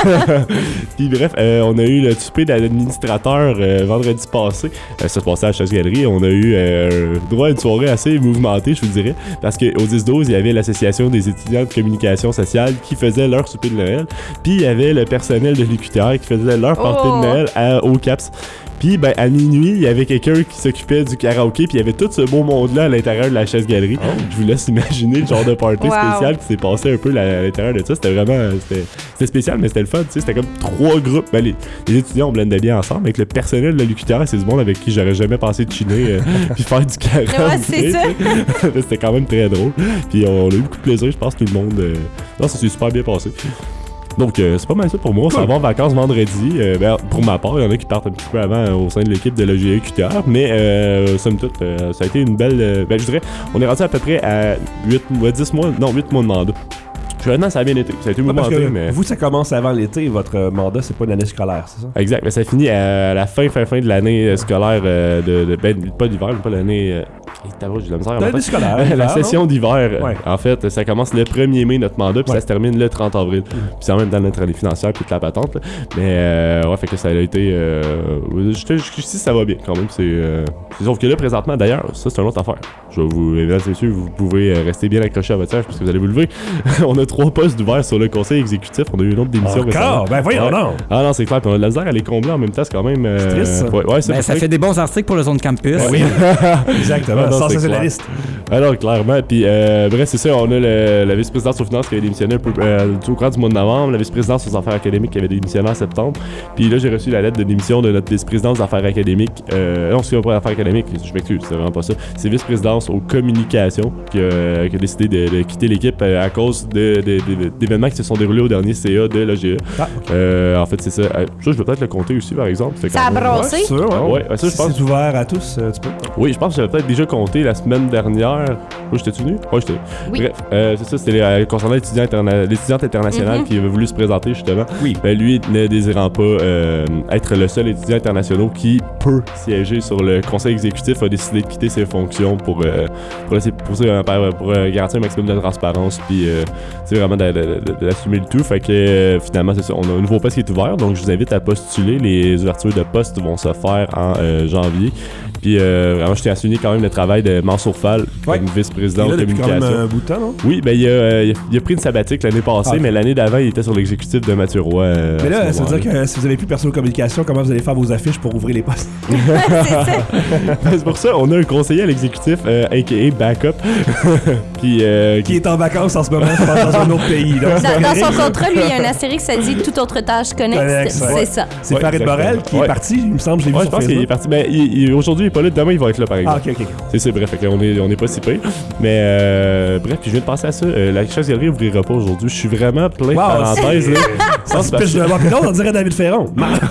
Puis bref, euh, on a eu le souper de l'administrateur euh, vendredi passé. Euh, ça se passait à la Chasse-Galerie. On a eu euh, droit à une soirée assez mouvementée, je vous dirais, parce qu'au dix douze, il y avait l'association des étudiants de communication sociale qui faisait leur souper de Noël. Puis il y avait le personnel de l'U Q T R qui faisait leur Oh. party de Noël à, au CAPS. Puis, ben, à minuit, il y avait quelqu'un qui s'occupait du karaoké, puis il y avait tout ce beau monde-là à l'intérieur de la chaise-galerie. Oh. Je vous laisse imaginer le genre de party Wow. spécial qui s'est passé un peu là, à l'intérieur de ça. C'était vraiment... C'était, c'était spécial, mais c'était le fun, tu sais. C'était comme trois groupes. Ben, les, les étudiants, on blendait bien ensemble. Avec le personnel de l'U Q T R, c'est du monde avec qui j'aurais jamais pensé de chiner euh, puis faire du karaoké. Ouais, c'est ça. C'était quand même très drôle. Puis on a eu beaucoup de plaisir, je pense, tout le monde. Euh... Non, ça s'est super bien passé. Donc, euh, c'est pas mal ça pour moi. On s'en va en vacances vendredi. Euh, ben, pour ma part, il y en a qui partent un petit peu avant euh, au sein de l'équipe de l'A G E Q T R. Mais, euh, somme toute, euh, ça a été une belle... Euh, ben, je dirais, on est rendu à peu près à huit mois, dix mois... Non, huit mois de mandat. Finalement, ça a bien été. Ça a été mouvementé, ouais, mais... Vous, ça commence avant l'été. Votre mandat, c'est pas une année scolaire, c'est ça? Exact. Mais ça finit à la fin, fin, fin de l'année scolaire euh, de, de... Ben, pas d'hiver, pas l'année... Euh... J'ai de la misère. L'année scolaire. La hiver, session non? d'hiver, Ouais. en fait, ça commence le premier mai, notre mandat, puis Ouais. ça se termine le trente avril. Puis c'est en même temps notre année financière, puis toute la patente. Là. Mais, euh, ouais, fait que ça a été... Euh, Jusqu'ici, ça va bien, quand même. C'est, euh, c'est sauf que là, présentement, d'ailleurs, ça, c'est une autre affaire. Je vais vous... Mesdames et messieurs, vous pouvez rester bien accrochés à votre siège, parce que vous allez vous lever. On a trois postes d'ouvert sur le conseil exécutif. On a eu une autre démission récemment. Encore? Ben voyons ouais. non! Ah non, c'est clair. Puis on a de la misère à les combler en même temps. C'est quand même... Euh, C'est triste, ça. Ouais, ouais, ça, Ben, ça fait fait des bons articles pour le zone campus. Oui, exactement. Ah, non, c'est Sensationnaliste. Alors, clairement. Puis, euh, bref, c'est ça. On a le, la vice-présidence aux finances qui avait démissionné un peu euh, au courant du mois de novembre, la vice-présidence aux affaires académiques qui avait démissionné en septembre. Puis là, j'ai reçu la lettre de démission de notre vice-présidence aux affaires académiques. Euh, non, c'est pas affaires académiques, je m'excuse, c'est vraiment pas ça. C'est vice-présidence aux communications qui, euh, qui a décidé de, de quitter l'équipe euh, à cause de, de, de, d'événements qui se sont déroulés au dernier C A de l'A G E. Ah, okay. euh, en fait, c'est ça. Euh, ça, je vais peut-être le compter aussi, par exemple. C'est ça a brassé? Ouais, sûr, ouais. Ouais, ouais, ça, si je pense. C'est ouvert à tous, euh, tu peux. Oui, je pense que j'avais peut-être déjà compté la semaine dernière. Oui, j'étais-tu venu? Oui, j'étais. Oui. Bref, euh, c'est ça, c'était euh, concernant l'étudiant interna- l'étudiante internationale mm-hmm. qui avait voulu se présenter, justement. Oui. Ben, lui, ne désirant pas euh, être le seul étudiant international qui peut siéger sur le conseil exécutif, a décidé de quitter ses fonctions pour, euh, pour, laisser, pour, pour, pour euh, garantir un maximum de transparence, puis euh, c'est vraiment de, de, de, d'assumer le tout. Fait que euh, finalement, c'est ça. On a un nouveau poste qui est ouvert, donc je vous invite à postuler. Les ouvertures de postes vont se faire en euh, janvier. Puis euh, vraiment, je tiens à souligner quand même le travail de Mansour Fall, ouais. comme vice-président de communication. Quand même un bout de temps, non? Oui, ben il a, euh, il, a, il a pris une sabbatique l'année passée, ah, mais l'année d'avant, il était sur l'exécutif de Mathieu Roy. Euh, mais là, ça veut dire que si vous avez plus personne aux communications, comment vous allez faire vos affiches pour ouvrir les postes? c'est ça. Ben, c'est pour ça, on a un conseiller à l'exécutif, euh, a k a. Backup. Puis, euh, qui est en vacances en ce moment, je pense, dans un autre pays. Là. Dans, dans son contrat, lui, il y a un astérix, ça dit toute autre tâche connexe. Connexe, ouais. C'est ça. C'est ouais, Farid Borel qui ouais. est parti, il me semble, je l'ai vu ouais, sur je pense Facebook. qu'il est parti. Ben, il, il, aujourd'hui, il est pas là. Demain, il va être là, par exemple. Ah, ok, ok. C'est, c'est bref, on est, on est pas si pire. Mais euh, bref, puis je viens de penser à ça. Euh, la chasse-galerie ouvrira pas aujourd'hui. Je suis vraiment plein de wow, parenthèses. Là. Ça se pitch de l'autre, on dirait David Ferron.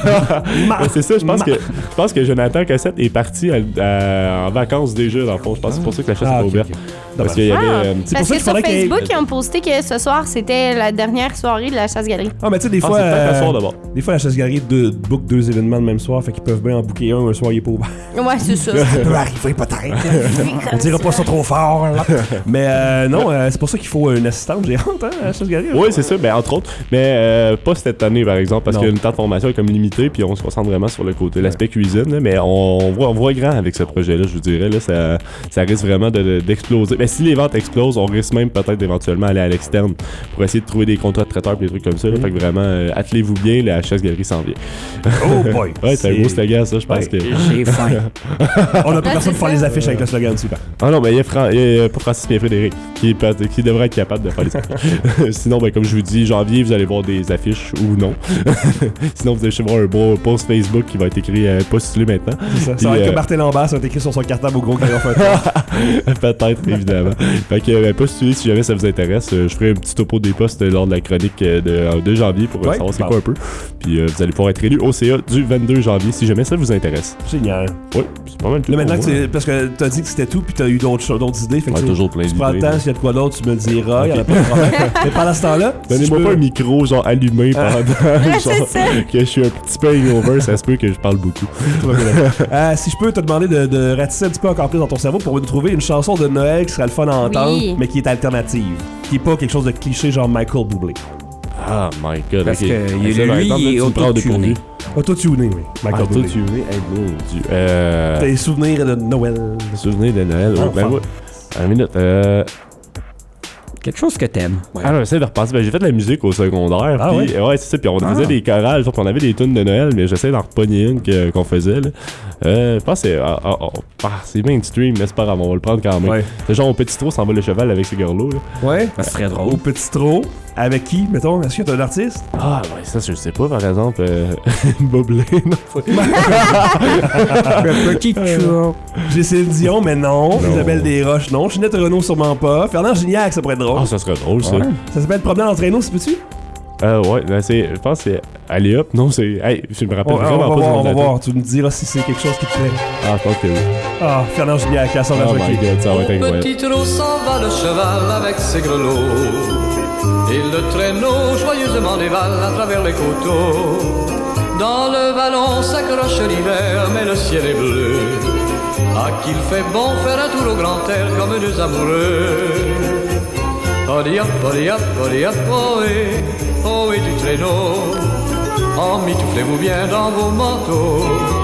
Ouais, c'est ça, je pense que je pense que Jonathan Cassette est parti à, à, en vacances déjà, dans le fond. Je pense que c'est pour ça que la chasse ah, n'est pas okay, ouverte. Okay. Parce qu'il y avait. Ah, Euh, c'est parce que sur Facebook, ils ont posté que ce soir, c'était la dernière soirée de la chasse-galerie. Ah, mais tu sais, des fois. Ah, c'est peut-être un soir d'abord. Des fois, la chasse-galerie de, book deux événements le même soir, fait qu'ils peuvent bien en booker un, un soir, il est pas ouvert. Ouais, c'est ça. Ça peut arriver, peut-être. On dira pas ça trop fort. Là. Mais euh, non, euh, c'est pour ça qu'il faut une assistante géante, hein, à la chasse-galerie. Oui, c'est ça, ben, entre autres. Mais euh, pas cette année, par exemple, parce non. que le temps de formation est comme limité, puis on se concentre vraiment sur le côté, l'aspect cuisine. Là, mais on, on, voit, on voit grand avec ce projet-là, je vous dirais. Là, ça, ça risque vraiment de, de, d'exploser. Mais si les ventes explosent, on risque même peut-être éventuellement aller à l'externe pour essayer de trouver des contrats de traiteurs et des trucs comme ça. Là, mmh. Fait que vraiment, euh, attelez-vous bien, la chasse-galerie s'en vient. Oh boy! Ouais, c'est, c'est un gros slogan, ça, je pense ouais. que. J'ai faim. On a pas personne pour faire les affiches avec le slogan dessus. Ah non, mais il y a, Fran- il y a pas Francis bien Frédéric qui, est, qui devrait être capable de faire les affiches. Sinon, ben, comme je vous dis, janvier, vous allez voir des affiches ou non. Sinon, vous allez voir un beau post Facebook qui va être écrit euh, postulé maintenant. C'est ça. Puis, ça va être euh... que Martin Lambert, ça va être écrit sur son cartable au gros crayon feutre. Peut-être, évidemment. Fait que ben, postulez si jamais ça vous intéresse. Euh, je ferai un petit topo des postes lors de la chronique euh, de, de janvier pour euh, ouais, savoir c'est quoi un peu. Puis euh, vous allez pouvoir être élu au C A du vingt-deux janvier si jamais ça vous intéresse. Génial. Oui, c'est pas mal tout. Là, maintenant que c'est. Parce que t'as dit que c'était tout, puis t'as eu d'autres, cho- d'autres idées. Fait que ouais, toujours plein tu d'idées. prends le temps, s'il y a de quoi d'autre, tu me le diras. Okay. Y en a pas de problème. Mais pendant ce temps-là. Donnez-moi si pas peux... un micro, genre allumé ah. pendant. Ouais, genre, que je suis un petit peu hangover, ça se peut que je parle beaucoup. euh, si je peux te demander de, de ratisser un petit peu encore plus dans ton cerveau pour nous trouver une chanson de Noël qui serait le fun à entendre, Oui. mais qui est alternative. Qui est pas quelque chose de cliché genre Michael Bublé. Ah, my God. Parce ok. que Hey, il- ça, par lui, exemple, il là, est tu me prends au auto-tuné. dépourvu. Auto-tuné, oui. Ah, Michael Bublé. auto-tuné. Hey, mon Dieu. Euh... Tes souvenirs de Noël. Souvenir de Noël. Ouais. Enfin. Ben, ouais. Une minute. Euh... Quelque chose que t'aimes. Ouais. Alors, j'essaie de repenser. Ben, j'ai fait de la musique au secondaire. Ah puis, ouais, c'est ça. Puis on Ah. faisait des chorales. Genre, puis on avait des tunes de Noël, mais j'essaie d'en repogner une que- qu'on faisait. Là. Euh, je pense que c'est. Ah, ah, ah, ah, c'est mainstream, mais c'est pas grave, on va le prendre quand même. Ouais. C'est genre au petit trot s'en va le cheval avec ce gars-là. là. Ouais. Ça serait Au drôle. petit trot. Avec qui, mettons? Est-ce que t'es un artiste? Ah, ouais, ça, je sais pas, par exemple. Euh... Boblé, non, c'est- Le petit chat. J'ai Céline Dion, mais non. Non. Isabelle Desroches, non. Ginette Renault, sûrement pas. Fernand Gignac, ça pourrait être drôle. Ah, ça serait drôle, ça. Ouais. Ça s'appelle Promenade en traîneau, c'est peux-tu? Euh, ouais, ben, c'est. Je pense que c'est. Allez hop, non, c'est. Hey, je me On, rappelle on va vraiment pas voir, du nom on de va la voir. Tu nous diras si c'est quelque chose qui te plaît. tune. Ah, je pense que oui. Ah, Fernand Gignac, à son Oh my hockey. God, ça va être incroyable. Petit trot s'en va le cheval avec ses grelots. Et le traîneau joyeusement dévale à travers les coteaux. Dans le vallon s'accroche l'hiver, mais le ciel est bleu. Ah, qu'il fait bon faire un tour au grand air comme deux amoureux. Odi hop, odi hop, odi hop, oh et, oh et du traîneau. Emmitouflez-vous bien dans vos manteaux.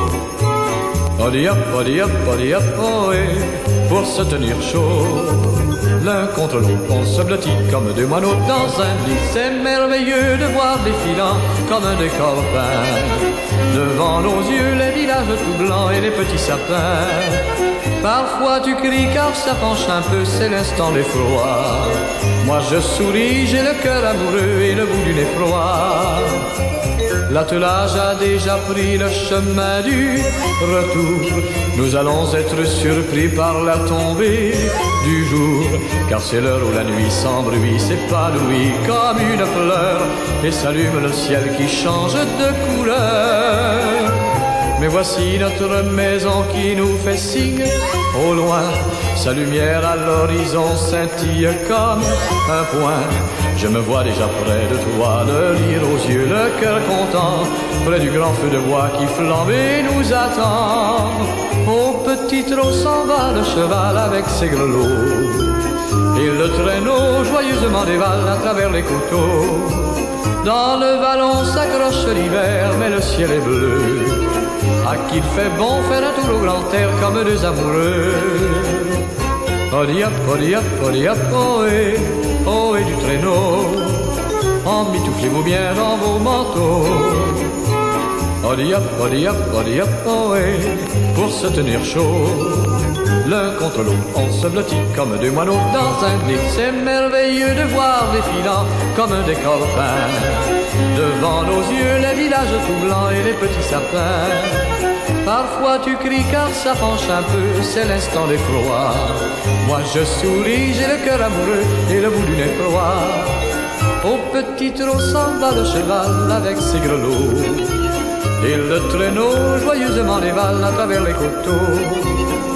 Odi hop, odi hop, odi hop, oh et, pour se tenir chaud. L'un contre l'autre, on se blottit comme deux moineaux dans un lit. C'est merveilleux de voir défilant comme un décor peint. Devant nos yeux, les villages tout blancs et les petits sapins. Parfois tu cries car ça penche un peu, c'est l'instant d'effroi. Moi je souris, j'ai le cœur amoureux et le bout du nez froid. L'attelage a déjà pris le chemin du retour. Nous allons être surpris par la tombée du jour. Car c'est l'heure où la nuit sans bruit s'épanouit comme une fleur et s'allume le ciel qui change de couleur. Mais voici notre maison qui nous fait signe. Au loin, sa lumière à l'horizon scintille comme un point. Je me vois déjà près de toi, le lire aux yeux, le cœur content, près du grand feu de bois qui flambe et nous attend. Au petit trot s'en va le cheval avec ses grelots. Et le traîneau joyeusement dévale à travers les coteaux. Dans le vallon s'accroche l'hiver, mais le ciel est bleu. À qu'il fait bon faire un tour au grand air comme deux amoureux. Odi hop, odi hop, odi hop, oh et, oh et du traîneau. Emmitouflez-vous bien dans vos manteaux. Odi hop, odi hop, odi hop, oh et, pour se tenir chaud. L'un contre l'autre, on se blottit comme deux moineaux dans un lit. C'est merveilleux de voir défilant comme un décor peint. Devant nos yeux, les villages tout blancs et les petits sapins. Parfois tu cries car ça penche un peu, c'est l'instant d'effroi. Moi je souris, j'ai le cœur amoureux et le bout du nez froid. Au petit trot s'en va le cheval avec ses grelots. Et le traîneau joyeusement dévale à travers les coteaux.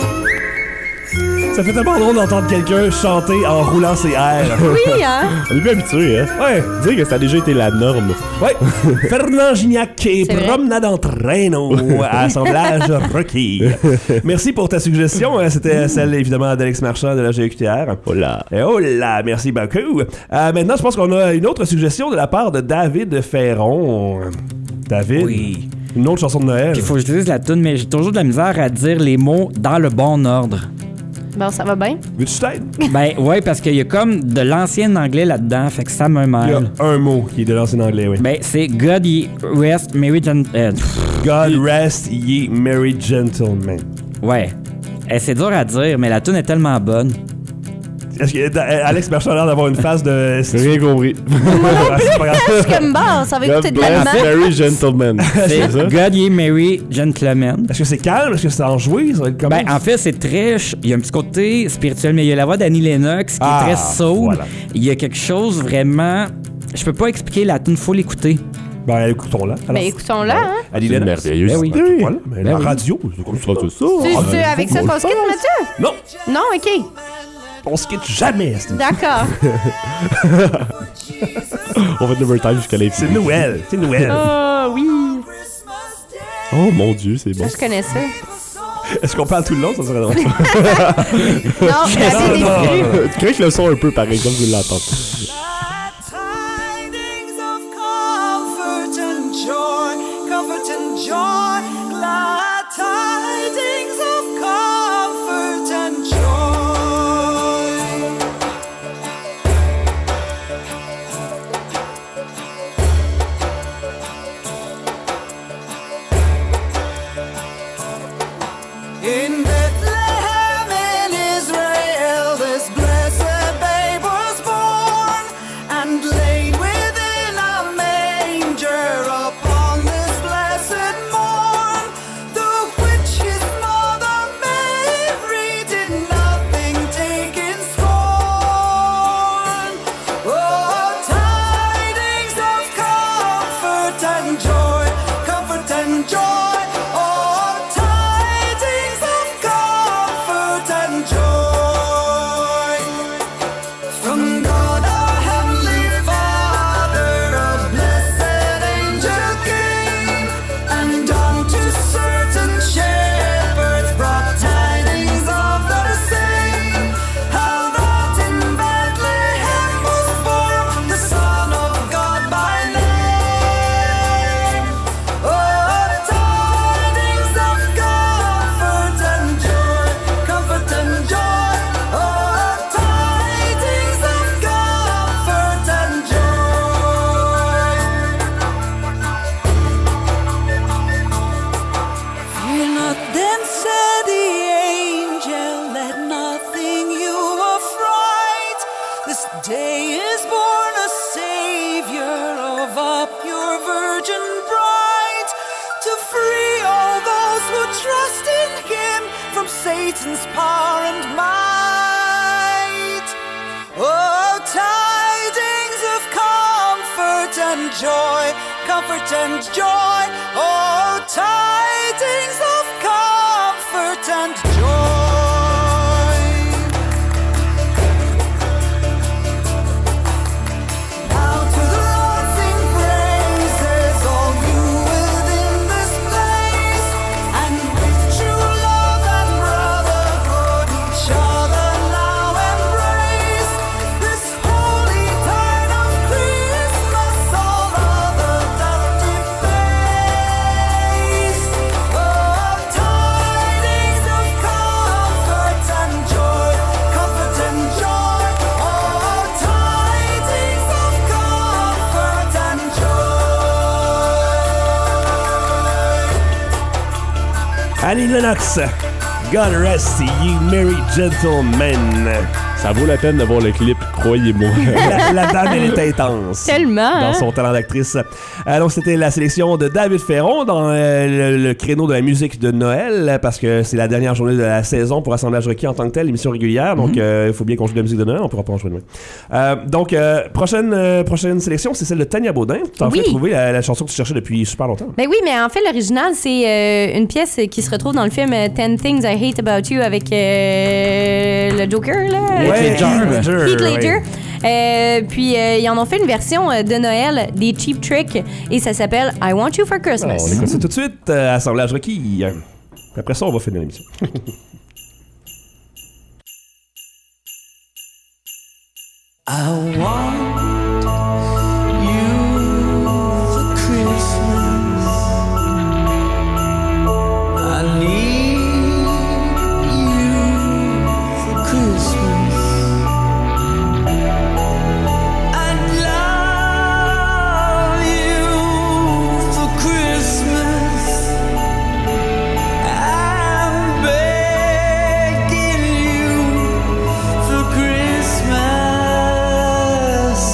Ça fait tellement drôle d'entendre quelqu'un chanter en roulant ses airs. Oui, hein? On est bien habitué, hein? Ouais. Dire que ça a déjà été la norme. Ouais. Fernand Gignac et C'est vrai. Promenade en traîneau, assemblage requis. Merci pour ta suggestion. hein. C'était celle, évidemment, d'Alex Marchand de la G E Q T R. Oh là. Et oh là, merci beaucoup. Euh, maintenant, je pense qu'on a une autre suggestion de la part de David Ferron. David? Oui. Une autre chanson de Noël. Puis il faut que je dise la tune, mais j'ai toujours de la misère à dire les mots dans le bon ordre. Bon, ça va bien. Veux-tu t'aider? Ben ouais, parce qu'il y a comme de l'ancien anglais là-dedans, fait que ça me Il y mêle. a un mot qui est de l'ancien anglais, oui. Ben c'est God Ye Rest Merry Gen... euh, pff, God rest ye merry gentlemen. ouais. Eh, c'est dur à dire, mais la tune est tellement bonne. Est-ce que euh, Alex Marchand a l'air d'avoir une face de... J'ai rien compris. Ah, c'est pas grave. Je suis comme barre, ça va écouter God de bless l'allemand. Merry Gentlemen. C'est ça? God Ye Merry Gentlemen. Est-ce que c'est calme? Est-ce que c'est enjoué? Ça va être comment? Ben, en fait, c'est très... ch- Il y a un petit côté spirituel, mais il y a la voix d'Annie Lennox qui Ah, est très soul. voilà. Il y a quelque chose vraiment... Je peux pas expliquer la tune, faut l'écouter. Ben, écoutons-la. Alors, Mais écoutons-la, hein? Ali C'est Lennox. merveilleuse. Ben oui. Ben, voilà, mais Ben la oui. radio, c'est comme ça. C'est ça. Tu Ah, tu ben, avec faut ça qu'on qu'on le se quitte, fasse. Mathieu? Non, Non, OK. on se quitte jamais. c'est- D'accord. On va de l'overtime jusqu'à C'est l'infini. Noël. C'est Noël. Oh, oui. Oh mon dieu, c'est bon. Ça, je connais ça. Est-ce qu'on parle tout le long? Ça serait drôle. Non, c'est assez déçu. Tu craques le son un peu pareil, comme vous l'entendez. Tidings of comfort and joy, comfort and joy, glad tidings of comfort and joy. In Bethlehem in Israel, this blessed babe was born and laid within a manger upon this blessed morn. The which his mother Mary did nothing take in scorn. Oh, tidings of comfort and joy, comfort and joy. Oh, tidings of comfort and joy from God our Heavenly Father, a blessed angel came, and unto certain shepherds brought tidings of the same, how that in Bethlehem was born the Son of God by name. Oh, tidings of comfort and joy, comfort and joy. Oh, tidings of comfort and joy. Fear not then, said the angel, let nothing you affright. This day is born a Savior of a pure virgin bride, to free all those who trust in Him from Satan's power and might. Oh, tidings of comfort and joy, comfort and joy. Oh, tidings of comfort and joy. Now to the Lord sing praises, all you within this place, and with true love and brotherhood each other now embrace. This holy tide of Christmas all other doth deface. Oh, tidings of comfort and joy, comfort and joy. Oh, tidings of comfort and joy. Annie Lennox, God rest ye merry gentlemen. Ça vaut la peine de voir le clip, croyez-moi. La, la dame, elle est intense. Tellement, Dans hein? son talent d'actrice. Euh, donc, c'était la sélection de David Ferron dans euh, le, le créneau de la musique de Noël, parce que c'est la dernière journée de la saison pour Assemblage requis en tant que tel, émission régulière. Donc, il euh, faut bien qu'on joue de la musique de Noël. On pourra pas en jouer demain. Euh, donc, euh, prochaine, euh, prochaine sélection, c'est celle de Tania Baudin. Tu as Oui. fait trouver la, la chanson que tu cherchais depuis super longtemps. Ben oui, mais en fait, l'original, c'est euh, une pièce qui se retrouve dans le film euh, ten Things I Hate About You avec euh, le Joker, là. Ouais, Heath Ledger. Heath ouais. Ledger. Euh, puis, euh, ils en ont fait une version euh, de Noël des Cheap Trick et ça s'appelle I Want You for Christmas. Alors, on écoute ça tout de suite. Euh, Assemblage requis. Après ça, on va finir l'émission. I want you for Christmas. I need you for Christmas. I love you for Christmas. I'm begging you for Christmas.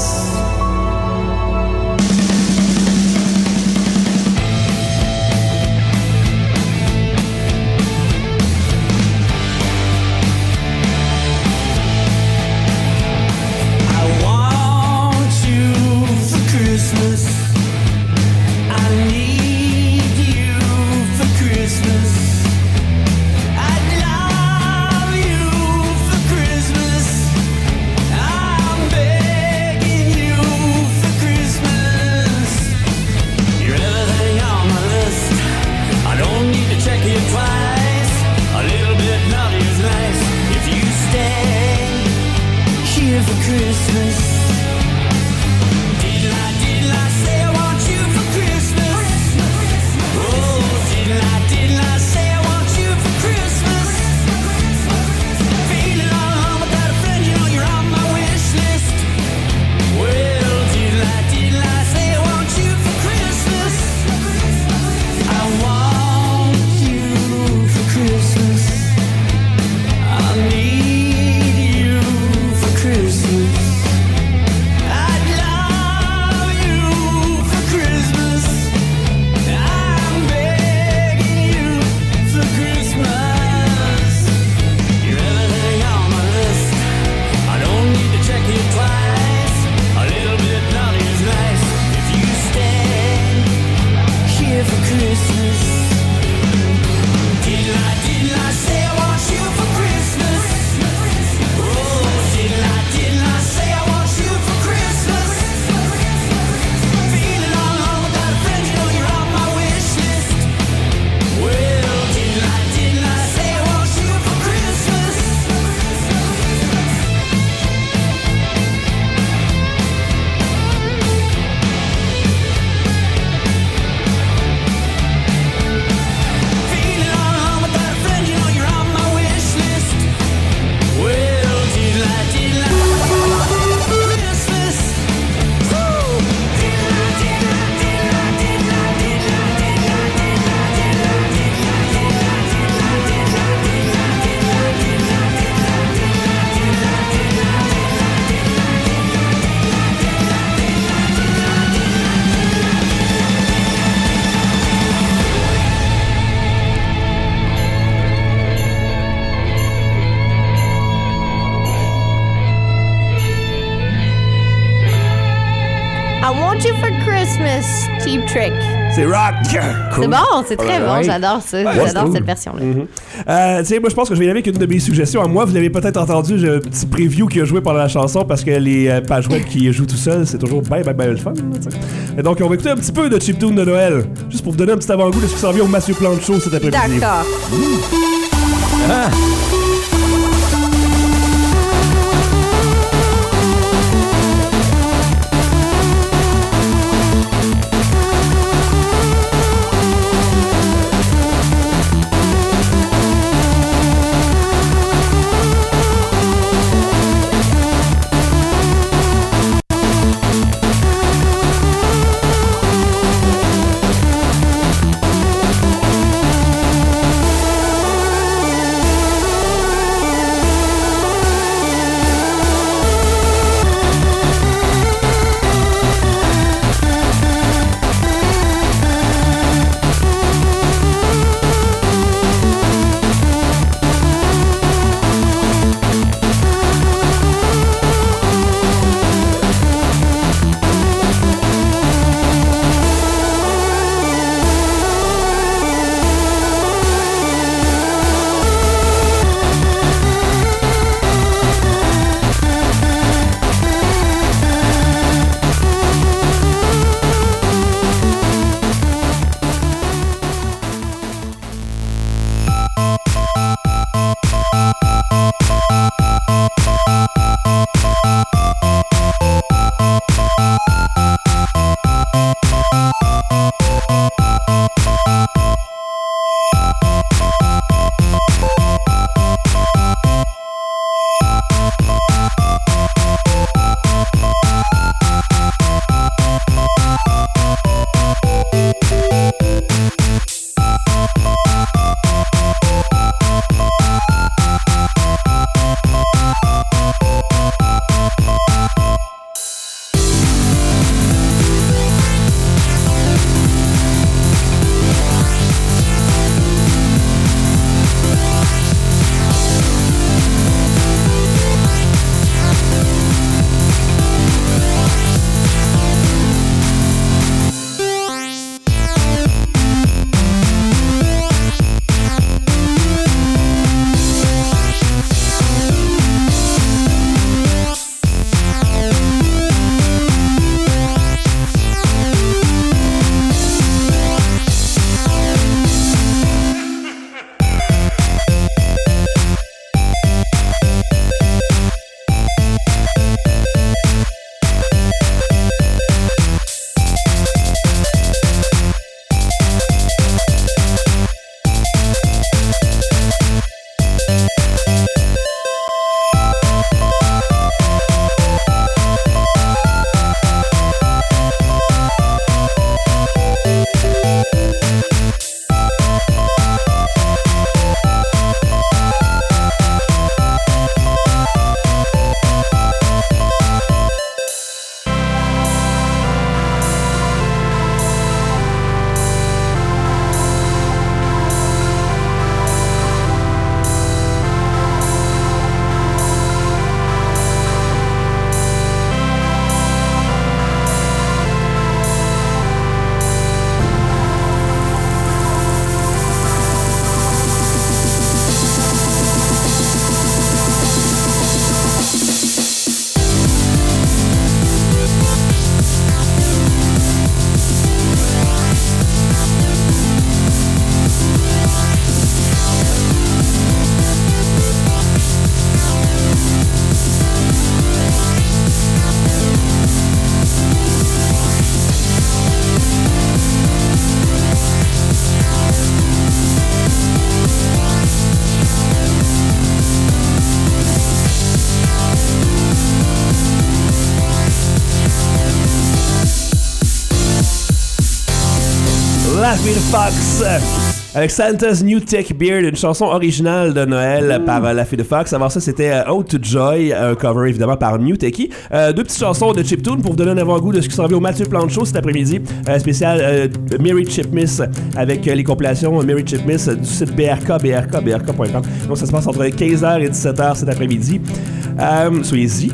I want you for Christmas, Cheap Trick. C'est rock! Cool. C'est bon, c'est très Ouais. bon, j'adore ça. Ouais, j'adore cool. cette version-là. Mm-hmm. euh, tu sais, moi, je pense que je vais y aller avec une de mes suggestions. À moi, vous l'avez peut-être entendu, j'ai un petit preview qui a joué pendant la chanson parce que les euh, pages web qui jouent tout seul, c'est toujours bien, bien, bien le fun. Là, et donc, on va écouter un petit peu de chiptune de Noël, juste pour vous donner un petit avant-goût de ce qui s'en vient au Mathieu Plante Show cet après-midi. D'accord. Mmh. Ah. Laugh Me the Fox avec Santa's New Tech Beard, une chanson originale de Noël par euh, La Fille de Fox. Avant ça, c'était euh, Ode to Joy, un cover évidemment par New Techie. Euh, deux petites chansons de chiptune pour vous donner un avant-goût de ce qui s'en vient au Mathieu Plante Show cet après-midi. Euh, spécial euh, Merry Chipmas avec euh, les compilations Merry Chipmas du site B R K, B R K, B R K point com. Donc ça se passe entre quinze heures et dix-sept heures cet après-midi. Euh, Soyez-y.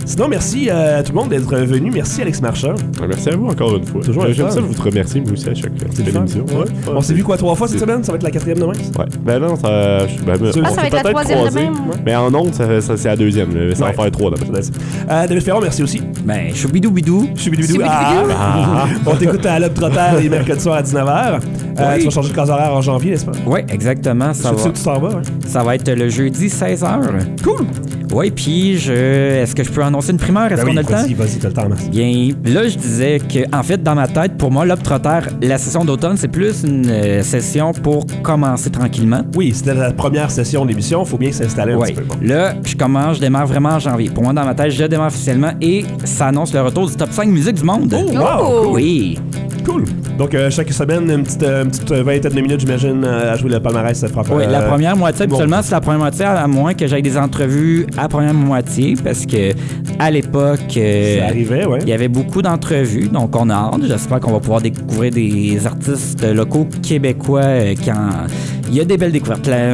Sinon, merci euh, à tout le monde d'être venu. Merci Alex Marchand. Merci à vous encore une fois. Toujours J'aime ça vous te remercier, moi aussi, à chaque belle émission. Ouais. On s'est vu quoi, trois fois cette semaine? Ça va être la quatrième demain? Ouais. Ben non, ça. Ben, ah, ça va être la troisième demain. Mais en ondes, ça, ça, c'est la deuxième. Là. Ça ouais. va faire trois demain. Euh, David Ferron, merci aussi. Ben, choubidou bidou. Choubidou bidou. Ah, ah. On t'écoute à Lobe Trotter les mercredis soirs à dix-neuf heures. Euh, oui. Tu vas changer de case horaire en janvier, n'est-ce pas? Oui, exactement. Ça je va. sais où tu t'en vas, ouais. Ça va être le jeudi seize heures. Cool! Oui, puis je... est-ce que je peux annoncer une primeur? Est-ce ben qu'on oui, a le vas-y, temps? Vas-y, t'as le temps, merci. Bien, là, je disais que, en fait, dans ma tête, pour moi, Lobe Trotter, la session d'automne, c'est plus une euh, session pour commencer tranquillement. Oui, c'était la première session de l'émission, il faut bien s'installer un oui. petit peu. Bon. Là, je commence, je démarre vraiment en janvier. Pour moi, dans ma tête, je démarre officiellement et ça annonce le retour du top cinq musique du monde. Oh, wow! Cool. Oui. Cool. Donc, euh, chaque semaine, une petite, euh, une petite vingtaine de minutes, j'imagine, euh, à jouer le palmarès, ça fera pas. Oui, la première moitié, bon. Habituellement, c'est la première moitié, à moins que j'aille des entrevues à la première moitié, parce que à l'époque, euh, ça arrivait, ouais. Il y avait beaucoup d'entrevues, donc on a hâte. J'espère qu'on va pouvoir découvrir des artistes locaux québécois euh, qui en... Il y a des belles découvertes. La,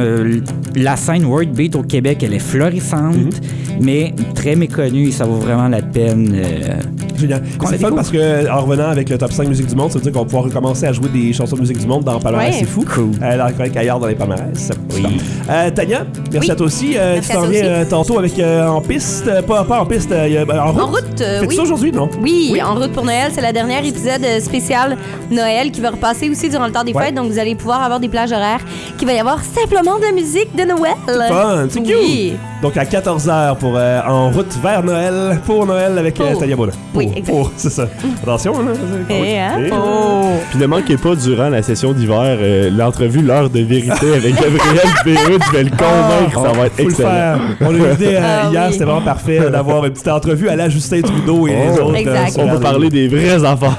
la scène World Beat au Québec, elle est florissante, mm-hmm. mais très méconnue. Ça vaut vraiment la peine. Euh, Génial. C'est fun parce que en revenant avec le top cinq musique du monde, ça veut dire qu'on va pouvoir recommencer à jouer des chansons de musique du monde dans le palmarès. Ouais. C'est fou. Cool. Euh, dans le ailleurs dans les palmarès. Oui. Euh, Tania, merci oui. à toi aussi. Euh, tu t'en viens euh, tantôt avec euh, en piste, euh, pas, pas en piste, euh, en route. En route, euh, Fais-tu oui. ça aujourd'hui, non? Oui, oui, en route pour Noël. C'est la dernière épisode spécial Noël qui va repasser aussi durant le temps des ouais. fêtes. Donc vous allez pouvoir avoir des plages horaires qui va y avoir simplement de la musique de Noël. C'est fun, c'est cute. Oui. Donc à quatorze heures pour euh, en route vers Noël, pour Noël avec euh, Tania Bola. Oui, exactement. C'est ça. Attention, là. Et, hein? Et, oh. Puis ne manquez pas, durant la session d'hiver, euh, l'entrevue L'heure de vérité avec Gabriel Bérud. Je vais le convaincre, oh, ça va être excellent. Le On l'a dit euh, ah, hier, oui. C'était vraiment parfait d'avoir une petite entrevue à la Justin Trudeau et oh, les autres. Exact. Euh, on va parler des vraies affaires.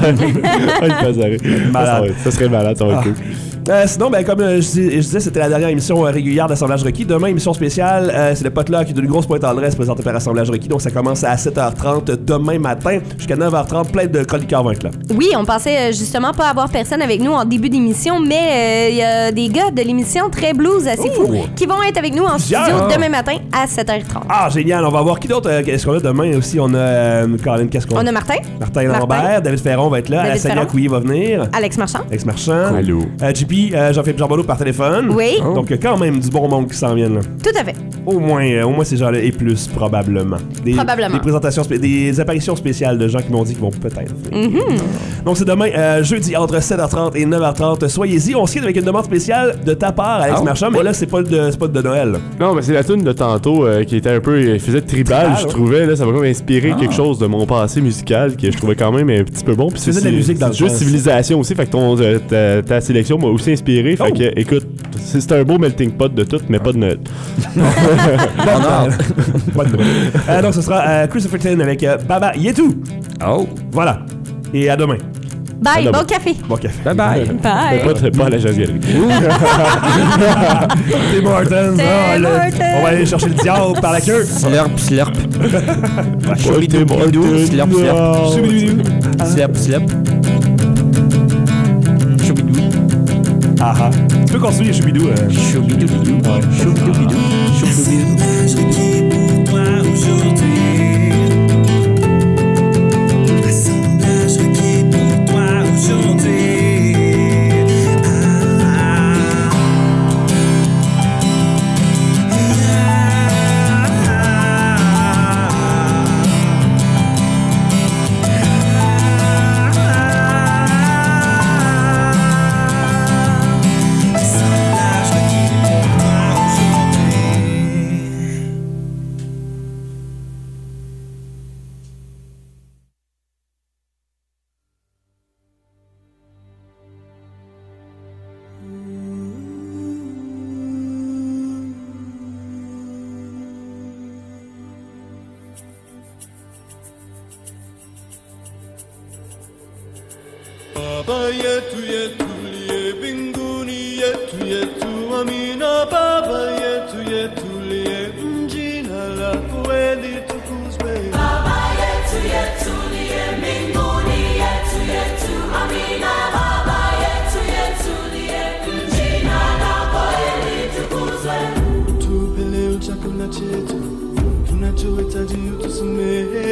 ça, ça serait malade, ça va être ah. cool. Euh, sinon, ben, comme euh, je, dis, je disais, c'était la dernière émission euh, régulière d'Assemblage requis. Demain, émission spéciale, euh, c'est le potluck qui est d'une grosse pointe en dresse présenté par Assemblage requis. Donc, ça commence à sept heures trente demain matin jusqu'à neuf heures trente, plein de chroniqueurs vaincre là. Oui, on pensait euh, justement pas avoir personne avec nous en début d'émission, mais il euh, y a des gars de l'émission Très Blues assez fous qui vont être avec nous en studio ah. demain matin à sept heures trente. Ah, génial. On va voir qui d'autre. Euh, qu'est-ce qu'on a demain aussi? On a euh, Caroline, qu'est-ce qu'on a? On a Martin. Martin Lambert. David Ferron va être là. Sania Couillet va venir. Alex Marchand. Alex Marchand. Allô. Euh, J P, euh, Jean-Philippe Jean par téléphone. Oui. Oh. Donc, quand même du bon monde qui s'en viennent. Là. Tout à fait. Au moins, euh, au moins ces gens-là et plus, probablement. Des, probablement. Des présentations, spé- des apparitions spéciales de gens qui m'ont dit qu'ils vont peut-être venir. Mm-hmm. Donc, c'est demain, euh, jeudi, entre sept heures trente et neuf heures trente. Soyez-y. On se quitte avec une demande spéciale de ta part, Alex oh. Marchand. Mais là, c'est pas de, c'est pas de Noël. Non, mais c'est la tune de tantôt euh, qui était un peu. Il faisait tribal, tribal je ouais. trouvais. Là, ça m'a comme inspiré ah. quelque chose de mon passé musical que je trouvais quand même un petit peu bon. Puis c'est de la musique dans le juste civilisation aussi. Fait que ton, euh, ta, ta sélection m'a aussi inspiré. Fait oh. que, écoute, c'est un beau melting pot de tout, mais pas de Noël. non, non. Pas de Noël. Euh, donc, ce sera euh, Christopher Tin avec euh, Baba Yetu. Oh. Voilà. Et à demain. Bye, bon café. Bon café. Bye bye. Bye. Pas, pas à la jazz galerie. Tim Hortons. Oh, le... On va aller chercher le diable par la queue. Slurp, slurp. Choubidou, bidou, slurp, slurp. Choubidou. Slurp, slurp. Choubidou. Ah ah. Tu peux continuer, Choubidou. Euh. Choubidou, bidou. Choubidou, bidou. Choubidou, bidou. Baba yetu yetu liye mbinguni yetu yetu amina. Baba yetu yetu liye jina lako litukuzwe. Baba yetu yetu liye mbinguni yetu yetu amina. Baba yetu yetu liye jina lako litukuzwe. Tupe leo chakula chetu tunachohitaji utusamehe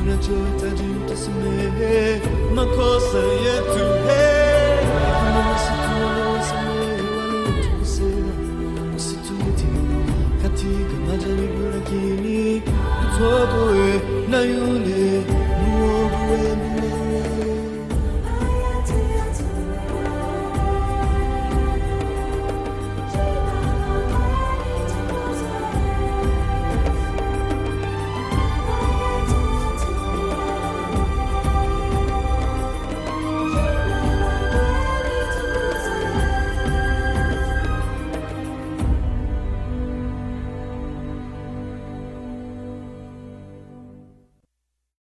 una gioita giunta su me, ma cosa è tu? Hey.